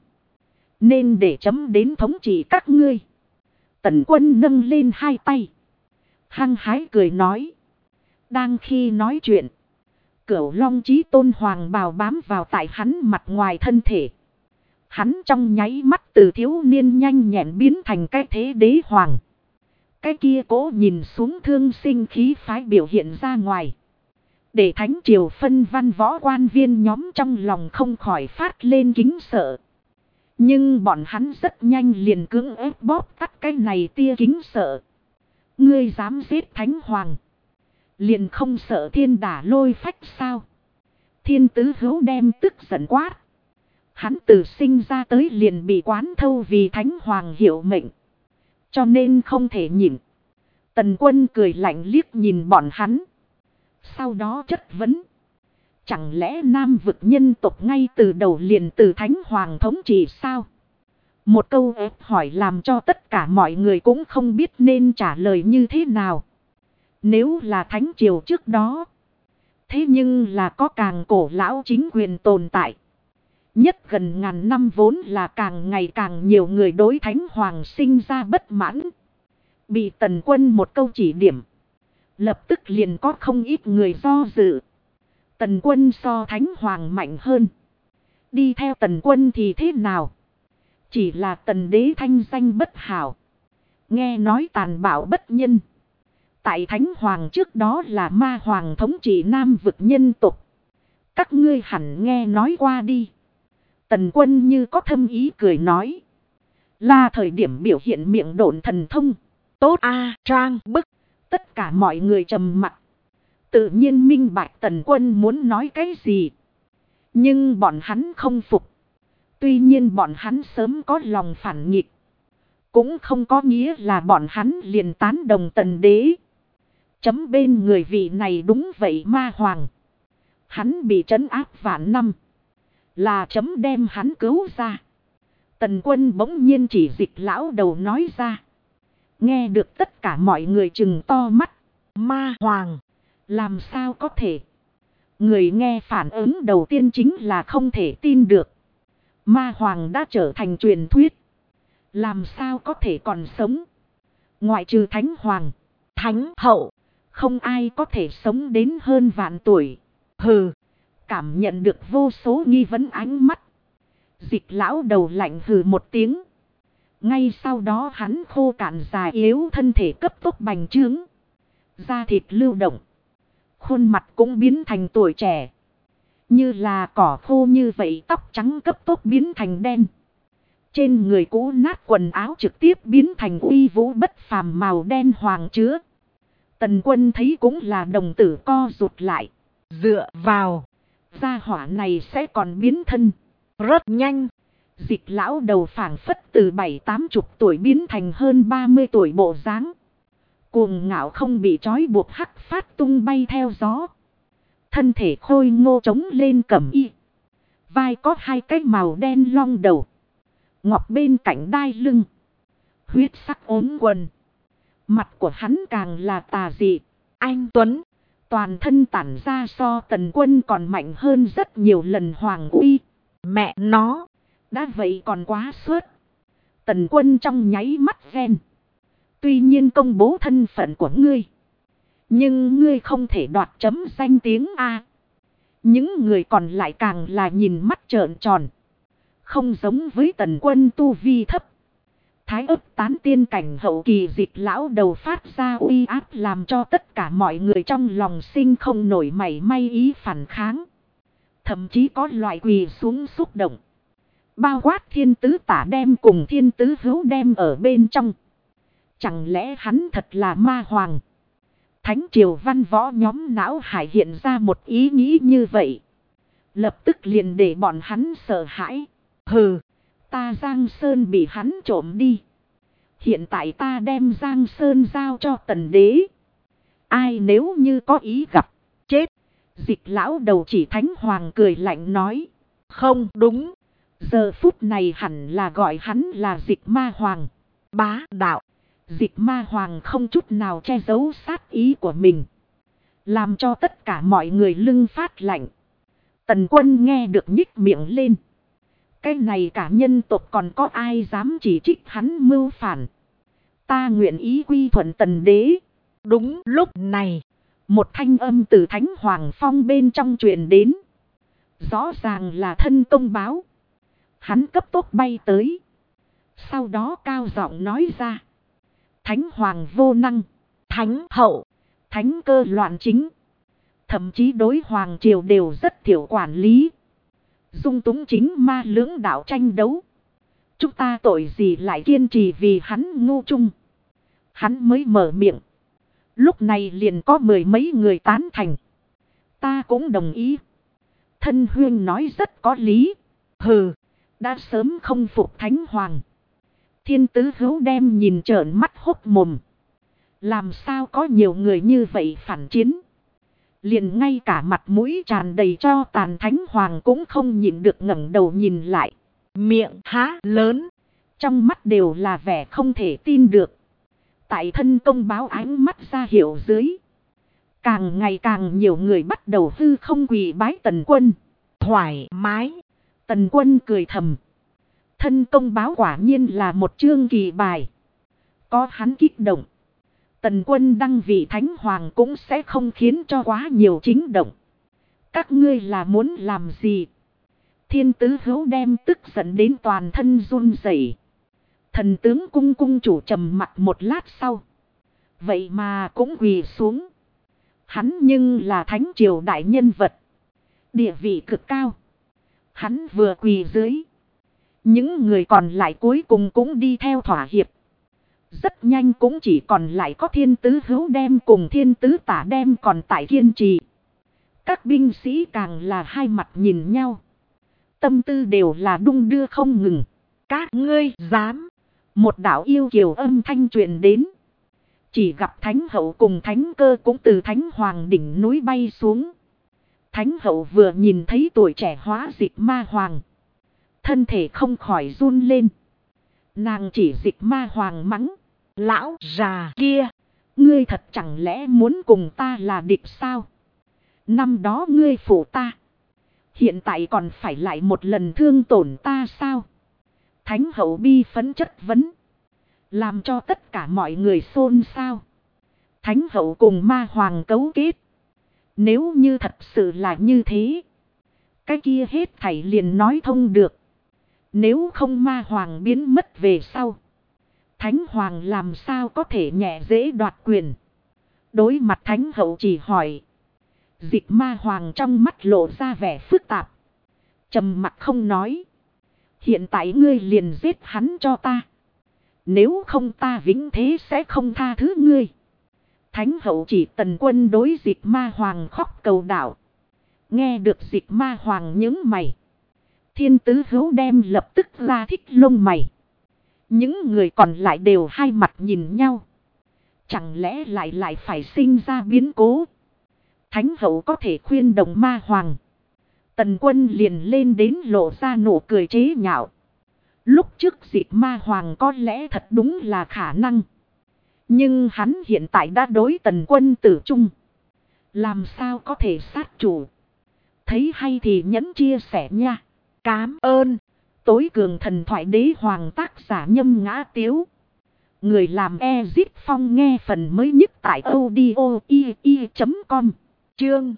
Nên để chấm đến thống trị các ngươi. Tần Quân nâng lên hai tay. Hăng hái cười nói. Đang khi nói chuyện. Cửu Long Chí Tôn Hoàng bào bám vào tại hắn mặt ngoài thân thể. Hắn trong nháy mắt từ thiếu niên nhanh nhẹn biến thành cái thế đế hoàng. Cái kia cố nhìn xuống thương sinh khí phái biểu hiện ra ngoài. Để thánh triều phân văn võ quan viên nhóm trong lòng không khỏi phát lên kính sợ. Nhưng bọn hắn rất nhanh liền cưỡng ép bóp tắt cái này tia kính sợ. Ngươi dám giết thánh hoàng. Liền không sợ thiên đả lôi phách sao? Thiên Tứ Hữu đem tức giận quát. Hắn từ sinh ra tới liền bị quán thâu vì thánh hoàng hiệu mệnh. Cho nên không thể nhịn. Tần Quân cười lạnh liếc nhìn bọn hắn. Sau đó chất vấn. Chẳng lẽ Nam vực nhân tộc ngay từ đầu liền từ thánh hoàng thống trị sao? Một câu ép hỏi làm cho tất cả mọi người cũng không biết nên trả lời như thế nào. Nếu là thánh triều trước đó. Thế nhưng là có càng cổ lão chính quyền tồn tại. Nhất gần ngàn năm vốn là càng ngày càng nhiều người đối thánh hoàng sinh ra bất mãn. Bị Tần Quân một câu chỉ điểm. Lập tức liền có không ít người do dự. Tần Quân so thánh hoàng mạnh hơn. Đi theo Tần Quân thì thế nào? Chỉ là tần đế thanh danh bất hảo. Nghe nói tàn bạo bất nhân. Tại thánh hoàng trước đó là ma hoàng thống trị Nam vực nhân tộc. Các ngươi hẳn nghe nói qua đi. Tần Quân như có thâm ý cười nói. Là thời điểm biểu hiện miệng độn thần thông. Tốt a trang bức. Tất cả mọi người trầm mặc. Tự nhiên minh bạch Tần Quân muốn nói cái gì. Nhưng bọn hắn không phục. Tuy nhiên bọn hắn sớm có lòng phản nghịch. Cũng không có nghĩa là bọn hắn liền tán đồng tần đế. Chấm bên người vị này đúng vậy ma hoàng. Hắn bị trấn áp vạn năm. Là chấm đem hắn cứu ra. Tần Quân bỗng nhiên chỉ Dịch lão đầu nói ra. Nghe được tất cả mọi người trừng to mắt. Ma hoàng. Làm sao có thể? Người nghe phản ứng đầu tiên chính là không thể tin được. Ma hoàng đã trở thành truyền thuyết. Làm sao có thể còn sống? Ngoại trừ thánh hoàng, thánh hậu, không ai có thể sống đến hơn vạn tuổi. Hừ, cảm nhận được vô số nghi vấn ánh mắt. Dịch lão đầu lạnh hừ một tiếng. Ngay sau đó hắn khô cạn già yếu thân thể cấp tốc bành trướng. Da thịt lưu động. Khuôn mặt cũng biến thành tuổi trẻ. Như là cỏ khô như vậy, tóc trắng cấp tốc biến thành đen. Trên người cũ nát quần áo trực tiếp biến thành uy vũ bất phàm màu đen hoàng chứa. Tần Quân thấy cũng là đồng tử co rụt lại. Dựa vào, gia hỏa này sẽ còn biến thân rất nhanh. Dịch lão đầu phảng phất từ 7-80 tuổi biến thành hơn 30 tuổi bộ dáng. Cuồng ngạo không bị trói buộc hắc phát tung bay theo gió. Thân thể khôi ngô trống lên cẩm y. Vai có 2 cái màu đen long đầu. Ngọc bên cạnh đai lưng. Huyết sắc ốm quần. Mặt của hắn càng là tà dị. Anh Tuấn. Toàn thân tản ra so Tần Quân còn mạnh hơn rất nhiều lần hoàng uy. Mẹ nó. Đã vậy còn quá suốt. Tần Quân trong nháy mắt ghen. Tuy nhiên công bố thân phận của ngươi. Nhưng ngươi không thể đoạt chấm danh tiếng A. Những người còn lại càng là nhìn mắt trợn tròn. Không giống với Tần Quân tu vi thấp. Thái ấp tán tiên cảnh hậu kỳ dịch lão đầu phát ra uy áp làm cho tất cả mọi người trong lòng sinh không nổi mảy may ý phản kháng. Thậm chí có loại quỳ xuống xúc động. Bao quát thiên tứ tả đem cùng thiên tứ hữu đem ở bên trong. Chẳng lẽ hắn thật là ma hoàng? Thánh triều văn võ nhóm não hải hiện ra một ý nghĩ như vậy. Lập tức liền để bọn hắn sợ hãi. Hừ, ta Giang Sơn bị hắn trộm đi. Hiện tại ta đem Giang Sơn giao cho tần đế. Ai nếu như có ý gặp, chết. Dịch lão đầu chỉ thánh hoàng cười lạnh nói. Không đúng. Giờ phút này hẳn là gọi hắn là dịch ma hoàng. Bá đạo. Dịch ma hoàng không chút nào che giấu sát ý của mình. Làm cho tất cả mọi người lưng phát lạnh. Tần Quân nghe được nhích miệng lên. Cái này cả nhân tộc còn có ai dám chỉ trích hắn mưu phản. Ta nguyện ý quy thuận tần đế. Đúng lúc này. Một thanh âm từ thánh hoàng phong bên trong truyền đến. Rõ ràng là thân công báo. Hắn cấp tốc bay tới. Sau đó cao giọng nói ra. Thánh hoàng vô năng. Thánh hậu. Thánh cơ loạn chính. Thậm chí đối hoàng triều đều rất thiểu quản lý. Dung túng chính ma lưỡng đạo tranh đấu. Chúng ta tội gì lại kiên trì vì hắn ngu trung. Hắn mới mở miệng. Lúc này liền có 10 mấy người tán thành. Ta cũng đồng ý. Thân huyên nói rất có lý. Hừ, đã sớm không phục thánh hoàng. Thiên tứ hữu đem nhìn trợn mắt hốc mồm. Làm sao có nhiều người như vậy phản chiến. Liền ngay cả mặt mũi tràn đầy cho tàn thánh hoàng cũng không nhịn được ngẩng đầu nhìn lại. Miệng há lớn. Trong mắt đều là vẻ không thể tin được. Tại thân công báo ánh mắt ra hiệu dưới. Càng ngày càng nhiều người bắt đầu hư không quỳ bái Tần Quân. Thoải mái. Tần Quân cười thầm. Thân công báo quả nhiên là một chương kỳ bài. Có hắn kích động. Tần Quân đăng vị thánh hoàng cũng sẽ không khiến cho quá nhiều chính động. Các ngươi là muốn làm gì? Thiên tứ hữu đem tức giận đến toàn thân run rẩy. Thần tướng cung cung chủ trầm mặt một lát sau. Vậy mà cũng quỳ xuống. Hắn nhưng là thánh triều đại nhân vật. Địa vị cực cao. Hắn vừa quỳ dưới. Những người còn lại cuối cùng cũng đi theo thỏa hiệp. Rất nhanh cũng chỉ còn lại có thiên tứ hữu đem cùng thiên tứ tả đem còn tại kiên trì. Các binh sĩ càng là hai mặt nhìn nhau. Tâm tư đều là đung đưa không ngừng. Các ngươi dám. Một đạo yêu kiều âm thanh truyền đến. Chỉ gặp thánh hậu cùng thánh cơ cũng từ thánh hoàng đỉnh núi bay xuống. Thánh hậu vừa nhìn thấy tuổi trẻ hóa dịch ma hoàng. Thân thể không khỏi run lên. Nàng chỉ dịch ma hoàng mắng. Lão già kia. Ngươi thật chẳng lẽ muốn cùng ta là địch sao? Năm đó ngươi phụ ta. Hiện tại còn phải lại một lần thương tổn ta sao? Thánh hậu bi phấn chất vấn. Làm cho tất cả mọi người xôn xao. Thánh hậu cùng ma hoàng cấu kết. Nếu như thật sự là như thế. Cái kia hết thảy liền nói thông được. Nếu không ma hoàng biến mất về sau. Thánh hoàng làm sao có thể nhẹ dễ đoạt quyền. Đối mặt thánh hậu chỉ hỏi. Dịch ma hoàng trong mắt lộ ra vẻ phức tạp. Trầm mặc không nói. Hiện tại ngươi liền giết hắn cho ta. Nếu không ta vĩnh thế sẽ không tha thứ ngươi. Thánh hậu chỉ Tần Quân đối dịch ma hoàng khóc cầu đạo. Nghe được dịch ma hoàng những mày. Thiên tứ hữu đem lập tức ra thích lông mày. Những người còn lại đều hai mặt nhìn nhau. Chẳng lẽ lại phải sinh ra biến cố. Thánh hậu có thể khuyên đồng ma hoàng. Tần Quân liền lên đến lộ ra nụ cười chế nhạo. Lúc trước dịch ma hoàng có lẽ thật đúng là khả năng. Nhưng hắn hiện tại đã đối Tần Quân tử trung. Làm sao có thể sát chủ. Thấy hay thì nhẫn chia sẻ nha. Cám ơn. Tối cường thần thoại đế hoàng tác giả Nhâm Ngã Tiếu. Người làm Ezit Phong nghe phần mới nhất tại audio.com. Chương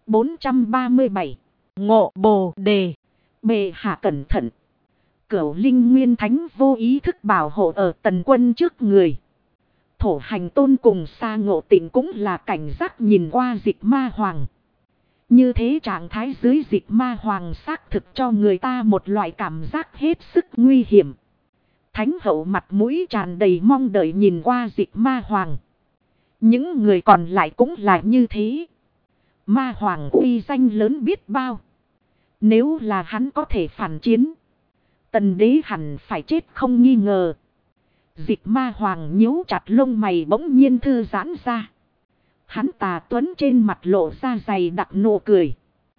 437. Ngộ Bồ Đề. Bệ hạ cẩn thận. Cửu Linh Nguyên Thánh vô ý thức bảo hộ ở Tần Quân trước người. Thổ Hành Tôn cùng Sa Ngộ Tịnh cũng là cảnh giác nhìn qua dịch ma hoàng. Như thế trạng thái dưới dịch ma hoàng xác thực cho người ta một loại cảm giác hết sức nguy hiểm. Thánh hậu mặt mũi tràn đầy mong đợi nhìn qua dịch ma hoàng. Những người còn lại cũng là như thế. Ma hoàng uy danh lớn biết bao. Nếu là hắn có thể phản chiến, Tần đế hẳn phải chết không nghi ngờ. Dịch ma hoàng nhíu chặt lông mày bỗng nhiên thư giãn ra. Hắn tà tuấn trên mặt lộ ra dày đặc nụ cười.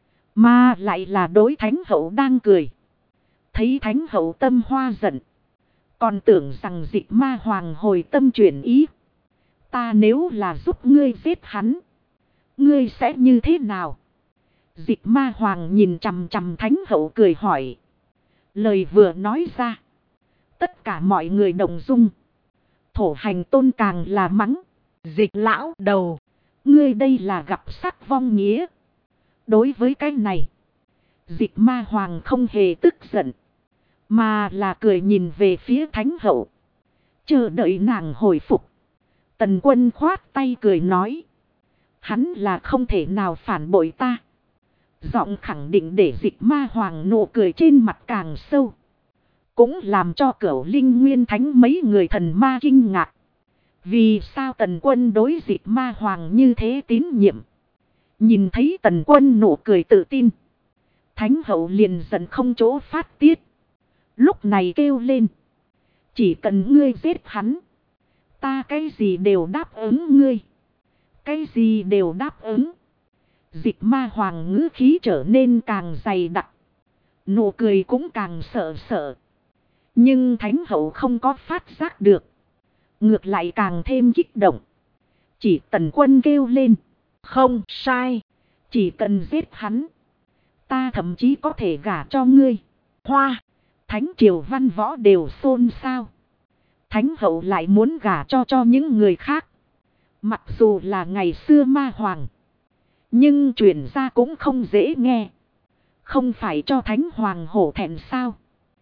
Mà lại là đối thánh hậu đang cười. Thấy thánh hậu tâm hoa giận. Còn tưởng rằng dịch ma hoàng hồi tâm chuyển ý. Ta nếu là giúp ngươi giết hắn, ngươi sẽ như thế nào? Dịch ma hoàng nhìn chằm chằm thánh hậu cười hỏi. Lời vừa nói ra, tất cả mọi người đồng dung. Thổ Hành Tôn càng là mắng. Dịch lão đầu, ngươi đây là gặp sắc vong nghĩa. Đối với cái này, dịch ma hoàng không hề tức giận, mà là cười nhìn về phía thánh hậu. Chờ đợi nàng hồi phục. Tần Quân khoát tay cười nói. Hắn là không thể nào phản bội ta. Giọng khẳng định để dịch ma hoàng nụ cười trên mặt càng sâu. Cũng làm cho Cửu Linh Nguyên Thánh mấy người thần ma kinh ngạc. Vì sao Tần Quân đối dịch ma hoàng như thế tín nhiệm? Nhìn thấy Tần Quân nụ cười tự tin, thánh hậu liền giận không chỗ phát tiết. Lúc này kêu lên. Chỉ cần ngươi giết hắn, ta cái gì đều đáp ứng ngươi. Cái gì đều đáp ứng. Dịch ma hoàng ngữ khí trở nên càng dày đặc. Nụ cười cũng càng sợ sợ. Nhưng thánh hậu không có phát giác được. Ngược lại càng thêm kích động. Chỉ Tần Quân kêu lên. Không sai. Chỉ cần giết hắn, ta thậm chí có thể gả cho ngươi. Hoa. Thánh triều văn võ đều xôn xao. Thánh hậu lại muốn gả cho những người khác. Mặc dù là ngày xưa ma hoàng, nhưng truyền ra cũng không dễ nghe. Không phải cho thánh hoàng hổ thẹn sao?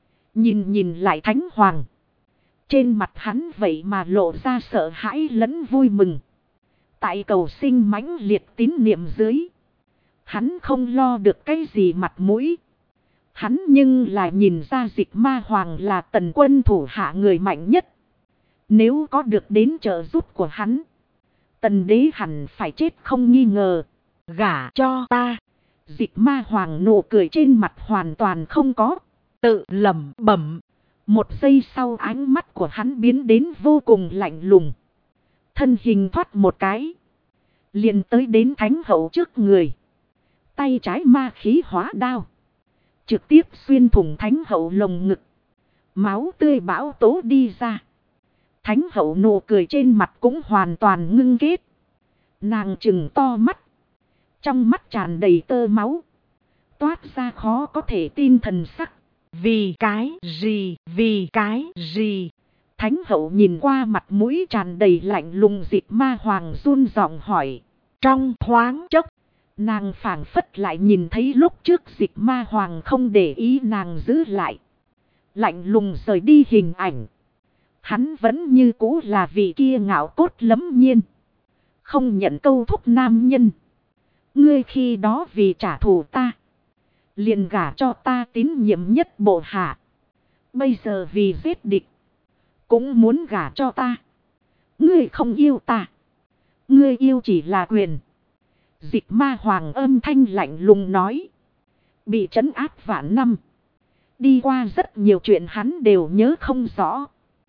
Nhìn lại thánh hoàng, trên mặt hắn vậy mà lộ ra sợ hãi lẫn vui mừng. Tại cầu sinh mãnh liệt tín niệm dưới, hắn không lo được cái gì mặt mũi. Hắn nhưng là nhìn ra dịch ma hoàng là Tần Quân thủ hạ người mạnh nhất. Nếu có được đến trợ giúp của hắn, Tần đế hẳn phải chết không nghi ngờ. Gả cho ta. Dịch ma hoàng nụ cười trên mặt hoàn toàn không có. Tự lẩm bẩm. Một giây sau ánh mắt của hắn biến đến vô cùng lạnh lùng. Thân hình thoát một cái, liền tới đến thánh hậu trước người. Tay trái ma khí hóa đao, trực tiếp xuyên thủng thánh hậu lồng ngực. Máu tươi bão tố đi ra. Thánh hậu nụ cười trên mặt cũng hoàn toàn ngưng kết. Nàng trừng to mắt, trong mắt tràn đầy tơ máu, toát ra khó có thể tin thần sắc. Vì cái gì? Vì cái gì? Thánh hậu nhìn qua mặt mũi tràn đầy lạnh lùng dịch ma hoàng run giọng hỏi. Trong thoáng chốc, nàng phảng phất lại nhìn thấy lúc trước dịch ma hoàng không để ý nàng giữ lại, lạnh lùng rời đi hình ảnh. Hắn vẫn như cũ là vị kia ngạo cốt lẫm nhiên, không nhận câu thúc nam nhân. Ngươi khi đó vì trả thù ta, liền gả cho ta tín nhiệm nhất bộ hạ. Bây giờ vì giết địch, cũng muốn gả cho ta. Ngươi không yêu ta, ngươi yêu chỉ là quyền. Dịch Ma Hoàng âm thanh lạnh lùng nói. Bị trấn áp vạn năm, đi qua rất nhiều chuyện hắn đều nhớ không rõ.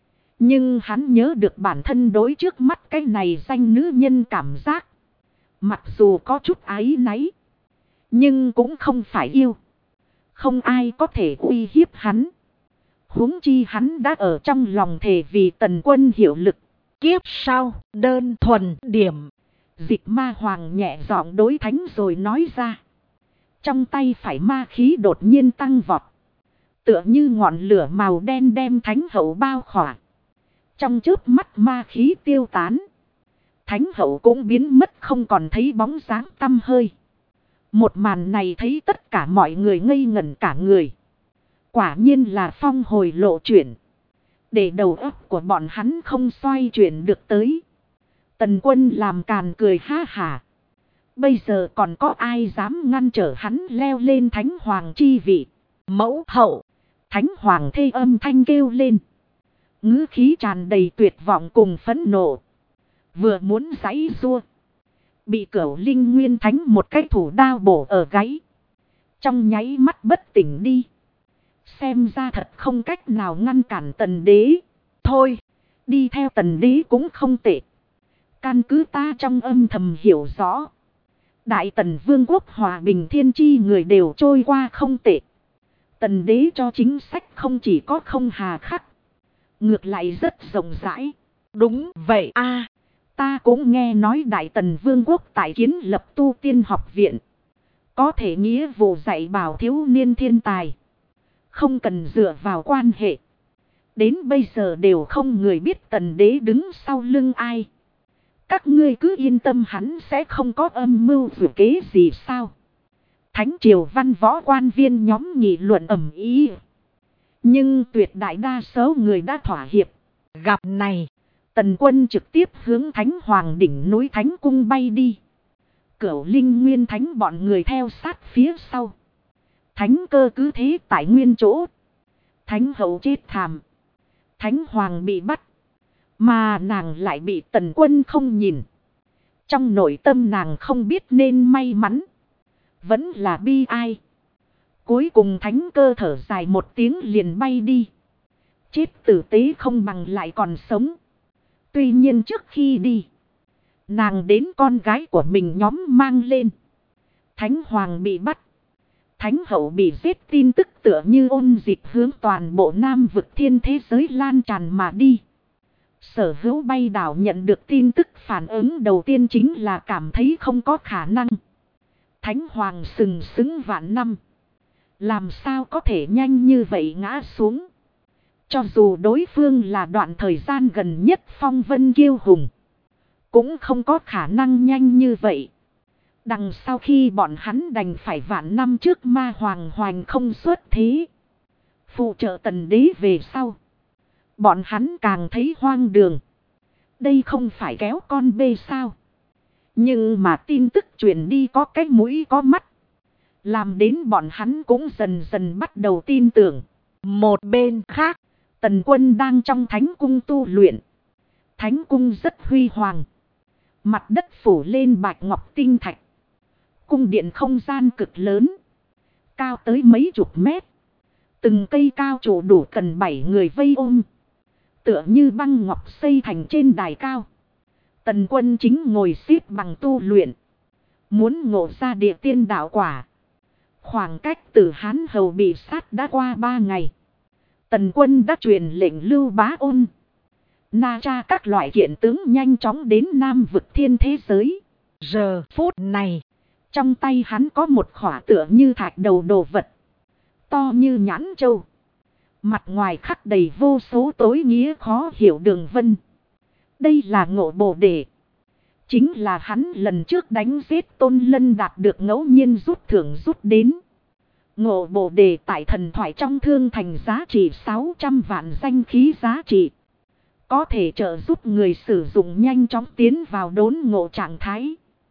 Nhưng hắn nhớ được bản thân đối trước mắt cái này danh nữ nhân cảm giác. Mặc dù có chút áy náy, nhưng cũng không phải yêu. Không ai có thể uy hiếp hắn. Huống chi hắn đã ở trong lòng thề vì Tần Quân hiệu lực. Kiếp sau, đơn thuần điểm. Dịch Ma Hoàng nhẹ giọng đối thánh rồi nói ra. Trong tay phải ma khí đột nhiên tăng vọt. Tựa như ngọn lửa màu đen đem thánh hậu bao khỏa. Trong chớp mắt ma khí tiêu tán. Thánh hậu cũng biến mất không còn thấy bóng dáng tăm hơi. Một màn này thấy tất cả mọi người ngây ngẩn cả người. Quả nhiên là phong hồi lộ chuyển. Để đầu óc của bọn hắn không xoay chuyển được tới. Tần Quân làm càn cười ha hả. Bây giờ còn có ai dám ngăn trở hắn leo lên thánh hoàng chi vị. Mẫu hậu. Thánh hoàng thê âm thanh kêu lên. Ngữ khí tràn đầy tuyệt vọng cùng phẫn nộ. Vừa muốn giãy giụa, bị Cửu Linh Nguyên Thánh một cái thủ đao bổ ở gáy. Trong nháy mắt bất tỉnh đi. Xem ra thật không cách nào ngăn cản Tần đế. Thôi, đi theo Tần đế cũng không tệ. Căn cứ ta trong âm thầm hiểu rõ. Đại Tần Vương quốc hòa bình thiên chi người đều trôi qua không tệ. Tần đế cho chính sách không chỉ có không hà khắc, ngược lại rất rộng rãi. Đúng vậy a, ta cũng nghe nói Đại Tần Vương quốc tại kiến lập tu tiên học viện. Có thể nghĩa vụ dạy bảo thiếu niên thiên tài. Không cần dựa vào quan hệ. Đến bây giờ đều không người biết Tần đế đứng sau lưng ai. Các ngươi cứ yên tâm, hắn sẽ không có âm mưu dự kế gì sao. Thánh triều văn võ quan viên nhóm nghị luận ầm ĩ. Nhưng tuyệt đại đa số người đã thỏa hiệp. Gặp này, Tần Quân trực tiếp hướng Thánh Hoàng đỉnh núi Thánh Cung bay đi. Cửu Linh Nguyên Thánh bọn người theo sát phía sau. Thánh cơ cứ thế tại nguyên chỗ. Thánh hậu chết thảm. Thánh Hoàng bị bắt. Mà nàng lại bị Tần Quân không nhìn. Trong nội tâm nàng không biết nên may mắn, vẫn là bi ai. Cuối cùng thánh cơ thở dài một tiếng liền bay đi. Chết tử tế không bằng lại còn sống. Tuy nhiên trước khi đi, nàng đến con gái của mình nhóm mang lên. Thánh Hoàng bị bắt, Thánh hậu bị giết, tin tức tựa như ôn dịch hướng toàn bộ Nam vực thiên thế giới lan tràn mà đi. Sở Hữu bay đảo nhận được tin tức phản ứng đầu tiên chính là cảm thấy không có khả năng. Thánh Hoàng sừng sững vạn năm, làm sao có thể nhanh như vậy ngã xuống. Cho dù đối phương là đoạn thời gian gần nhất phong vân kiêu hùng, cũng không có khả năng nhanh như vậy. Đằng sau khi bọn hắn đành phải vạn năm trước ma hoàng hoành không xuất thế, phụ trợ Tần đế về sau, bọn hắn càng thấy hoang đường. Đây không phải kéo con bê sao? Nhưng mà tin tức truyền đi có cái mũi có mắt, làm đến bọn hắn cũng dần dần bắt đầu tin tưởng. Một bên khác, Tần Quân đang trong thánh cung tu luyện. Thánh cung rất huy hoàng. Mặt đất phủ lên bạch ngọc tinh thạch. Cung điện không gian cực lớn, cao tới mấy chục mét. Từng cây cao trụ đủ cần 7 người vây ôm. Tựa như băng ngọc xây thành trên đài cao. Tần Quân chính ngồi xếp bằng tu luyện, muốn ngộ ra địa tiên đạo quả. Khoảng cách từ Hán Hầu bị sát đã qua 3 ngày. Tần Quân đã truyền lệnh Lưu Bá Ôn, Na Tra các loại kiện tướng nhanh chóng đến Nam vực thiên thế giới. Giờ phút này, trong tay hắn có một khỏa tựa như thạch đầu đồ vật, to như nhãn châu. Mặt ngoài khắc đầy vô số tối nghĩa khó hiểu đường vân. Đây là Ngộ Bồ Đề. Chính là hắn lần trước đánh giết Tôn Lân đạt được ngẫu nhiên rút thưởng rút đến. Ngộ Bồ Đề tại thần thoại trong thương thành giá trị 600 vạn danh khí giá trị. Có thể trợ giúp người sử dụng nhanh chóng tiến vào đốn ngộ trạng thái.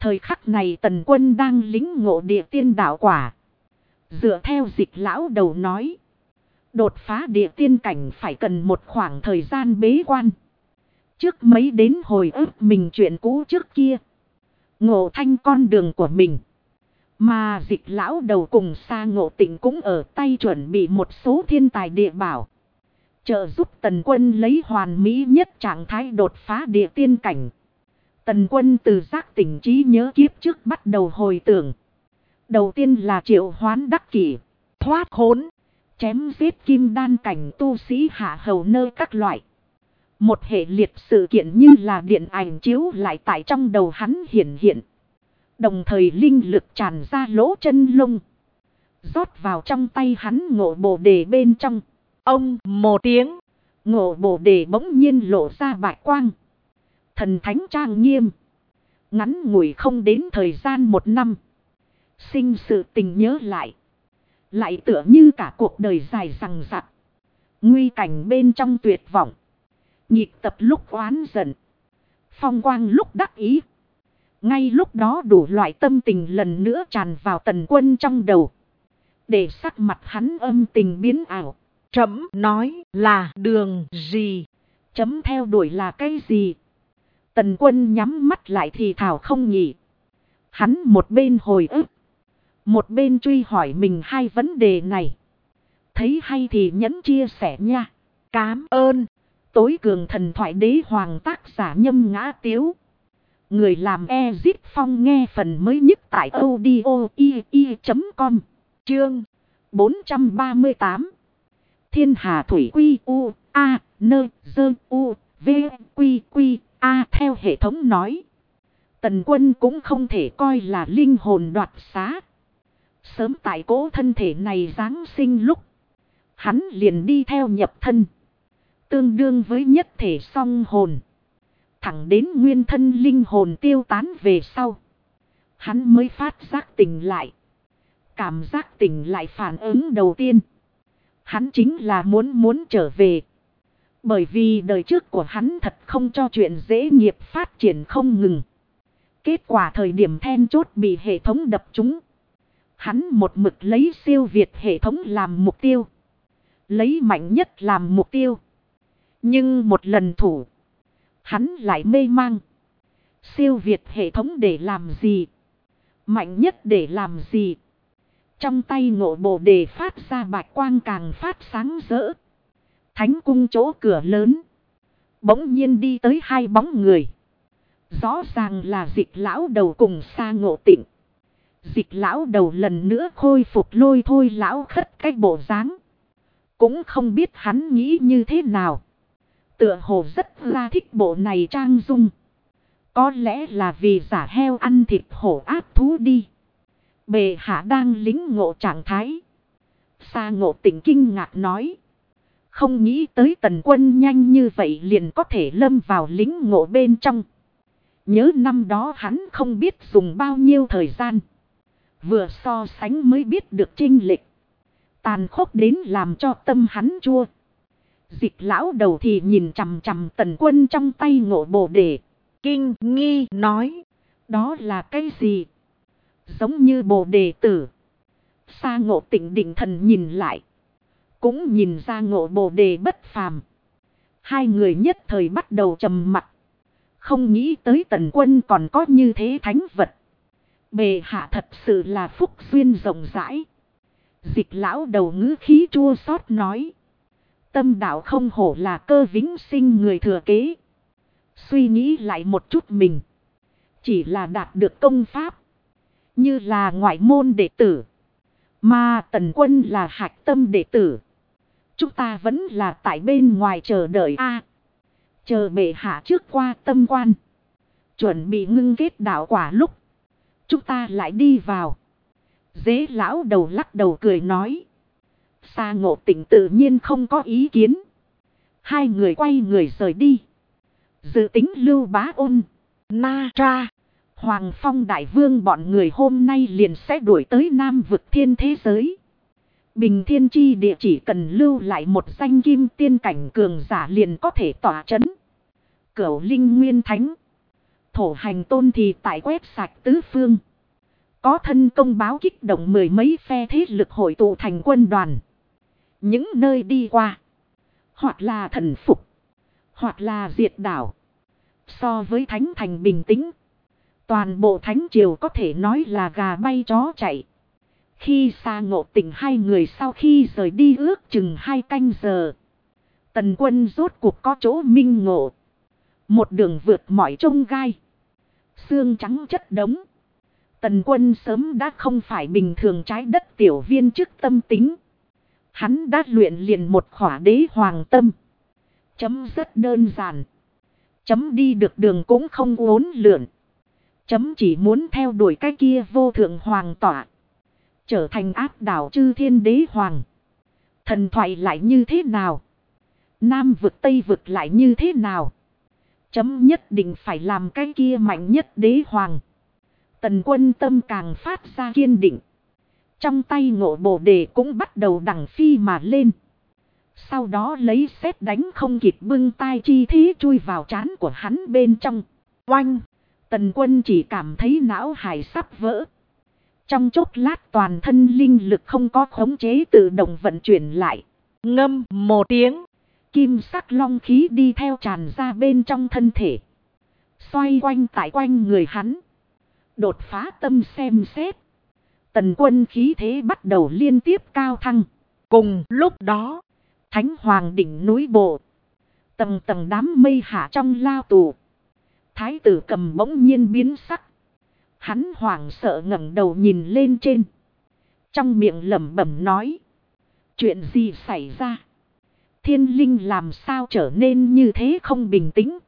Thời khắc này Tần Quân đang lĩnh ngộ địa tiên đạo quả. Dựa theo Dịch lão đầu nói, đột phá địa tiên cảnh phải cần một khoảng thời gian bế quan. Trước mấy đến hồi ức mình chuyện cũ trước kia, ngộ thanh con đường của mình. Mà Dịch lão đầu cùng Sa Ngộ Tịnh cũng ở tay chuẩn bị một số thiên tài địa bảo, trợ giúp Tần Quân lấy hoàn mỹ nhất trạng thái đột phá địa tiên cảnh. Tần Quân từ giác tỉnh trí nhớ kiếp trước bắt đầu hồi tưởng. Đầu tiên là triệu hoán đắc kỷ, thoát khốn, chém giết kim đan cảnh tu sĩ hạ hầu nơi các loại. Một hệ liệt sự kiện như là điện ảnh chiếu lại tại trong đầu hắn hiển hiện. Đồng thời linh lực tràn ra lỗ chân lông, rót vào trong tay hắn ngộ bồ đề bên trong. Ông một tiếng, ngộ bồ đề bỗng nhiên lộ ra bạch quang. Thần thánh trang nghiêm. Ngắn ngủi không đến thời gian 1 năm. Sinh sự tình nhớ lại. Lại tựa như cả cuộc đời dài dằng dặc. Nguy cảnh bên trong tuyệt vọng. Nhịp tập lúc oán giận. Phong quang lúc đắc ý. Ngay lúc đó đủ loại tâm tình lần nữa tràn vào Tần Quân trong đầu. Để sắc mặt hắn âm tình biến ảo. Chấm nói là đường gì? Chấm theo đuổi là cái gì? Tần Quân nhắm mắt lại thì thảo không nhỉ. Hắn một bên hồi ức, một bên truy hỏi mình hai vấn đề này. Thấy hay thì nhẫn chia sẻ nha. Cám ơn. Tối cường thần thoại đế hoàng tác giả Nhâm Ngã Tiếu. Người làm Ezip Phong nghe phần mới nhất tại audio.com. Chương 438. Thiên Hà Thủy Quy U A Nơ Dơ U V Quy Quy A. Theo hệ thống nói, Tần Quân cũng không thể coi là linh hồn đoạt xá. Sớm tại cỗ thân thể này giáng sinh lúc, hắn liền đi theo nhập thân, tương đương với nhất thể song hồn. Thẳng đến nguyên thân linh hồn tiêu tán về sau, hắn mới phát giác tỉnh lại. Cảm giác tỉnh lại phản ứng đầu tiên, hắn chính là muốn trở về. Bởi vì đời trước của hắn thật không cho chuyện dễ nghiệp phát triển không ngừng. Kết quả thời điểm then chốt bị hệ thống đập trúng. Hắn một mực lấy siêu việt hệ thống làm mục tiêu. Lấy mạnh nhất làm mục tiêu. Nhưng một lần thủ, hắn lại mê mang. Siêu việt hệ thống để làm gì? Mạnh nhất để làm gì? Trong tay ngộ bồ đề phát ra bạch quang càng phát sáng rỡ. Thánh cung chỗ cửa lớn, bỗng nhiên đi tới hai bóng người. Rõ ràng là Dịch lão đầu cùng Sa Ngộ Tịnh. Dịch lão đầu lần nữa khôi phục lôi thôi lão khất cái bộ dáng. Cũng không biết hắn nghĩ như thế nào. Tựa hồ rất là thích bộ này trang dung. Có lẽ là vì giả heo ăn thịt hổ ác thú đi. Bệ hạ đang lính ngộ trạng thái. Sa Ngộ Tịnh kinh ngạc nói. Không nghĩ tới Tần Quân nhanh như vậy liền có thể lâm vào lính ngộ bên trong. Nhớ năm đó hắn không biết dùng bao nhiêu thời gian. Vừa so sánh mới biết được chênh lệch. Tàn khốc đến làm cho tâm hắn chua. Dịch lão đầu thì nhìn chằm chằm Tần Quân trong tay ngộ bồ đề. Kinh nghi nói. Đó là cái gì? Giống như bồ đề tử. Sa Ngộ Tịnh định thần nhìn lại. Cũng nhìn ra ngộ bồ đề bất phàm. Hai người nhất thời bắt đầu trầm mặc. Không nghĩ tới Tần Quân còn có như thế thánh vật. Bệ hạ thật sự là phúc duyên rộng rãi. Dịch lão đầu ngữ khí chua xót nói. Tâm đạo không hổ là cơ vĩnh sinh người thừa kế. Suy nghĩ lại một chút mình. Chỉ là đạt được công pháp. Như là ngoại môn đệ tử. Mà Tần Quân là hạch tâm đệ tử. Chúng ta vẫn là tại bên ngoài chờ đợi a. Chờ bệ hạ trước qua tâm quan. Chuẩn bị ngưng kết đạo quả lúc. Chúng ta lại đi vào. Dế lão đầu lắc đầu cười nói. Sa Ngộ Tịnh tự nhiên không có ý kiến. Hai người quay người rời đi. Dự tính Lưu Bá Ôn, Na Tra, Hoàng Phong Đại Vương bọn người hôm nay liền sẽ đuổi tới Nam vực thiên thế giới. Bình Thiên Chi địa chỉ cần lưu lại một danh kim tiên cảnh cường giả liền có thể tỏa chấn. Cửu Linh Nguyên Thánh, Thổ hành tôn thì tại quét sạch tứ phương. Có thân công báo kích động mười mấy phe thế lực hội tụ thành quân đoàn. Những nơi đi qua, hoặc là thần phục, hoặc là diệt đảo. So với Thánh Thành bình tĩnh, toàn bộ Thánh Triều có thể nói là gà bay chó chạy. Khi Sa Ngộ Tịnh hai người sau khi rời đi ước chừng 2 canh giờ, Tần Quân rốt cuộc có chỗ minh ngộ. Một đường vượt mọi chông gai, xương trắng chất đống. Tần Quân sớm đã không phải bình thường trái đất tiểu viên chức tâm tính. Hắn đã luyện liền một khỏa đế hoàng tâm. Chấm rất đơn giản. Chấm đi được đường cũng không uốn lượn. Chấm chỉ muốn theo đuổi cái kia vô thượng hoàng tỏa. Trở thành áp đảo chư thiên đế hoàng. Thần thoại lại như thế nào? Nam vực Tây vực lại như thế nào? Chấm nhất định phải làm cái kia mạnh nhất đế hoàng. Tần Quân tâm càng phát ra kiên định. Trong tay Ngộ Bồ Đề cũng bắt đầu đằng phi mà lên. Sau đó lấy sét đánh không kịp bưng tai chi thế chui vào trán của hắn bên trong. Oanh! Tần Quân chỉ cảm thấy não hải sắp vỡ. Trong chốc lát toàn thân linh lực không có khống chế tự động vận chuyển lại. Ngâm một tiếng. Kim sắc long khí đi theo tràn ra bên trong thân thể. Xoay quanh tại quanh người hắn. Đột phá tâm xem xét. Tần Quân khí thế bắt đầu liên tiếp cao thăng. Cùng lúc đó, Thánh Hoàng đỉnh núi bộ. Tầng tầng đám mây hạ trong lao tù. Thái tử Cầm bỗng nhiên biến sắc. Hắn hoảng sợ ngẩng đầu nhìn lên trên. Trong miệng lẩm bẩm nói. Chuyện gì xảy ra? Thiên linh làm sao trở nên như thế không bình tĩnh?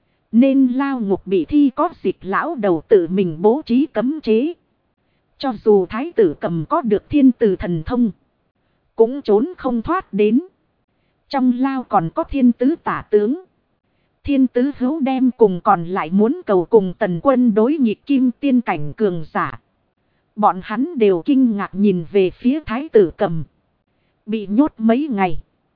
Nên lao ngục bị thi có dịch lão đầu tự mình bố trí cấm chế. Cho dù thái tử Cầm có được thiên tử thần thông, cũng trốn không thoát đến. Trong lao còn có thiên tứ tả tướng. Thiên tứ hữu đem cùng còn lại muốn cầu cùng Tần Quân đối nghịch kim tiên cảnh cường giả. Bọn hắn đều kinh ngạc nhìn về phía thái tử Cầm. Bị nhốt mấy ngày.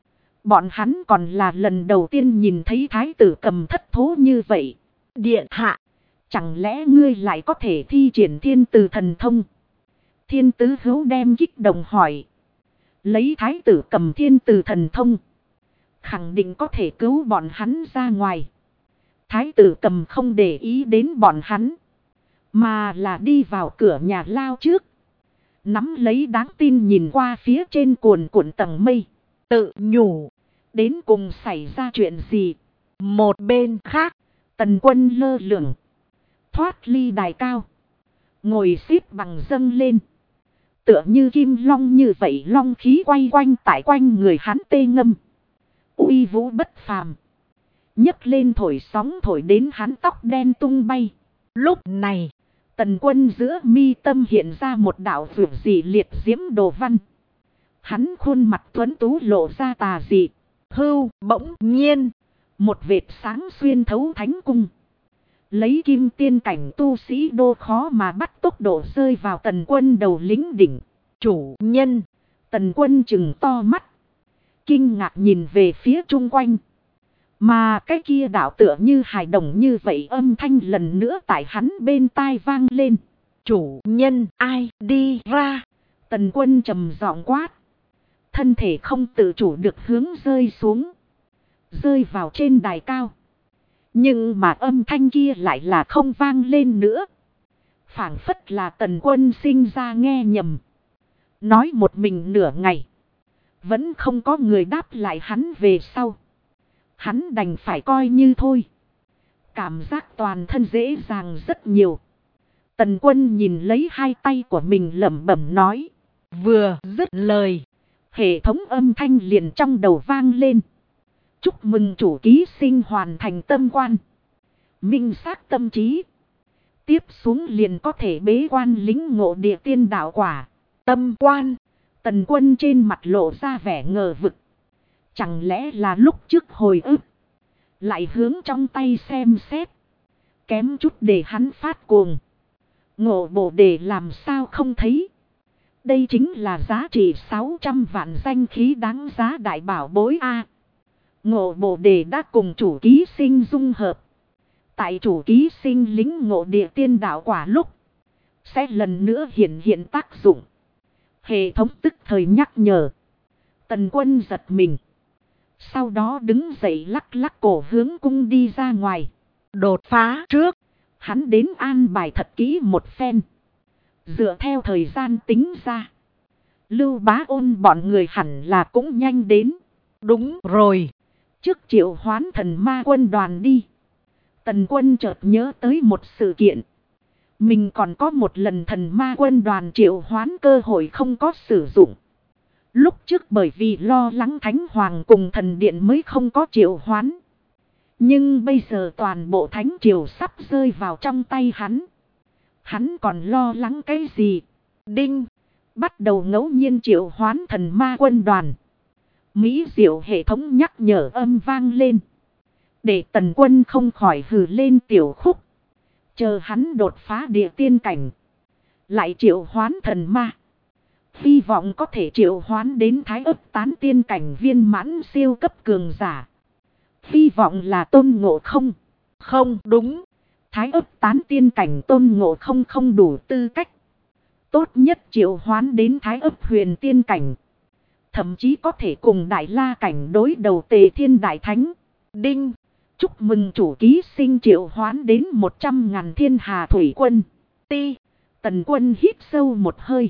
Bọn hắn còn là lần đầu tiên nhìn thấy thái tử Cầm thất thố như vậy. Điện hạ, chẳng lẽ ngươi lại có thể thi triển thiên tử thần thông? Thiên tứ hữu đem kích động hỏi. Lấy thái tử Cầm thiên tử thần thông, khẳng định có thể cứu bọn hắn ra ngoài. Thái tử Cầm không để ý đến bọn hắn, mà là đi vào cửa nhà lao trước. Nắm lấy đáng tin nhìn qua phía trên cuồn cuộn tầng mây. Tự nhủ, đến cùng xảy ra chuyện gì? Một bên khác, Tần Quân lơ lửng, thoát ly đài cao. Ngồi xếp bằng dâng lên. Tựa như kim long như vậy, long khí quay quanh tại quanh người hắn tê ngâm. Uy vũ bất phàm. Nhấc lên thổi sóng thổi đến hắn tóc đen tung bay. Lúc này, Tần Quân giữa mi tâm hiện ra một đạo vượt dị liệt diễm đồ văn. Hắn khuôn mặt tuấn tú lộ ra tà dị. Hưu bỗng nhiên, một vệt sáng xuyên thấu thánh cung. Lấy kim tiên cảnh tu sĩ đô khó mà bắt tốc độ rơi vào Tần Quân đầu lính đỉnh. Chủ nhân, Tần Quân trừng to mắt, kinh ngạc nhìn về phía chung quanh. Mà cái kia đạo tựa như hài đồng như vậy âm thanh lần nữa tại hắn bên tai vang lên. Chủ nhân, ai đi ra? Tần Quân trầm giọng quát. Thân thể không tự chủ được hướng rơi xuống. Rơi vào trên đài cao. Nhưng mà âm thanh kia lại là không vang lên nữa. Phảng phất là Tần Quân sinh ra nghe nhầm. Nói một mình nửa ngày, vẫn không có người đáp lại hắn về sau. Hắn đành phải coi như thôi. Cảm giác toàn thân dễ dàng rất nhiều. Tần Quân nhìn lấy hai tay của mình lẩm bẩm nói. Vừa dứt lời, hệ thống âm thanh liền trong đầu vang lên. Chúc mừng chủ ký sinh hoàn thành tâm quan. Minh xác tâm trí. Tiếp xuống liền có thể bế quan lính ngộ địa tiên đạo quả. Tâm quan. Tần Quân trên mặt lộ ra vẻ ngờ vực. Chẳng lẽ là lúc trước hồi ức. Lại hướng trong tay xem xét. Kém chút để hắn phát cuồng. Ngộ Bồ Đề làm sao không thấy. Đây chính là giá trị 600 vạn danh khí đáng giá đại bảo bối A. Ngộ Bồ Đề đã cùng chủ ký sinh dung hợp. Tại chủ ký sinh lính ngộ địa tiên đạo quả lúc. Sẽ lần nữa hiện tác dụng. Hệ thống tức thời nhắc nhở. Tần Quân giật mình. Sau đó đứng dậy lắc lắc cổ hướng cung đi ra ngoài. Đột phá trước. Hắn đến an bài thật kỹ một phen. Dựa theo thời gian tính ra. Lưu Bá Ôn bọn người hẳn là cũng nhanh đến. Đúng rồi. Trước triệu hoán thần ma quân đoàn đi. Tần Quân chợt nhớ tới một sự kiện. Mình còn có một lần thần ma quân đoàn triệu hoán cơ hội không có sử dụng. Lúc trước bởi vì lo lắng Thánh Hoàng cùng thần điện mới không có triệu hoán. Nhưng bây giờ toàn bộ Thánh Triều sắp rơi vào trong tay hắn. Hắn còn lo lắng cái gì? Đinh! Bắt đầu ngẫu nhiên triệu hoán thần ma quân đoàn. Mỹ diệu hệ thống nhắc nhở âm vang lên. Để Tần Quân không khỏi hừ lên tiểu khúc. Chờ hắn đột phá địa tiên cảnh. Lại triệu hoán thần ma. Hy vọng có thể triệu hoán đến Thái Ấp Tán tiên cảnh viên mãn siêu cấp cường giả. Hy vọng là Tôn Ngộ Không. Không đúng. Thái Ấp Tán tiên cảnh Tôn Ngộ Không không đủ tư cách. Tốt nhất triệu hoán đến Thái Ấp Huyền tiên cảnh. Thậm chí có thể cùng Đại La cảnh đối đầu Tề Thiên Đại Thánh. Đinh! Chúc mừng chủ ký sinh triệu hoán đến 100.000 thiên hà thủy quân. Ti! Tần Quân hít sâu một hơi.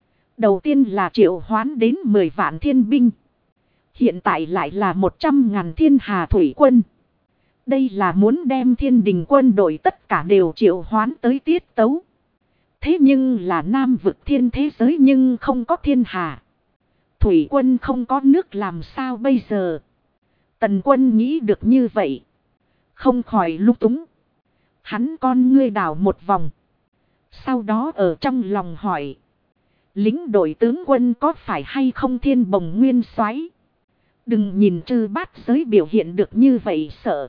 Đầu tiên là triệu hoán đến 10 vạn thiên binh. Hiện tại lại là 100.000 thiên hà thủy quân. Đây là muốn đem thiên đình quân đội tất cả đều triệu hoán tới tiết tấu. Thế nhưng là Nam vực thiên thế giới nhưng không có thiên hà. Thủy quân không có nước làm sao bây giờ? Tần Quân nghĩ được như vậy. Không khỏi lung túng. Hắn con ngươi đảo một vòng. Sau đó ở trong lòng hỏi. Lính đội tướng quân có phải hay không Thiên Bồng Nguyên Soái? Đừng nhìn Trư Bát Giới biểu hiện được như vậy sợ.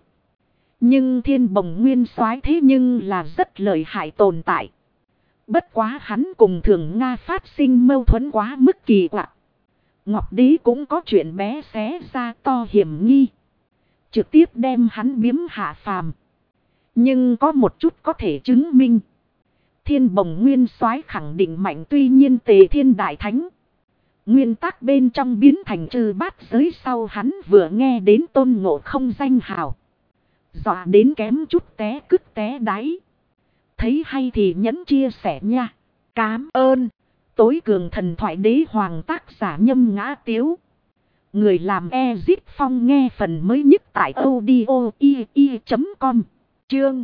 Nhưng Thiên Bồng Nguyên Soái thế nhưng là rất lợi hại tồn tại. Bất quá hắn cùng Thường Nga phát sinh mâu thuẫn quá mức kỳ quặc. Ngọc Đế cũng có chuyện bé xé ra to hiểm nghi. Trực tiếp đem hắn biếm hạ phàm. Nhưng có một chút có thể chứng minh. Thiên Bồng Nguyên Soái khẳng định mạnh, tuy nhiên Tề Thiên Đại Thánh. Nguyên tắc bên trong biến thành Trư Bát Giới sau hắn vừa nghe đến Tôn Ngộ Không danh hào. Dọa đến kém chút té cứt té đáy. Thấy hay thì nhẫn chia sẻ nha. Cám ơn. Tối cường thần thoại đế hoàng tác giả Nhâm Ngã Tiếu. Người làm Ezip Phong nghe phần mới nhất tại audio.com. Chương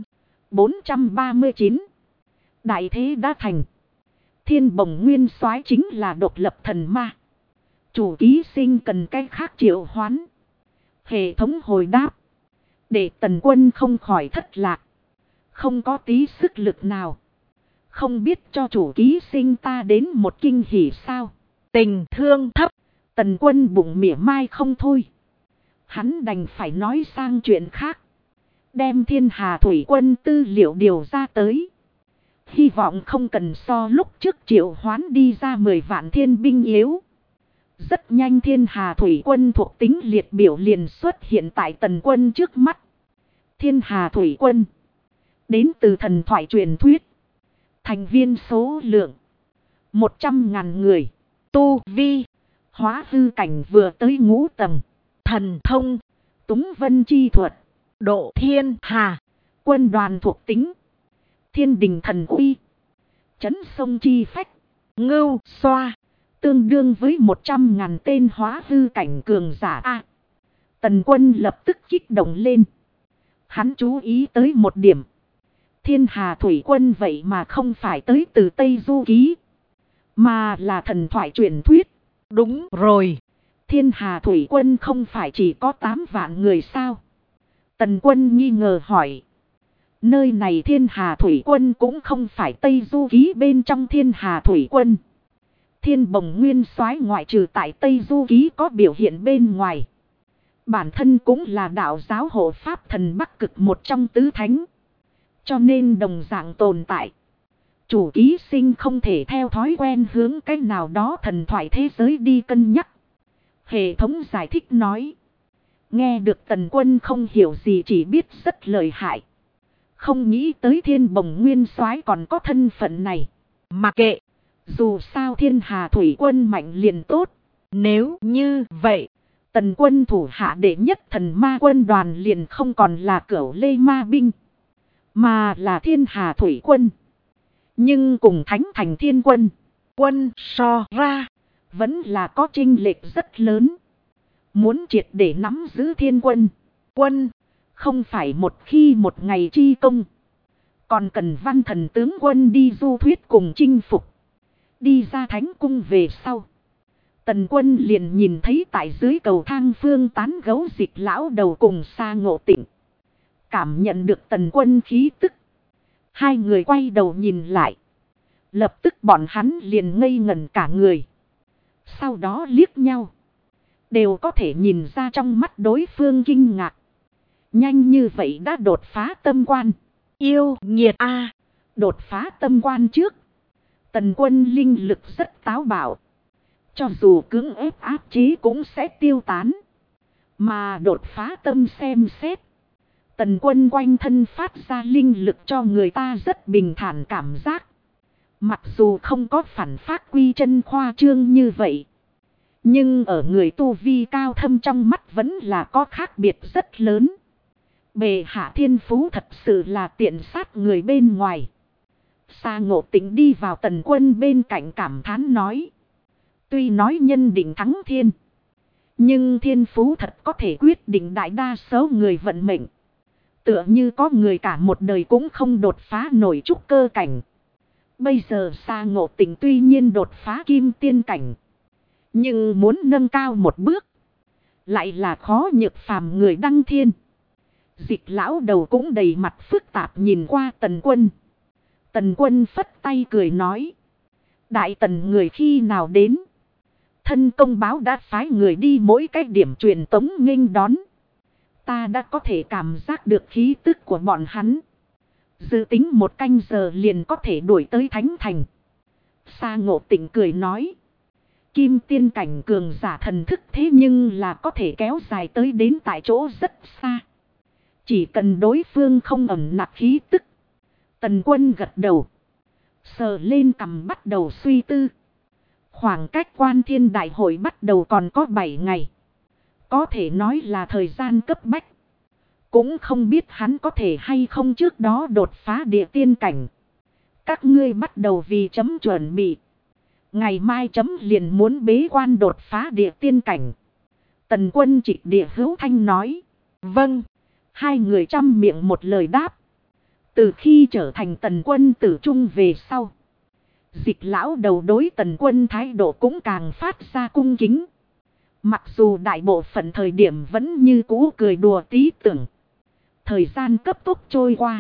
439. Đại thế đã thành. Thiên Bồng Nguyên Soái chính là độc lập thần ma. Chủ ký sinh cần cái khác triệu hoán. Hệ thống hồi đáp. Để Tần Quân không khỏi thất lạc. Không có tí sức lực nào. Không biết cho chủ ký sinh ta đến một kinh hỉ sao. Tình thương thấp. Tần Quân bụng mỉa mai không thôi. Hắn đành phải nói sang chuyện khác. Đem thiên hà thủy quân tư liệu điều ra tới. Hy vọng không cần so lúc trước triệu hoán đi ra 10 vạn thiên binh yếu. Rất nhanh thiên hà thủy quân thuộc tính liệt biểu liền xuất hiện tại Tần Quân trước mắt. Thiên hà thủy quân. Đến từ thần thoại truyền thuyết. Thành viên số lượng 100.000 người. Tu vi. Hóa hư cảnh vừa tới ngũ tầng. Thần thông. Túng vân chi thuật. Độ thiên hà. Quân đoàn thuộc tính. Thiên đình thần uy. Chấn sông chi phách. Ngưu xoa. Tương đương với 100.000 tên hóa hư cảnh cường giả A. Tần Quân lập tức kích động lên. Hắn chú ý tới một điểm. Thiên hà thủy quân vậy mà không phải tới từ Tây Du Ký. Mà là thần thoại truyền thuyết. Đúng rồi. Thiên hà thủy quân không phải chỉ có 8 vạn người sao? Tần Quân nghi ngờ hỏi. Nơi này thiên hà thủy quân cũng không phải Tây Du Ký bên trong thiên hà thủy quân. Thiên Bồng Nguyên Soái ngoại trừ tại Tây Du Ký có biểu hiện bên ngoài. Bản thân cũng là đạo giáo hộ pháp thần Bắc Cực một trong tứ thánh. Cho nên đồng dạng tồn tại. Chủ ký sinh không thể theo thói quen hướng cái nào đó thần thoại thế giới đi cân nhắc. Hệ thống giải thích nói. Nghe được Tần Quân không hiểu gì, chỉ biết rất lợi hại. Không nghĩ tới Thiên Bồng nguyên soái còn có thân phận này. Mặc kệ. Dù sao Thiên Hà thủy quân mạnh liền tốt. Nếu như vậy, Tần quân thủ hạ đệ nhất thần ma quân đoàn liền không còn là Cửu Lê ma binh, mà là Thiên Hà thủy quân. Nhưng cùng Thánh Thành Thiên quân so ra, vẫn là có chênh lệch rất lớn. Muốn triệt để nắm giữ Thiên quân, không phải một khi một ngày chi công. Còn cần văn thần tướng quân đi du thuyết cùng chinh phục. Đi ra thánh cung về sau, Tần quân liền nhìn thấy tại dưới cầu thang phương tán gấu Dịch lão đầu cùng Sa Ngộ Tịnh. Cảm nhận được Tần quân khí tức, hai người quay đầu nhìn lại. Lập tức bọn hắn liền ngây ngẩn cả người. Sau đó liếc nhau, đều có thể nhìn ra trong mắt đối phương kinh ngạc. Nhanh như vậy đã đột phá tâm quan. Yêu nghiệt a. Đột phá tâm quan trước, Tần quân linh lực rất táo bạo. Cho dù cưỡng ép áp chế cũng sẽ tiêu tán. Mà đột phá tâm xem xét, Tần quân quanh thân phát ra linh lực cho người ta rất bình thản cảm giác. Mặc dù không có phản phát quy chân khoa trương như vậy, nhưng ở người tu vi cao thâm trong mắt vẫn là có khác biệt rất lớn. Bệ hạ thiên phú thật sự là tiện sát người bên ngoài. Sa Ngộ Tịnh đi vào Tần quân bên cạnh cảm thán nói. Tuy nói nhân định thắng thiên, nhưng thiên phú thật có thể quyết định đại đa số người vận mệnh. Tựa như có người cả một đời cũng không đột phá nổi trúc cơ cảnh. Bây giờ Sa Ngộ Tịnh tuy nhiên đột phá kim tiên cảnh, nhưng muốn nâng cao một bước, lại là khó nhược phàm người đăng thiên. Dịch lão đầu cũng đầy mặt phức tạp nhìn qua Tần quân. Tần quân phất tay cười nói. Đại tần người khi nào đến? Thân công báo đã phái người đi mỗi cái điểm truyền tống nghênh đón. Ta đã có thể cảm giác được khí tức của bọn hắn. Dự tính một canh giờ liền có thể đuổi tới Thánh Thành. Sa Ngộ Tịnh cười nói. Kim tiên cảnh cường giả thần thức thế nhưng là có thể kéo dài tới đến tại chỗ rất xa. Chỉ cần đối phương không ẩn nặc khí tức. Tần quân gật đầu, sờ lên cằm bắt đầu suy tư. Khoảng cách Quan Thiên Đại hội bắt đầu còn có 7 ngày. Có thể nói là thời gian cấp bách. Cũng không biết hắn có thể hay không trước đó đột phá địa tiên cảnh. Các ngươi bắt đầu vì chấm chuẩn bị. Ngày mai chấm liền muốn bế quan đột phá địa tiên cảnh. Tần quân Trịch Địa Hữu Thanh nói. Vâng. Hai người chăm miệng một lời đáp. Từ khi trở thành Tần quân tử trung về sau, Dịch lão đầu đối Tần quân thái độ cũng càng phát ra cung kính. Mặc dù đại bộ phận thời điểm vẫn như cũ cười đùa tí tưởng. Thời gian cấp tốc trôi qua.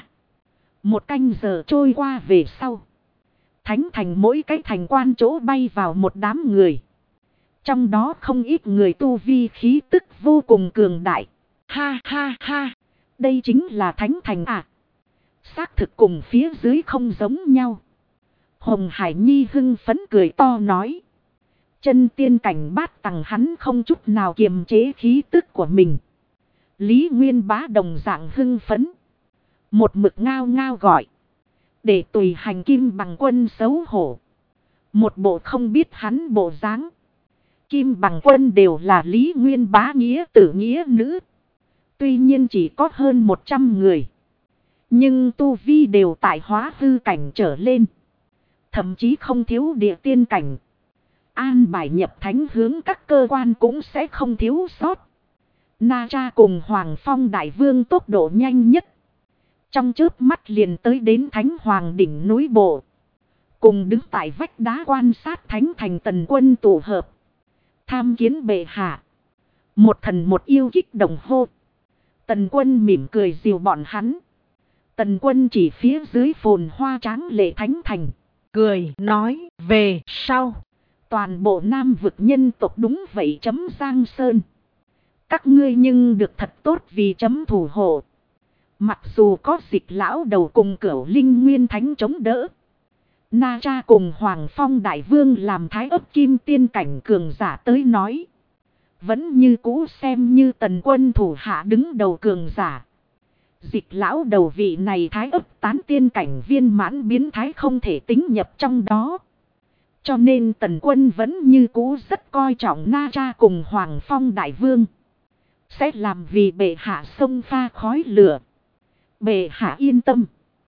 Một canh giờ trôi qua về sau, Thánh Thành mỗi cái thành quan chỗ bay vào một đám người. Trong đó không ít người tu vi khí tức vô cùng cường đại. Ha ha ha, đây chính là Thánh Thành à? Xác thực cùng phía dưới không giống nhau. Hồng Hải Nhi hưng phấn cười to nói. Chân tiên cảnh bát tầng hắn không chút nào kiềm chế khí tức của mình. Lý Nguyên Bá đồng dạng hưng phấn. Một mực ngao ngao gọi. Để tùy hành Kim Bằng Quân xấu hổ. Một bộ không biết hắn bộ dáng. Kim Bằng Quân đều là Lý Nguyên Bá nghĩa tử nghĩa nữ. Tuy nhiên chỉ có hơn 100 người. Nhưng tu vi đều tại hóa hư cảnh trở lên. Thậm chí không thiếu địa tiên cảnh. An bài nhập thánh hướng các cơ quan cũng sẽ không thiếu sót. Na Cha cùng Hoàng Phong Đại Vương tốc độ nhanh nhất. Trong chớp mắt liền tới đến Thánh Hoàng đỉnh núi bộ. Cùng đứng tại vách đá quan sát Thánh Thành Tần quân tụ hợp. Tham kiến bệ hạ. Một thần một yêu kích động hô. Tần quân mỉm cười dìu bọn hắn. Tần quân chỉ phía dưới phồn hoa tráng lệ Thánh Thành. Cười nói về sau. Toàn bộ Nam vực nhân tộc đúng vậy chấm Giang Sơn. Các ngươi nhưng được thật tốt vì chấm thủ hộ. Mặc dù có Dịch lão đầu cùng Cửu Linh Nguyên Thánh chống đỡ. Na Cha cùng Hoàng Phong Đại Vương làm thái ấp kim tiên cảnh cường giả tới nói. Vẫn như cũ xem như Tần quân thủ hạ đứng đầu cường giả. Dịch lão đầu vị này thái ấp tán tiên cảnh viên mãn biến thái không thể tính nhập trong đó. Cho nên Tần Quân vẫn như cũ rất coi trọng Na Cha cùng Hoàng Phong Đại Vương. Sẽ làm vì bệ hạ sông pha khói lửa. Bệ hạ yên tâm.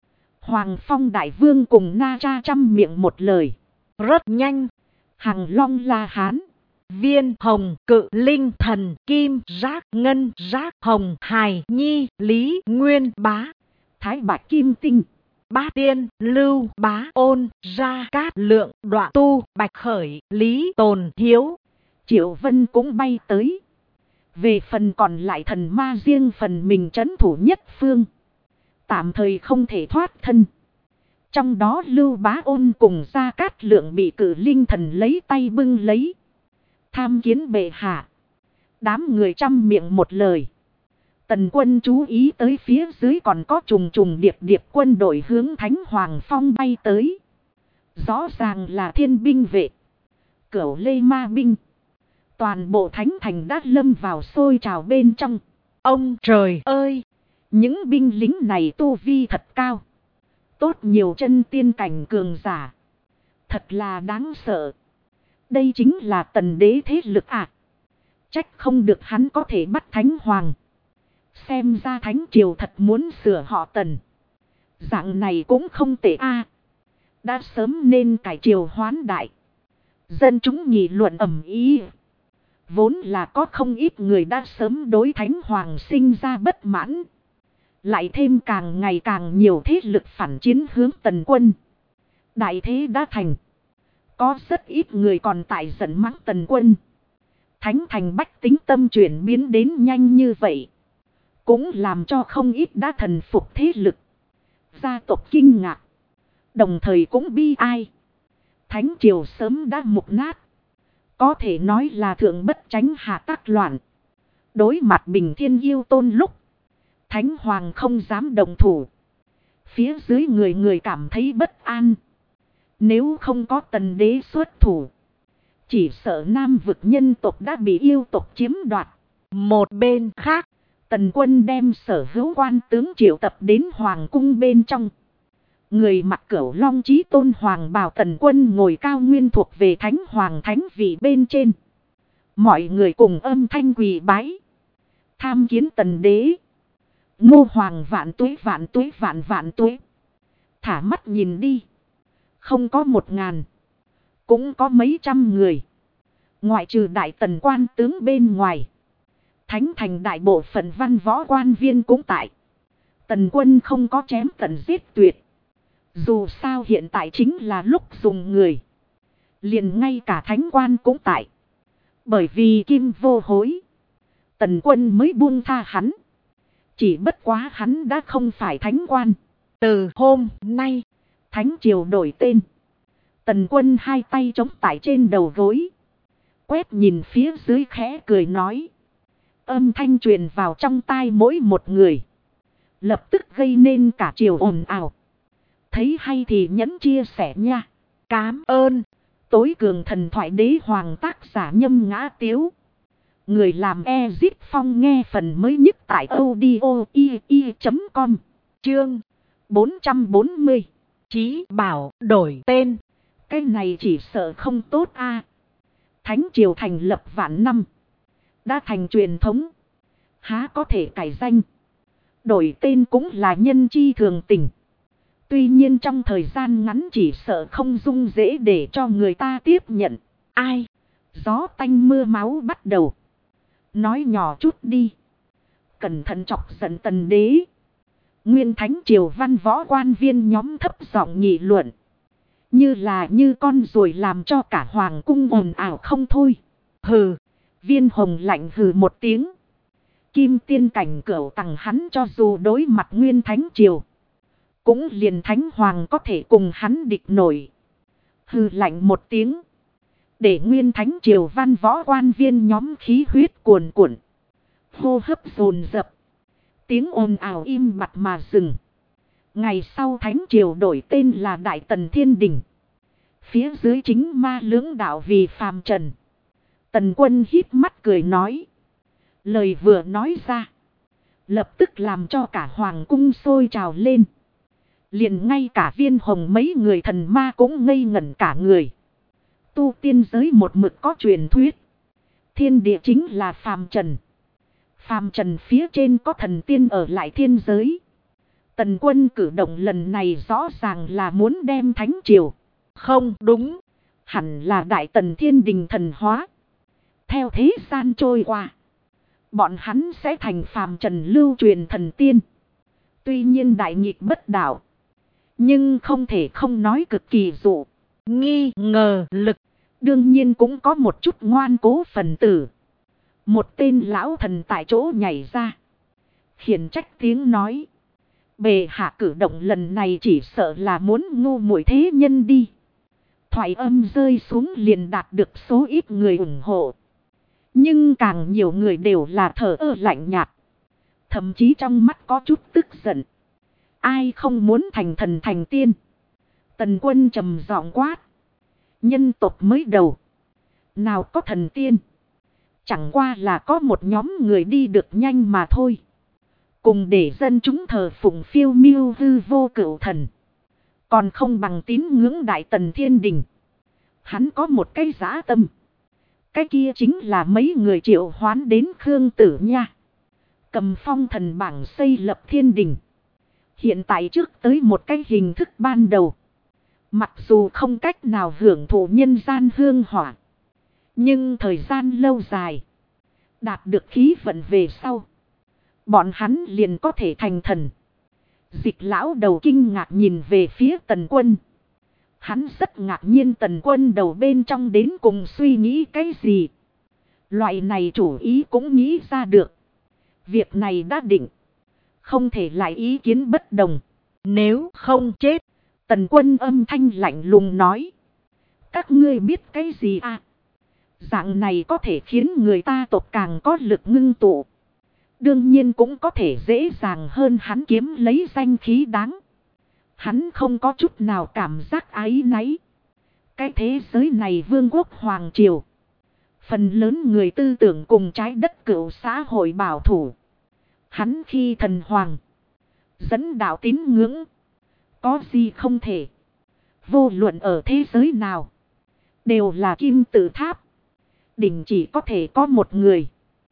Hoàng Phong Đại Vương cùng Na Cha trăm miệng một lời. Rất nhanh. Hằng Long La Hán, Viên Hồng, Cự Linh Thần, Kim Giác, Ngân Giác, Hồng Hài Nhi, Lý Nguyên Bá, Thái Bạch Kim Tinh, Bá Tiên, Lưu Bá Ôn, Gia Cát Lượng, Đoạn Tu, Bạch Khởi, Lý Tồn Hiếu, Triệu Vân cũng bay tới. Về phần còn lại thần ma riêng phần mình trấn thủ nhất phương, tạm thời không thể thoát thân. Trong đó Lưu Bá Ôn cùng Gia Cát Lượng bị Cự Linh Thần lấy tay bưng lấy. Tham kiến bệ hạ. Đám người trăm miệng một lời. Tần Quân chú ý tới phía dưới còn có trùng trùng điệp điệp quân đội hướng Thánh Hoàng Phong bay tới. Rõ ràng là thiên binh vệ. Cửu Lê Ma binh. Toàn bộ Thánh Thành đã lâm vào sôi trào bên trong. Ông trời ơi! Những binh lính này tu vi thật cao. Tốt nhiều chân tiên cảnh cường giả. Thật là đáng sợ. Đây chính là Tần đế thế lực à. Trách không được hắn có thể bắt Thánh Hoàng. Xem ra Thánh Triều thật muốn sửa họ Tần. Dạng này cũng không tệ a. Đã sớm nên cải triều hoán đại. Dân chúng nghị luận ầm ĩ. Vốn là có không ít người đã sớm đối Thánh Hoàng sinh ra bất mãn. Lại thêm càng ngày càng nhiều thế lực phản chiến hướng Tần Quân. Đại thế đã thành. Có rất ít người còn tại giận mắng Tần Quân. Thánh Thành bách tính tâm chuyển biến đến nhanh như vậy. Cũng làm cho không ít đã thần phục thế lực. Gia tộc kinh ngạc. Đồng thời cũng bi ai. Thánh Triều sớm đã mục nát. Có thể nói là thượng bất tránh hạ tác loạn. Đối mặt Bình Thiên Yêu Tôn lúc. Thánh Hoàng không dám đồng thủ. Phía dưới người người cảm thấy bất an. Nếu không có Tần đế xuất thủ. Chỉ sợ Nam vực nhân tộc đã bị yêu tộc chiếm đoạt. Một bên khác. Tần Quân đem sở hữu quan tướng triệu tập đến Hoàng cung bên trong. Người mặc Cửu Long Chí Tôn Hoàng bào Tần Quân ngồi cao nguyên thuộc về Thánh Hoàng thánh vị bên trên. Mọi người cùng âm thanh quỳ bái. Tham kiến Tần đế. Ngô Hoàng vạn tuế vạn tuế vạn vạn tuế. Thả mắt nhìn đi. Không có 1000. Cũng có mấy trăm người. Ngoại trừ đại tần quan tướng bên ngoài. Thánh Thành đại bộ phận văn võ quan viên cũng tại. Tần Quân không có chém tận giết tuyệt. Dù sao hiện tại chính là lúc dùng người. Liền ngay cả thánh quan cũng tại. Bởi vì Kim vô hối. Tần Quân mới buông tha hắn. Chỉ bất quá hắn đã không phải thánh quan. Từ hôm nay, Thánh Triều đổi tên. Tần Quân hai tay chống tại trên đầu gối. Quét nhìn phía dưới khẽ cười nói. Âm thanh truyền vào trong tai mỗi một người. Lập tức gây nên cả triều ồn ào. Thấy hay thì nhẫn chia sẻ nha. Cám ơn. Tối cường thần thoại đế hoàng tác giả Nhâm Ngã Tiếu. Người làm Ezip Phong nghe phần mới nhất tại audio.com. Chương 440. Chí bảo đổi tên. Cái này chỉ sợ không tốt a. Thánh Triều thành lập vạn năm. Đã thành truyền thống. Há có thể cải danh. Đổi tên cũng là nhân chi thường tình. Tuy nhiên trong thời gian ngắn chỉ sợ không dung dễ để cho người ta tiếp nhận. Ai? Gió tanh mưa máu bắt đầu. Nói nhỏ chút đi. Cẩn thận chọc giận Tần đế. Nguyên Thánh Triều văn võ quan viên nhóm thấp giọng nghị luận. Như con ruồi làm cho cả hoàng cung ồn ào không thôi. Hừ. Viên Hồng lạnh hừ một tiếng. Kim tiên cảnh cửu tầng hắn cho dù đối mặt Nguyên Thánh Triều. Cũng liền Thánh Hoàng có thể cùng hắn địch nổi. Hừ lạnh một tiếng. Để Nguyên Thánh Triều văn võ quan viên nhóm khí huyết cuồn cuộn. Hô hấp dồn dập. Tiếng ồn ào im bặt mà dừng. Ngày sau Thánh Triều đổi tên là Đại Tần Thiên Đình. Phía dưới chính ma lưỡng đạo vì phàm trần. Tần Quân híp mắt cười nói. Lời vừa nói ra. Lập tức làm cho cả hoàng cung sôi trào lên. Liền ngay cả Viên Hồng mấy người thần ma cũng ngây ngẩn cả người. Tu tiên giới một mực có truyền thuyết. Thiên địa chính là phàm trần. Phàm trần phía trên có thần tiên ở lại thiên giới. Tần Quân cử động lần này rõ ràng là muốn đem thánh triều. Không đúng. Hẳn là Đại Tần Thiên Đình thần hóa. Theo thế gian trôi qua, bọn hắn sẽ thành phàm trần lưu truyền thần tiên. Tuy nhiên đại nghịch bất đạo, nhưng không thể không nói cực kỳ dụ nghi ngờ lực. Đương nhiên cũng có một chút ngoan cố phần tử. Một tên lão thần tại chỗ nhảy ra, khiển trách tiếng nói: bệ hạ cử động lần này chỉ sợ là muốn ngu muội thế nhân đi. Thoại âm rơi xuống liền đạt được số ít người ủng hộ. Nhưng càng nhiều người đều là thờ ơ lạnh nhạt. Thậm chí trong mắt có chút tức giận. Ai không muốn thành thần thành tiên? Tần Quân trầm giọng quát: nhân tộc mới đầu, nào có thần tiên? Chẳng qua là có một nhóm người đi được nhanh mà thôi. Cùng để dân chúng thờ phụng phiêu miêu hư vô cửu thần, còn không bằng tín ngưỡng Đại Tần Thiên Đình. Hắn có một cái dã tâm. Cái kia chính là mấy người triệu hoán đến Khương Tử Nha, cầm phong thần bảng xây lập Thiên Đình. Hiện tại trước tới một cái hình thức ban đầu. Mặc dù không cách nào hưởng thụ nhân gian hương hỏa, nhưng thời gian lâu dài, đạt được khí vận về sau, bọn hắn liền có thể thành thần. Dịch lão đầu kinh ngạc nhìn về phía Tần Quân. Hắn rất ngạc nhiên Tần Quân đầu bên trong đến cùng suy nghĩ cái gì. Loại này chủ ý cũng nghĩ ra được. Việc này đã định, không thể lại ý kiến bất đồng. Nếu không chết, Tần Quân âm thanh lạnh lùng nói: các ngươi biết cái gì à? Dạng này có thể khiến người ta tộc càng có lực ngưng tụ. Đương nhiên cũng có thể dễ dàng hơn hắn kiếm lấy danh khí đáng. Hắn không có chút nào cảm giác áy náy. Cái thế giới này vương quốc hoàng triều, phần lớn người tư tưởng cùng trái đất cựu xã hội bảo thủ. Hắn khi thần hoàng, dẫn đạo tín ngưỡng, có gì không thể. Vô luận ở thế giới nào, đều là kim tự tháp. Đỉnh chỉ có thể có một người.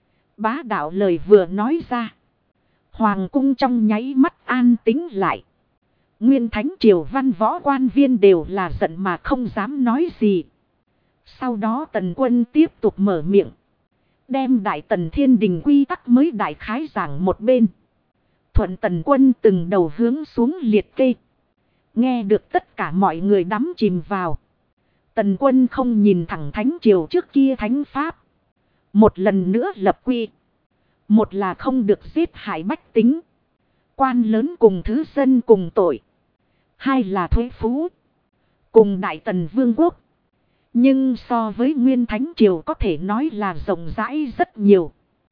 Bá đạo lời vừa nói ra, hoàng cung trong nháy mắt an tĩnh lại. Nguyên thánh triều văn võ quan viên đều là giận mà không dám nói gì. Sau đó Tần Quân tiếp tục mở miệng, đem Đại Tần Thiên Đình quy tắc mới đại khái giảng một bên. Thuận Tần Quân từng đầu hướng xuống liệt kê. Nghe được tất cả mọi người đắm chìm vào. Tần Quân không nhìn thẳng thánh triều trước kia thánh pháp. Một lần nữa lập quy. Một là không được giết hại bách tính, quan lớn cùng thứ dân cùng tội. Hai là thuế phú, cùng Đại Tần Vương quốc. Nhưng so với Nguyên Thánh Triều có thể nói là rộng rãi rất nhiều.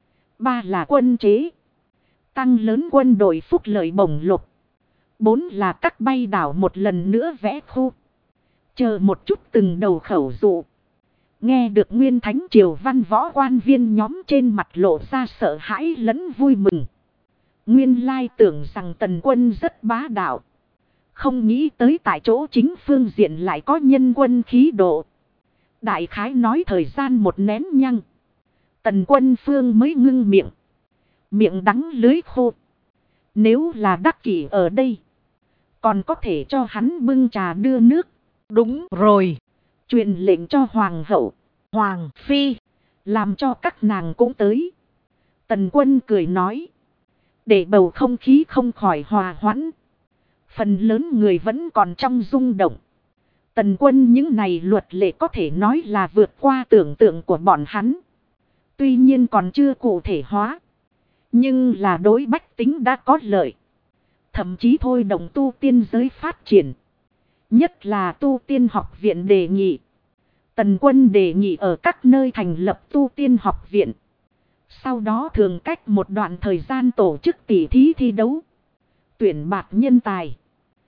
Ba là quân chế, tăng lớn quân đội phúc lợi bổng lộc. Bốn là các bay đảo một lần nữa vẽ khu. Chờ một chút từng đầu khẩu dụ. Nghe được Nguyên Thánh Triều văn võ quan viên nhóm trên mặt lộ ra sợ hãi lẫn vui mừng. Nguyên lai tưởng rằng Tần Quân rất bá đạo. Không nghĩ tới tại chỗ chính phương diện lại có nhân quân khí độ. Đại khái nói thời gian một nén nhăng, Tần Quân phương mới ngưng miệng. Miệng đắng lưới khô. Nếu là Đắc Kỷ ở đây, còn có thể cho hắn bưng trà đưa nước. Đúng rồi. Truyền lệnh cho hoàng hậu, hoàng phi, làm cho các nàng cũng tới. Tần Quân cười nói, để bầu không khí không khỏi hòa hoãn. Phần lớn người vẫn còn trong rung động. Tần Quân những này luật lệ có thể nói là vượt qua tưởng tượng của bọn hắn. Tuy nhiên còn chưa cụ thể hóa, nhưng là đối bách tính đã có lợi. Thậm chí thôi động tu tiên giới phát triển. Nhất là tu tiên học viện đề nghị. Tần Quân đề nghị ở các nơi thành lập tu tiên học viện. Sau đó thường cách một đoạn thời gian tổ chức tỷ thí thi đấu. Tuyển bạt nhân tài.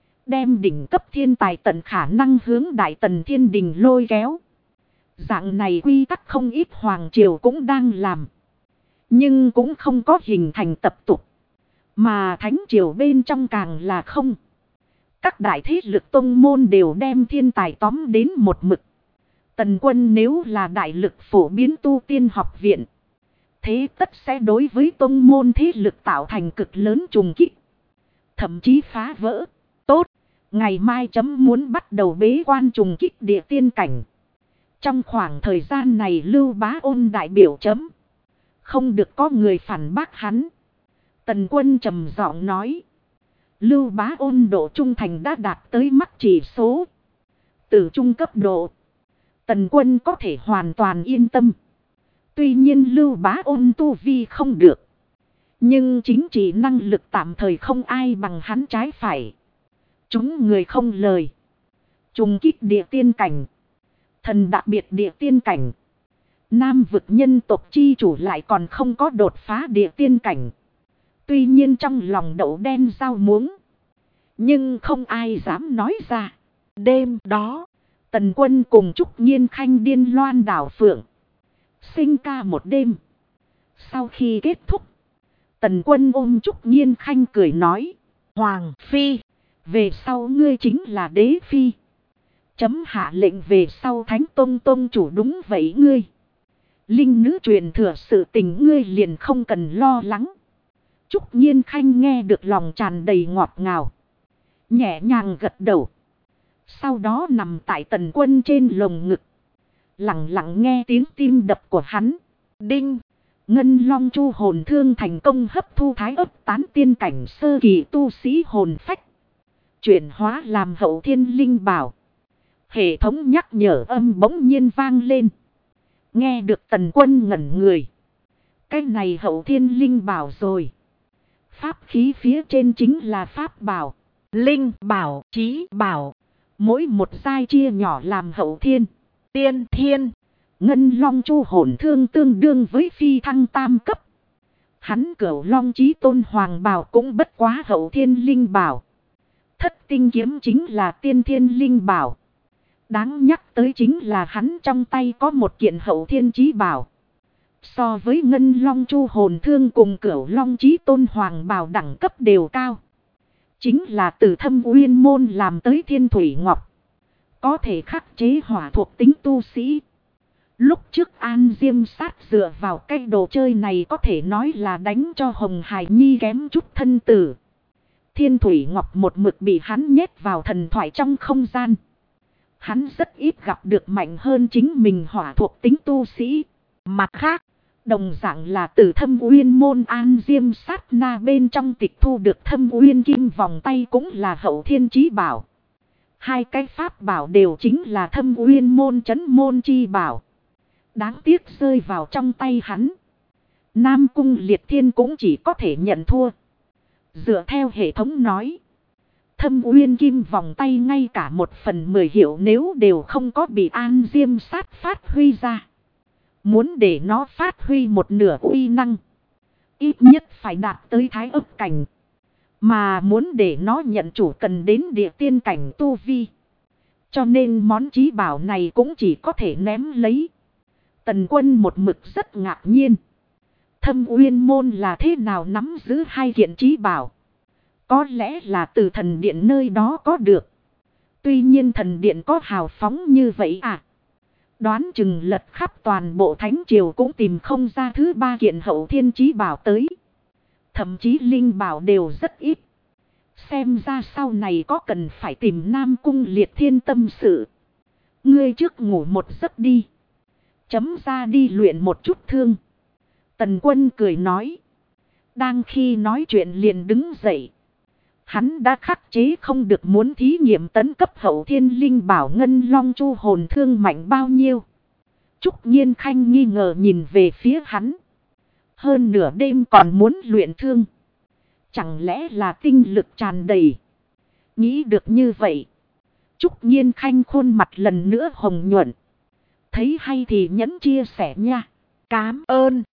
Đem đỉnh cấp thiên tài tận khả năng hướng Đại Tần Thiên Đình lôi kéo. Dạng này quy tắc không ít hoàng triều cũng đang làm. Nhưng cũng không có hình thành tập tục. Mà thánh triều bên trong càng là không. Các đại thế lực tông môn đều đem thiên tài tóm đến một mực. Tần Quân nếu là đại lực phổ biến tu tiên học viện, thế tất sẽ đối với tông môn thế lực tạo thành cực lớn trùng kích. Thậm chí phá vỡ. Tốt, ngày mai chấm muốn bắt đầu bế quan trùng kích địa tiên cảnh. Trong khoảng thời gian này Lưu Bá Ôn đại biểu chấm. Không được có người phản bác hắn. Tần Quân trầm giọng nói. Lưu Bá Ôn độ trung thành đã đạt tới mắc chỉ số từ trung cấp độ. Tần Quân có thể hoàn toàn yên tâm. Tuy nhiên Lưu Bá Ôn tu vi không được. Nhưng chính trị năng lực tạm thời không ai bằng hắn trái phải. Chúng người không lời. Trùng kích địa tiên cảnh. Thần đặc biệt địa tiên cảnh. Nam vực nhân tộc chi chủ lại còn không có đột phá địa tiên cảnh. Tuy nhiên trong lòng đậu đen rau muống. Nhưng không ai dám nói ra. Đêm đó, Tần Quân cùng Trúc Nhiên Khanh điên loan đảo phượng. Sinh ca một đêm. Sau khi kết thúc, Tần Quân ôm Trúc Nhiên Khanh cười nói. Hoàng Phi, về sau ngươi chính là đế phi. Chấm hạ lệnh về sau Thánh Tông Tông chủ đúng vậy ngươi. Linh nữ truyền thừa sự tình ngươi liền không cần lo lắng. Trúc Nhiên Khanh nghe được lòng tràn đầy ngọt ngào. Nhẹ nhàng gật đầu. Sau đó nằm tại Tần Quân trên lồng ngực. Lặng lặng nghe tiếng tim đập của hắn. Đinh. Ngân Long Chu hồn thương thành công hấp thu thái ấp tán tiên cảnh sơ kỳ tu sĩ hồn phách. Chuyển hóa làm hậu thiên linh bảo. Hệ thống nhắc nhở âm bỗng nhiên vang lên. Nghe được Tần Quân ngẩn người. Cái này hậu thiên linh bảo rồi. Pháp khí phía trên chính là pháp bảo. Linh bảo, chí bảo. Mỗi một giai chia nhỏ làm hậu thiên, tiên thiên. Ngân Long Chu hồn thương tương đương với phi thăng tam cấp. Hắn Cửu Long Chí Tôn Hoàng Bảo cũng bất quá hậu thiên linh bảo. Thất tinh kiếm chính là tiên thiên linh bảo. Đáng nhắc tới chính là hắn trong tay có một kiện hậu thiên chí bảo. So với Ngân Long Chu hồn thương cùng Cửu Long Chí Tôn Hoàng Bảo đẳng cấp đều cao. Chính là từ Thâm Uyên môn làm tới Thiên Thủy Ngọc. Có thể khắc chế hỏa thuộc tính tu sĩ. Lúc trước An Diêm Sát dựa vào cái đồ chơi này có thể nói là đánh cho Hồng Hải Nhi kém chút thân tử. Thiên Thủy Ngọc một mực bị hắn nhét vào thần thoại trong không gian. Hắn rất ít gặp được mạnh hơn chính mình hỏa thuộc tính tu sĩ. Mặt khác, đồng dạng là từ Thâm Uyên môn An Diêm Sát na bên trong tịch thu được Thâm Uyên kim vòng tay cũng là hậu thiên chí bảo. Hai cái pháp bảo đều chính là Thâm Uyên môn trấn môn chi bảo. Đáng tiếc rơi vào trong tay hắn. Nam Cung Liệt Thiên cũng chỉ có thể nhận thua. Dựa theo hệ thống nói. Thâm Uyên kim vòng tay ngay cả 1/10 hiệu nếu đều không có bị An Diêm Sát phát huy ra. Muốn để nó phát huy một nửa uy năng. Ít nhất phải đạt tới thái ấp cảnh. Mà muốn để nó nhận chủ cần đến địa tiên cảnh tu vi. Cho nên món chí bảo này cũng chỉ có thể ném lấy. Tần Quân một mực rất ngạc nhiên. Thâm Uyên môn là thế nào nắm giữ hai kiện chí bảo? Có lẽ là từ thần điện nơi đó có được. Tuy nhiên thần điện có hào phóng như vậy à? Đoán chừng lật khắp toàn bộ thánh triều cũng tìm không ra thứ ba kiện hậu thiên chí bảo tới. Thậm chí linh bảo đều rất ít. Xem ra sau này có cần phải tìm Nam Cung Liệt Thiên tâm sự. Ngươi trước ngủ một giấc đi. Chấm ra đi luyện một chút thương. Tần Quân cười nói. Đang khi nói chuyện liền đứng dậy. Hắn đã khắc chế không được muốn thí nghiệm tấn cấp hậu thiên linh bảo Ngân Long Chu hồn thương mạnh bao nhiêu. Trúc Nhiên Khanh nghi ngờ nhìn về phía hắn. Hơn nửa đêm còn muốn luyện thương. Chẳng lẽ là tinh lực tràn đầy. Nghĩ được như vậy. Trúc Nhiên Khanh khuôn mặt lần nữa hồng nhuận. Thấy hay thì nhẫn chia sẻ nha. Cám ơn.